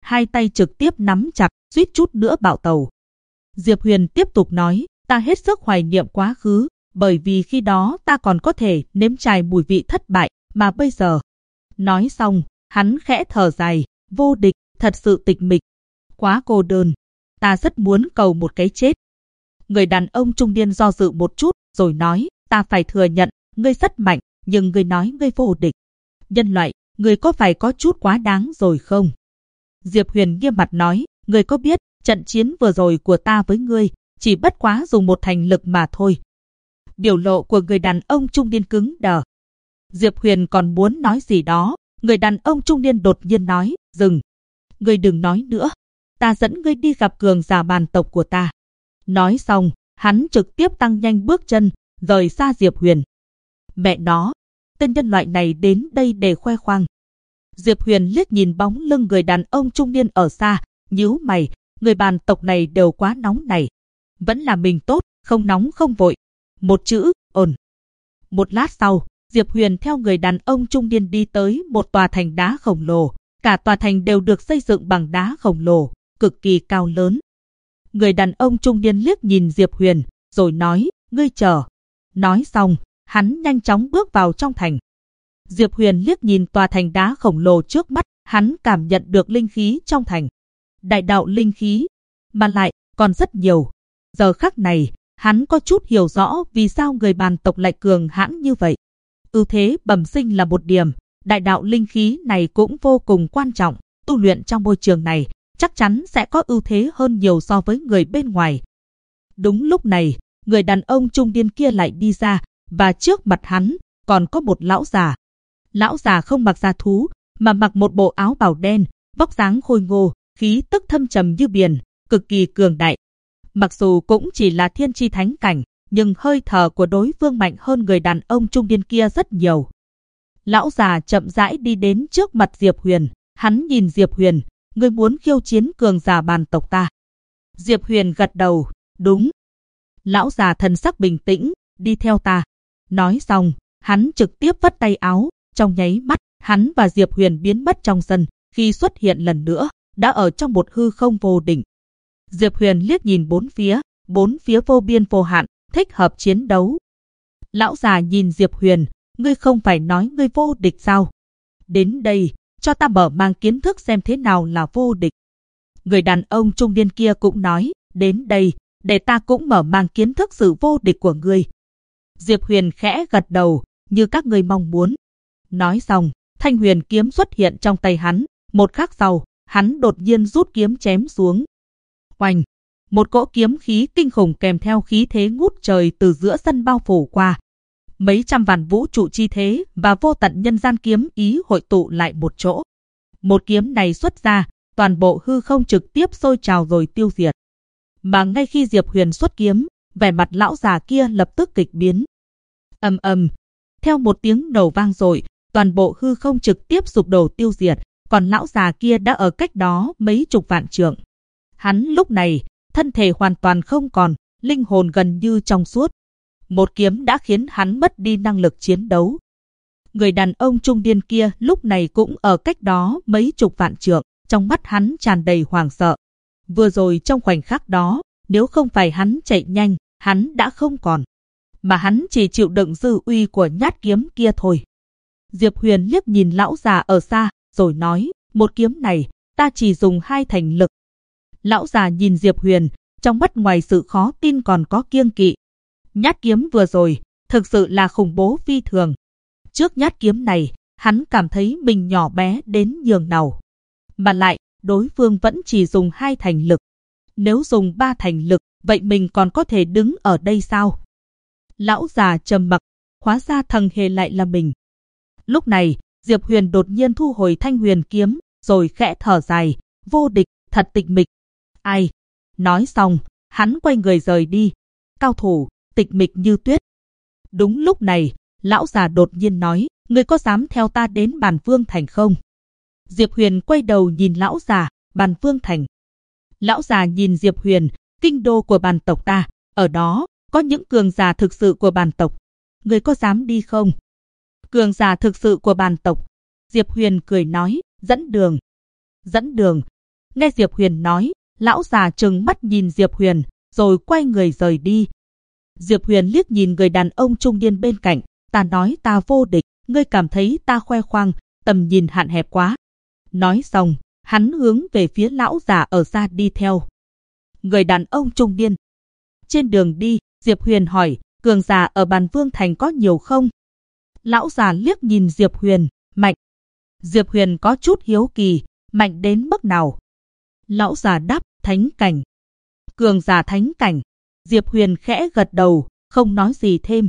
hai tay trực tiếp nắm chặt, suýt chút nữa bạo tẩu. Diệp Huyền tiếp tục nói, ta hết sức hoài niệm quá khứ, bởi vì khi đó ta còn có thể nếm trải mùi vị thất bại, mà bây giờ. Nói xong, hắn khẽ thở dài, vô địch, thật sự tịch mịch, quá cô đơn, ta rất muốn cầu một cái chết. Người đàn ông trung niên do dự một chút, rồi nói, ta phải thừa nhận, ngươi rất mạnh, nhưng ngươi nói ngươi vô địch. Nhân loại, ngươi có phải có chút quá đáng rồi không? Diệp Huyền nghiêm mặt nói, ngươi có biết, trận chiến vừa rồi của ta với ngươi, chỉ bất quá dùng một thành lực mà thôi. Biểu lộ của người đàn ông trung niên cứng đờ. Diệp Huyền còn muốn nói gì đó, người đàn ông trung niên đột nhiên nói, dừng. Ngươi đừng nói nữa, ta dẫn ngươi đi gặp cường giả bàn tộc của ta. Nói xong, hắn trực tiếp tăng nhanh bước chân, rời xa Diệp Huyền. Mẹ nó, tên nhân loại này đến đây để khoe khoang. Diệp Huyền liếc nhìn bóng lưng người đàn ông trung niên ở xa, nhíu mày, người bàn tộc này đều quá nóng này. Vẫn là mình tốt, không nóng không vội. Một chữ, ổn. Một lát sau, Diệp Huyền theo người đàn ông trung niên đi tới một tòa thành đá khổng lồ. Cả tòa thành đều được xây dựng bằng đá khổng lồ, cực kỳ cao lớn. Người đàn ông trung niên liếc nhìn Diệp Huyền, rồi nói, ngươi chờ. Nói xong, hắn nhanh chóng bước vào trong thành. Diệp Huyền liếc nhìn tòa thành đá khổng lồ trước mắt, hắn cảm nhận được linh khí trong thành. Đại đạo linh khí, mà lại còn rất nhiều. Giờ khắc này, hắn có chút hiểu rõ vì sao người bàn tộc lại cường hãn như vậy. Ưu thế bẩm sinh là một điểm, đại đạo linh khí này cũng vô cùng quan trọng. Tu luyện trong môi trường này, chắc chắn sẽ có ưu thế hơn nhiều so với người bên ngoài. Đúng lúc này, người đàn ông trung niên kia lại đi ra, và trước mặt hắn còn có một lão già. Lão già không mặc da thú, mà mặc một bộ áo bào đen, vóc dáng khôi ngô, khí tức thâm trầm như biển, cực kỳ cường đại. Mặc dù cũng chỉ là thiên chi thánh cảnh, nhưng hơi thở của đối phương mạnh hơn người đàn ông trung niên kia rất nhiều. Lão già chậm rãi đi đến trước mặt Diệp Huyền, hắn nhìn Diệp Huyền, ngươi muốn khiêu chiến cường giả bàn tộc ta. Diệp Huyền gật đầu, đúng. Lão già thần sắc bình tĩnh, đi theo ta. Nói xong, hắn trực tiếp vất tay áo, trong nháy mắt, hắn và Diệp Huyền biến mất trong sân, khi xuất hiện lần nữa, đã ở trong một hư không vô định. Diệp Huyền liếc nhìn bốn phía vô biên vô hạn, thích hợp chiến đấu. Lão già nhìn Diệp Huyền, ngươi không phải nói ngươi vô địch sao? Đến đây, cho ta mở mang kiến thức xem thế nào là vô địch. Người đàn ông trung niên kia cũng nói, đến đây, để ta cũng mở mang kiến thức sự vô địch của ngươi. Diệp Huyền khẽ gật đầu, như các ngươi mong muốn. Nói xong, thanh huyền kiếm xuất hiện trong tay hắn, một khắc sau, hắn đột nhiên rút kiếm chém xuống. Oanh! Một cỗ kiếm khí kinh khủng kèm theo khí thế ngút trời từ giữa sân bao phủ qua. Mấy trăm vạn vũ trụ chi thế và vô tận nhân gian kiếm ý hội tụ lại một chỗ. Một kiếm này xuất ra, toàn bộ hư không trực tiếp sôi trào rồi tiêu diệt. Mà ngay khi Diệp Huyền xuất kiếm, vẻ mặt lão già kia lập tức kịch biến. Ầm ầm, theo một tiếng nổ vang dội, toàn bộ hư không trực tiếp sụp đổ tiêu diệt, còn lão già kia đã ở cách đó mấy chục vạn trượng. Hắn lúc này, thân thể hoàn toàn không còn, linh hồn gần như trong suốt. Một kiếm đã khiến hắn mất đi năng lực chiến đấu. Người đàn ông trung niên kia lúc này cũng ở cách đó mấy chục vạn trượng, trong mắt hắn tràn đầy hoảng sợ. Vừa rồi trong khoảnh khắc đó, nếu không phải hắn chạy nhanh, hắn đã không còn. Mà hắn chỉ chịu đựng dư uy của nhát kiếm kia thôi. Diệp Huyền liếc nhìn lão già ở xa, rồi nói, một kiếm này, ta chỉ dùng 2 thành lực. Lão già nhìn Diệp Huyền, trong mắt ngoài sự khó tin còn có kiêng kỵ. Nhát kiếm vừa rồi, thực sự là khủng bố phi thường. Trước nhát kiếm này, hắn cảm thấy mình nhỏ bé đến nhường nào. Mà lại, đối phương vẫn chỉ dùng 2 thành lực. Nếu dùng 3 thành lực, vậy mình còn có thể đứng ở đây sao? Lão già trầm mặc, hóa ra thằng hề lại là mình. Lúc này, Diệp Huyền đột nhiên thu hồi thanh huyền kiếm, rồi khẽ thở dài, vô địch, thật tịch mịch. Ai? Nói xong, hắn quay người rời đi. Cao thủ, tịch mịch như tuyết. Đúng lúc này, lão già đột nhiên nói, ngươi có dám theo ta đến Bàn Vương Thành không? Diệp Huyền quay đầu nhìn lão già, Bàn Vương Thành. Lão già nhìn Diệp Huyền, kinh đô của bàn tộc ta, ở đó, có những cường giả thực sự của bàn tộc. Ngươi có dám đi không? Cường giả thực sự của bàn tộc. Diệp Huyền cười nói, dẫn đường. Dẫn đường. Nghe Diệp Huyền nói, lão già trừng mắt nhìn Diệp Huyền, rồi quay người rời đi. Diệp Huyền liếc nhìn người đàn ông trung niên bên cạnh, ta nói ta vô địch, ngươi cảm thấy ta khoe khoang, tầm nhìn hạn hẹp quá. Nói xong, hắn hướng về phía lão già ở xa đi theo. Người đàn ông trung niên. Trên đường đi, Diệp Huyền hỏi, cường giả ở Bàn Vương Thành có nhiều không? Lão già liếc nhìn Diệp Huyền, mạnh. Diệp Huyền có chút hiếu kỳ, mạnh đến mức nào? Lão già đáp, thánh cảnh. Cường giả thánh cảnh. Diệp Huyền khẽ gật đầu, không nói gì thêm.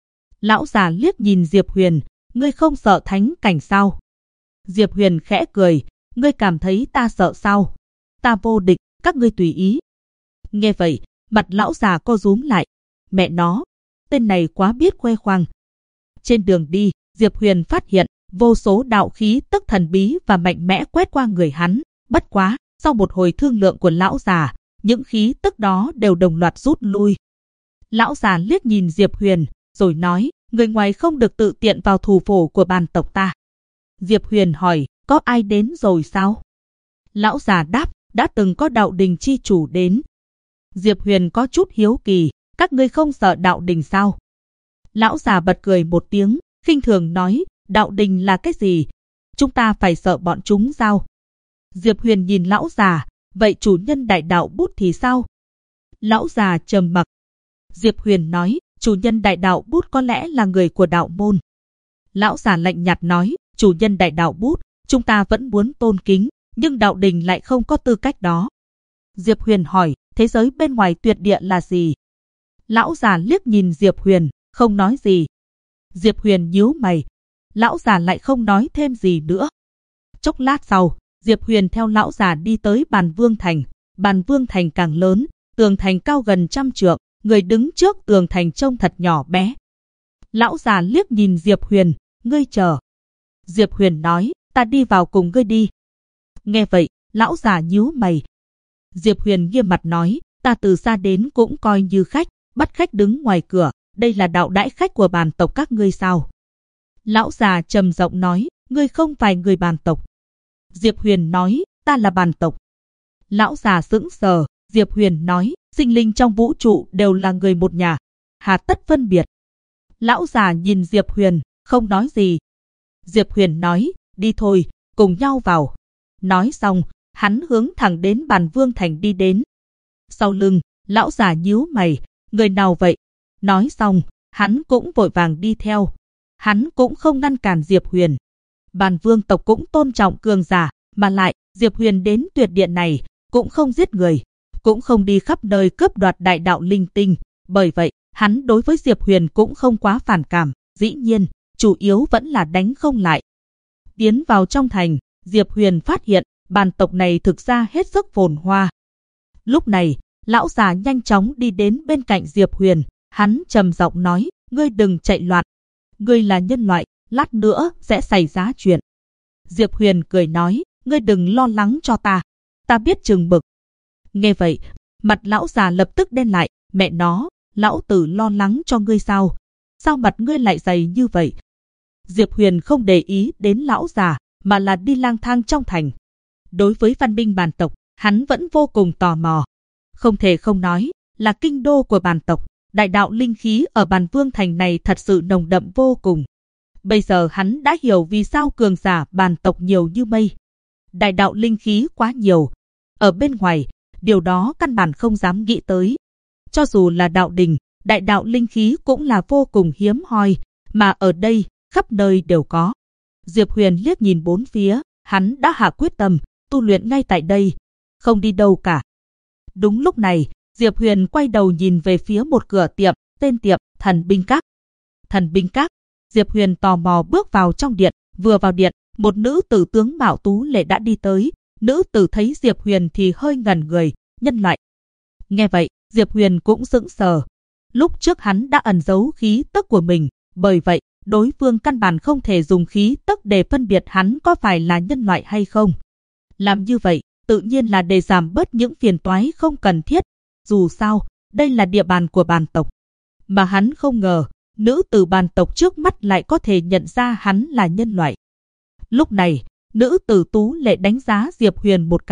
Lão già liếc nhìn Diệp Huyền, ngươi không sợ thánh cảnh sao? Diệp Huyền khẽ cười, ngươi cảm thấy ta sợ sao? Ta vô địch, các ngươi tùy ý. Nghe vậy, mặt lão già co rúm lại. Mẹ nó, tên này quá biết khoe khoang. Trên đường đi, Diệp Huyền phát hiện vô số đạo khí tức thần bí và mạnh mẽ quét qua người hắn. Bất quá, sau một hồi thương lượng của lão già, những khí tức đó đều đồng loạt rút lui. Lão già liếc nhìn Diệp Huyền, rồi nói, người ngoài không được tự tiện vào thủ phủ của Bàn tộc ta. Diệp Huyền hỏi, có ai đến rồi sao? Lão già đáp, đã từng có đạo đình chi chủ đến. Diệp Huyền có chút hiếu kỳ, các ngươi không sợ đạo đình sao? Lão già bật cười một tiếng, khinh thường nói, đạo đình là cái gì? Chúng ta phải sợ bọn chúng sao? Diệp Huyền nhìn lão già, vậy chủ nhân đại đạo bút thì sao? Lão già trầm mặc. Diệp Huyền nói, chủ nhân đại đạo bút có lẽ là người của đạo môn. Lão già lạnh nhạt nói, chủ nhân đại đạo bút, chúng ta vẫn muốn tôn kính, nhưng đạo đình lại không có tư cách đó. Diệp Huyền hỏi, thế giới bên ngoài tuyệt địa là gì? Lão già liếc nhìn Diệp Huyền, không nói gì. Diệp Huyền nhíu mày. Lão già lại không nói thêm gì nữa. Chốc lát sau, Diệp Huyền theo lão già đi tới Bàn Vương Thành. Bàn Vương Thành càng lớn, tường thành cao gần 100 trượng, người đứng trước tường thành trông thật nhỏ bé. Lão già liếc nhìn Diệp Huyền, ngươi chờ. Diệp Huyền nói, ta đi vào cùng ngươi đi. Nghe vậy, lão già nhíu mày. Diệp Huyền nghiêm mặt nói, ta từ xa đến cũng coi như khách, bắt khách đứng ngoài cửa, đây là đạo đãi khách của Bàn tộc các ngươi sao? Lão già trầm giọng nói, ngươi không phải người Bàn tộc. Diệp Huyền nói, ta là Bàn tộc. Lão già sững sờ, Diệp Huyền nói, sinh linh trong vũ trụ đều là người một nhà, hà tất phân biệt. Lão già nhìn Diệp Huyền, không nói gì. Diệp Huyền nói, đi thôi, cùng nhau vào. Nói xong, hắn hướng thẳng đến Bàn Vương Thành đi đến. Sau lưng, lão già nhíu mày, người nào vậy? Nói xong, hắn cũng vội vàng đi theo. Hắn cũng không ngăn cản Diệp Huyền. Bàn Vương tộc cũng tôn trọng cường giả, mà lại, Diệp Huyền đến tuyệt điện này, cũng không giết người, cũng không đi khắp nơi cướp đoạt đại đạo linh tinh. Bởi vậy, hắn đối với Diệp Huyền cũng không quá phản cảm, dĩ nhiên, chủ yếu vẫn là đánh không lại. Tiến vào trong thành, Diệp Huyền phát hiện, Bàn tộc này thực ra hết sức phồn hoa. Lúc này, lão già nhanh chóng đi đến bên cạnh Diệp Huyền, hắn trầm giọng nói, ngươi đừng chạy loạn. Ngươi là nhân loại, lát nữa sẽ xảy ra chuyện. Diệp Huyền cười nói, ngươi đừng lo lắng cho ta biết chừng mực. Nghe vậy, mặt lão già lập tức đen lại, mẹ nó, lão tử lo lắng cho ngươi sao? Sao mặt ngươi lại dày như vậy? Diệp Huyền không để ý đến lão già, mà là đi lang thang trong thành. Đối với văn minh Bàn tộc, hắn vẫn vô cùng tò mò. Không thể không nói, là kinh đô của Bàn tộc, đại đạo linh khí ở Bàn Vương Thành này thật sự nồng đậm vô cùng. Bây giờ hắn đã hiểu vì sao cường giả Bàn tộc nhiều như mây. Đại đạo linh khí quá nhiều. Ở bên ngoài, điều đó căn bản không dám nghĩ tới. Cho dù là đạo đình, đại đạo linh khí cũng là vô cùng hiếm hoi, mà ở đây, khắp nơi đều có. Diệp Huyền liếc nhìn bốn phía, hắn đã hạ quyết tâm, tu luyện ngay tại đây, không đi đâu cả. Đúng lúc này, Diệp Huyền quay đầu nhìn về phía một cửa tiệm, tên tiệm Thần Binh Các. Thần Binh Các. Diệp Huyền tò mò bước vào trong điện, vừa vào điện, một nữ tử tướng mạo tú lệ đã đi tới. Nữ tử thấy Diệp Huyền thì hơi ngẩn người, nhân loại. Nghe vậy, Diệp Huyền cũng sững sờ. Lúc trước hắn đã ẩn giấu khí tức của mình, bởi vậy, đối phương căn bản không thể dùng khí tức để phân biệt hắn có phải là nhân loại hay không. Làm như vậy, tự nhiên là để giảm bớt những phiền toái không cần thiết. Dù sao, đây là địa bàn của Bàn tộc. Mà hắn không ngờ, nữ tử Bàn tộc trước mắt lại có thể nhận ra hắn là nhân loại. Lúc này, nữ tử tú lệ đánh giá Diệp Huyền một cái,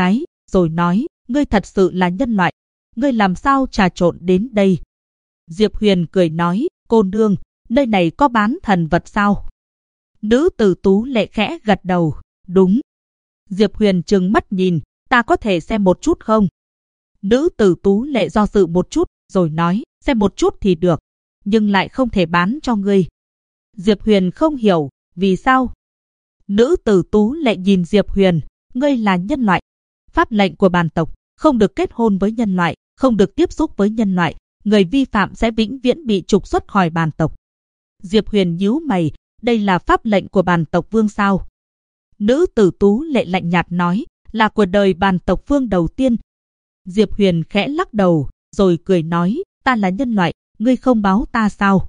rồi nói, ngươi thật sự là nhân loại, ngươi làm sao trà trộn đến đây? Diệp Huyền cười nói, cô nương, nơi này có bán thần vật sao? Nữ tử Tú Lệ khẽ gật đầu, đúng. Diệp Huyền trừng mắt nhìn, ta có thể xem một chút không? Nữ tử Tú Lệ do dự một chút, rồi nói, xem một chút thì được, nhưng lại không thể bán cho ngươi. Diệp Huyền không hiểu, vì sao? Nữ tử Tú Lệ nhìn Diệp Huyền, ngươi là nhân loại. Pháp lệnh của bản tộc, không được kết hôn với nhân loại, không được tiếp xúc với nhân loại, người vi phạm sẽ vĩnh viễn bị trục xuất khỏi bản tộc. Diệp Huyền nhíu mày, đây là pháp lệnh của bản tộc vương sao? Nữ tử Tú Lệ lạnh nhạt nói, là của đời bản tộc vương đầu tiên. Diệp Huyền khẽ lắc đầu, rồi cười nói, ta là nhân loại, ngươi không báo ta sao?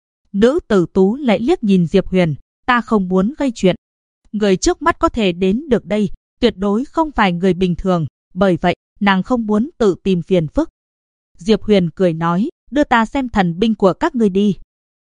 Nữ tử Tú Lệ liếc nhìn Diệp Huyền, ta không muốn gây chuyện. Người trước mắt có thể đến được đây, tuyệt đối không phải người bình thường, bởi vậy, nàng không muốn tự tìm phiền phức. Diệp Huyền cười nói, đưa ta xem thần binh của các ngươi đi.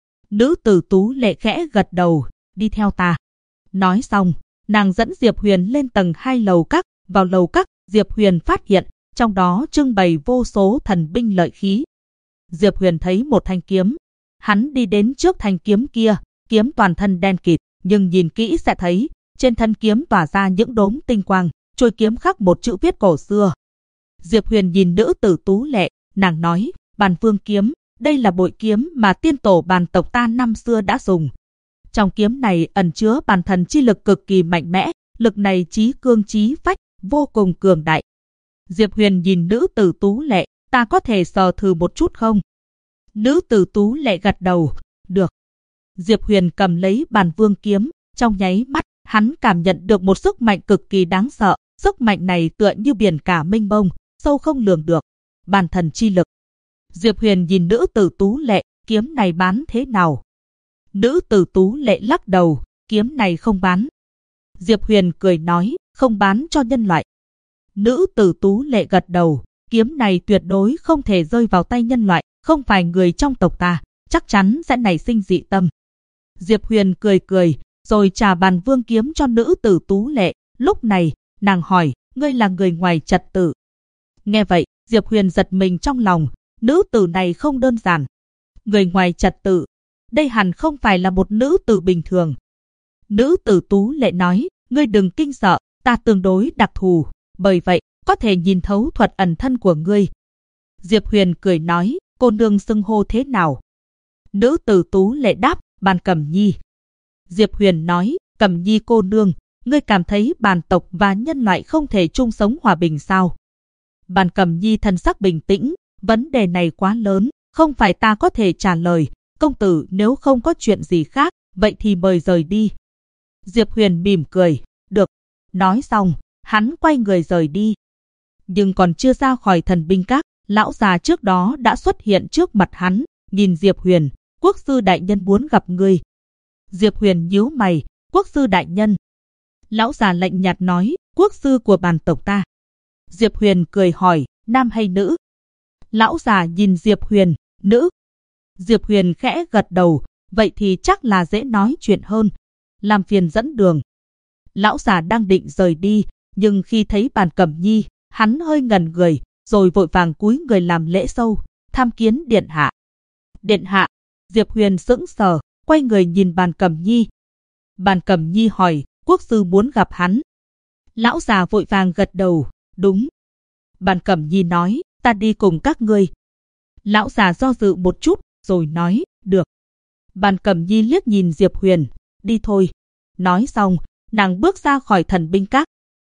Nữ tử Tú Lệ khẽ gật đầu, đi theo ta. Nói xong, nàng dẫn Diệp Huyền lên tầng 2 lầu các, vào lầu các, Diệp Huyền phát hiện, trong đó trưng bày vô số thần binh lợi khí. Diệp Huyền thấy một thanh kiếm, hắn đi đến trước thanh kiếm kia, kiếm toàn thân đen kịt, nhưng nhìn kỹ sẽ thấy, trên thân kiếm tỏa ra những đốm tinh quang, chuôi kiếm khắc một chữ viết cổ xưa. Diệp Huyền nhìn nữ tử Tú Lệ, nàng nói, Bàn Vương kiếm, đây là bội kiếm mà tiên tổ bản tộc ta năm xưa đã dùng. Trong kiếm này ẩn chứa bản thần chi lực cực kỳ mạnh mẽ, lực này chí cương chí phách, vô cùng cường đại. Diệp Huyền nhìn nữ tử Tú Lệ, ta có thể sờ thử một chút không? Nữ tử Tú Lệ gật đầu, được. Diệp Huyền cầm lấy Bàn Vương kiếm, trong nháy mắt, hắn cảm nhận được một sức mạnh cực kỳ đáng sợ, sức mạnh này tựa như biển cả mênh mông, sâu không lường được, bản thần chi lực. Diệp Huyền nhìn nữ tử Tú Lệ, kiếm này bán thế nào? Nữ tử Tú Lệ lắc đầu, kiếm này không bán. Diệp Huyền cười nói, không bán cho nhân loại. Nữ tử Tú Lệ gật đầu, kiếm này tuyệt đối không thể rơi vào tay nhân loại, không phải người trong tộc ta, chắc chắn sẽ nảy sinh dị tâm. Diệp Huyền cười cười, rồi trả Bàn Vương kiếm cho nữ tử Tú Lệ. Lúc này, nàng hỏi, ngươi là người ngoài trật tự. Nghe vậy, Diệp Huyền giật mình trong lòng, nữ tử này không đơn giản. Người ngoài trật tự, đây hẳn không phải là một nữ tử bình thường. Nữ tử Tú Lệ nói, ngươi đừng kinh sợ, ta tương đối đặc thù, bởi vậy, có thể nhìn thấu thuật ẩn thân của ngươi. Diệp Huyền cười nói, cô nương xưng hô thế nào? Nữ tử Tú Lệ đáp, Bàn Cẩm Nhi. Diệp Huyền nói, Cẩm Nhi cô nương, ngươi cảm thấy bản tộc và nhân loại không thể chung sống hòa bình sao? Bàn Cẩm Nhi thần sắc bình tĩnh, vấn đề này quá lớn, không phải ta có thể trả lời. Công tử nếu không có chuyện gì khác, vậy thì mời rời đi. Diệp Huyền mỉm cười, được. Nói xong, hắn quay người rời đi. Nhưng còn chưa ra khỏi thần binh các, lão già trước đó đã xuất hiện trước mặt hắn, nhìn Diệp Huyền, quốc sư đại nhân muốn gặp ngươi. Diệp Huyền nhíu mày, quốc sư đại nhân. Lão già lạnh nhạt nói, quốc sư của bản tộc ta. Diệp Huyền cười hỏi, nam hay nữ? Lão già nhìn Diệp Huyền, nữ. Diệp Huyền khẽ gật đầu, vậy thì chắc là dễ nói chuyện hơn. Làm phiền dẫn đường. Lão già đang định rời đi, nhưng khi thấy Bàn Cẩm Nhi, hắn hơi ngẩn người, rồi vội vàng cúi người làm lễ sâu, tham kiến điện hạ. Điện hạ. Diệp Huyền sững sờ, quay người nhìn Bàn Cẩm Nhi. Bàn Cẩm Nhi hỏi, quốc sư muốn gặp hắn. Lão già vội vàng gật đầu, đúng. Bàn Cẩm Nhi nói, ta đi cùng các ngươi. Lão già do dự một chút, rồi nói, được. Bàn Cẩm Nhi liếc nhìn Diệp Huyền, đi thôi. Nói xong, nàng bước ra khỏi thần binh các.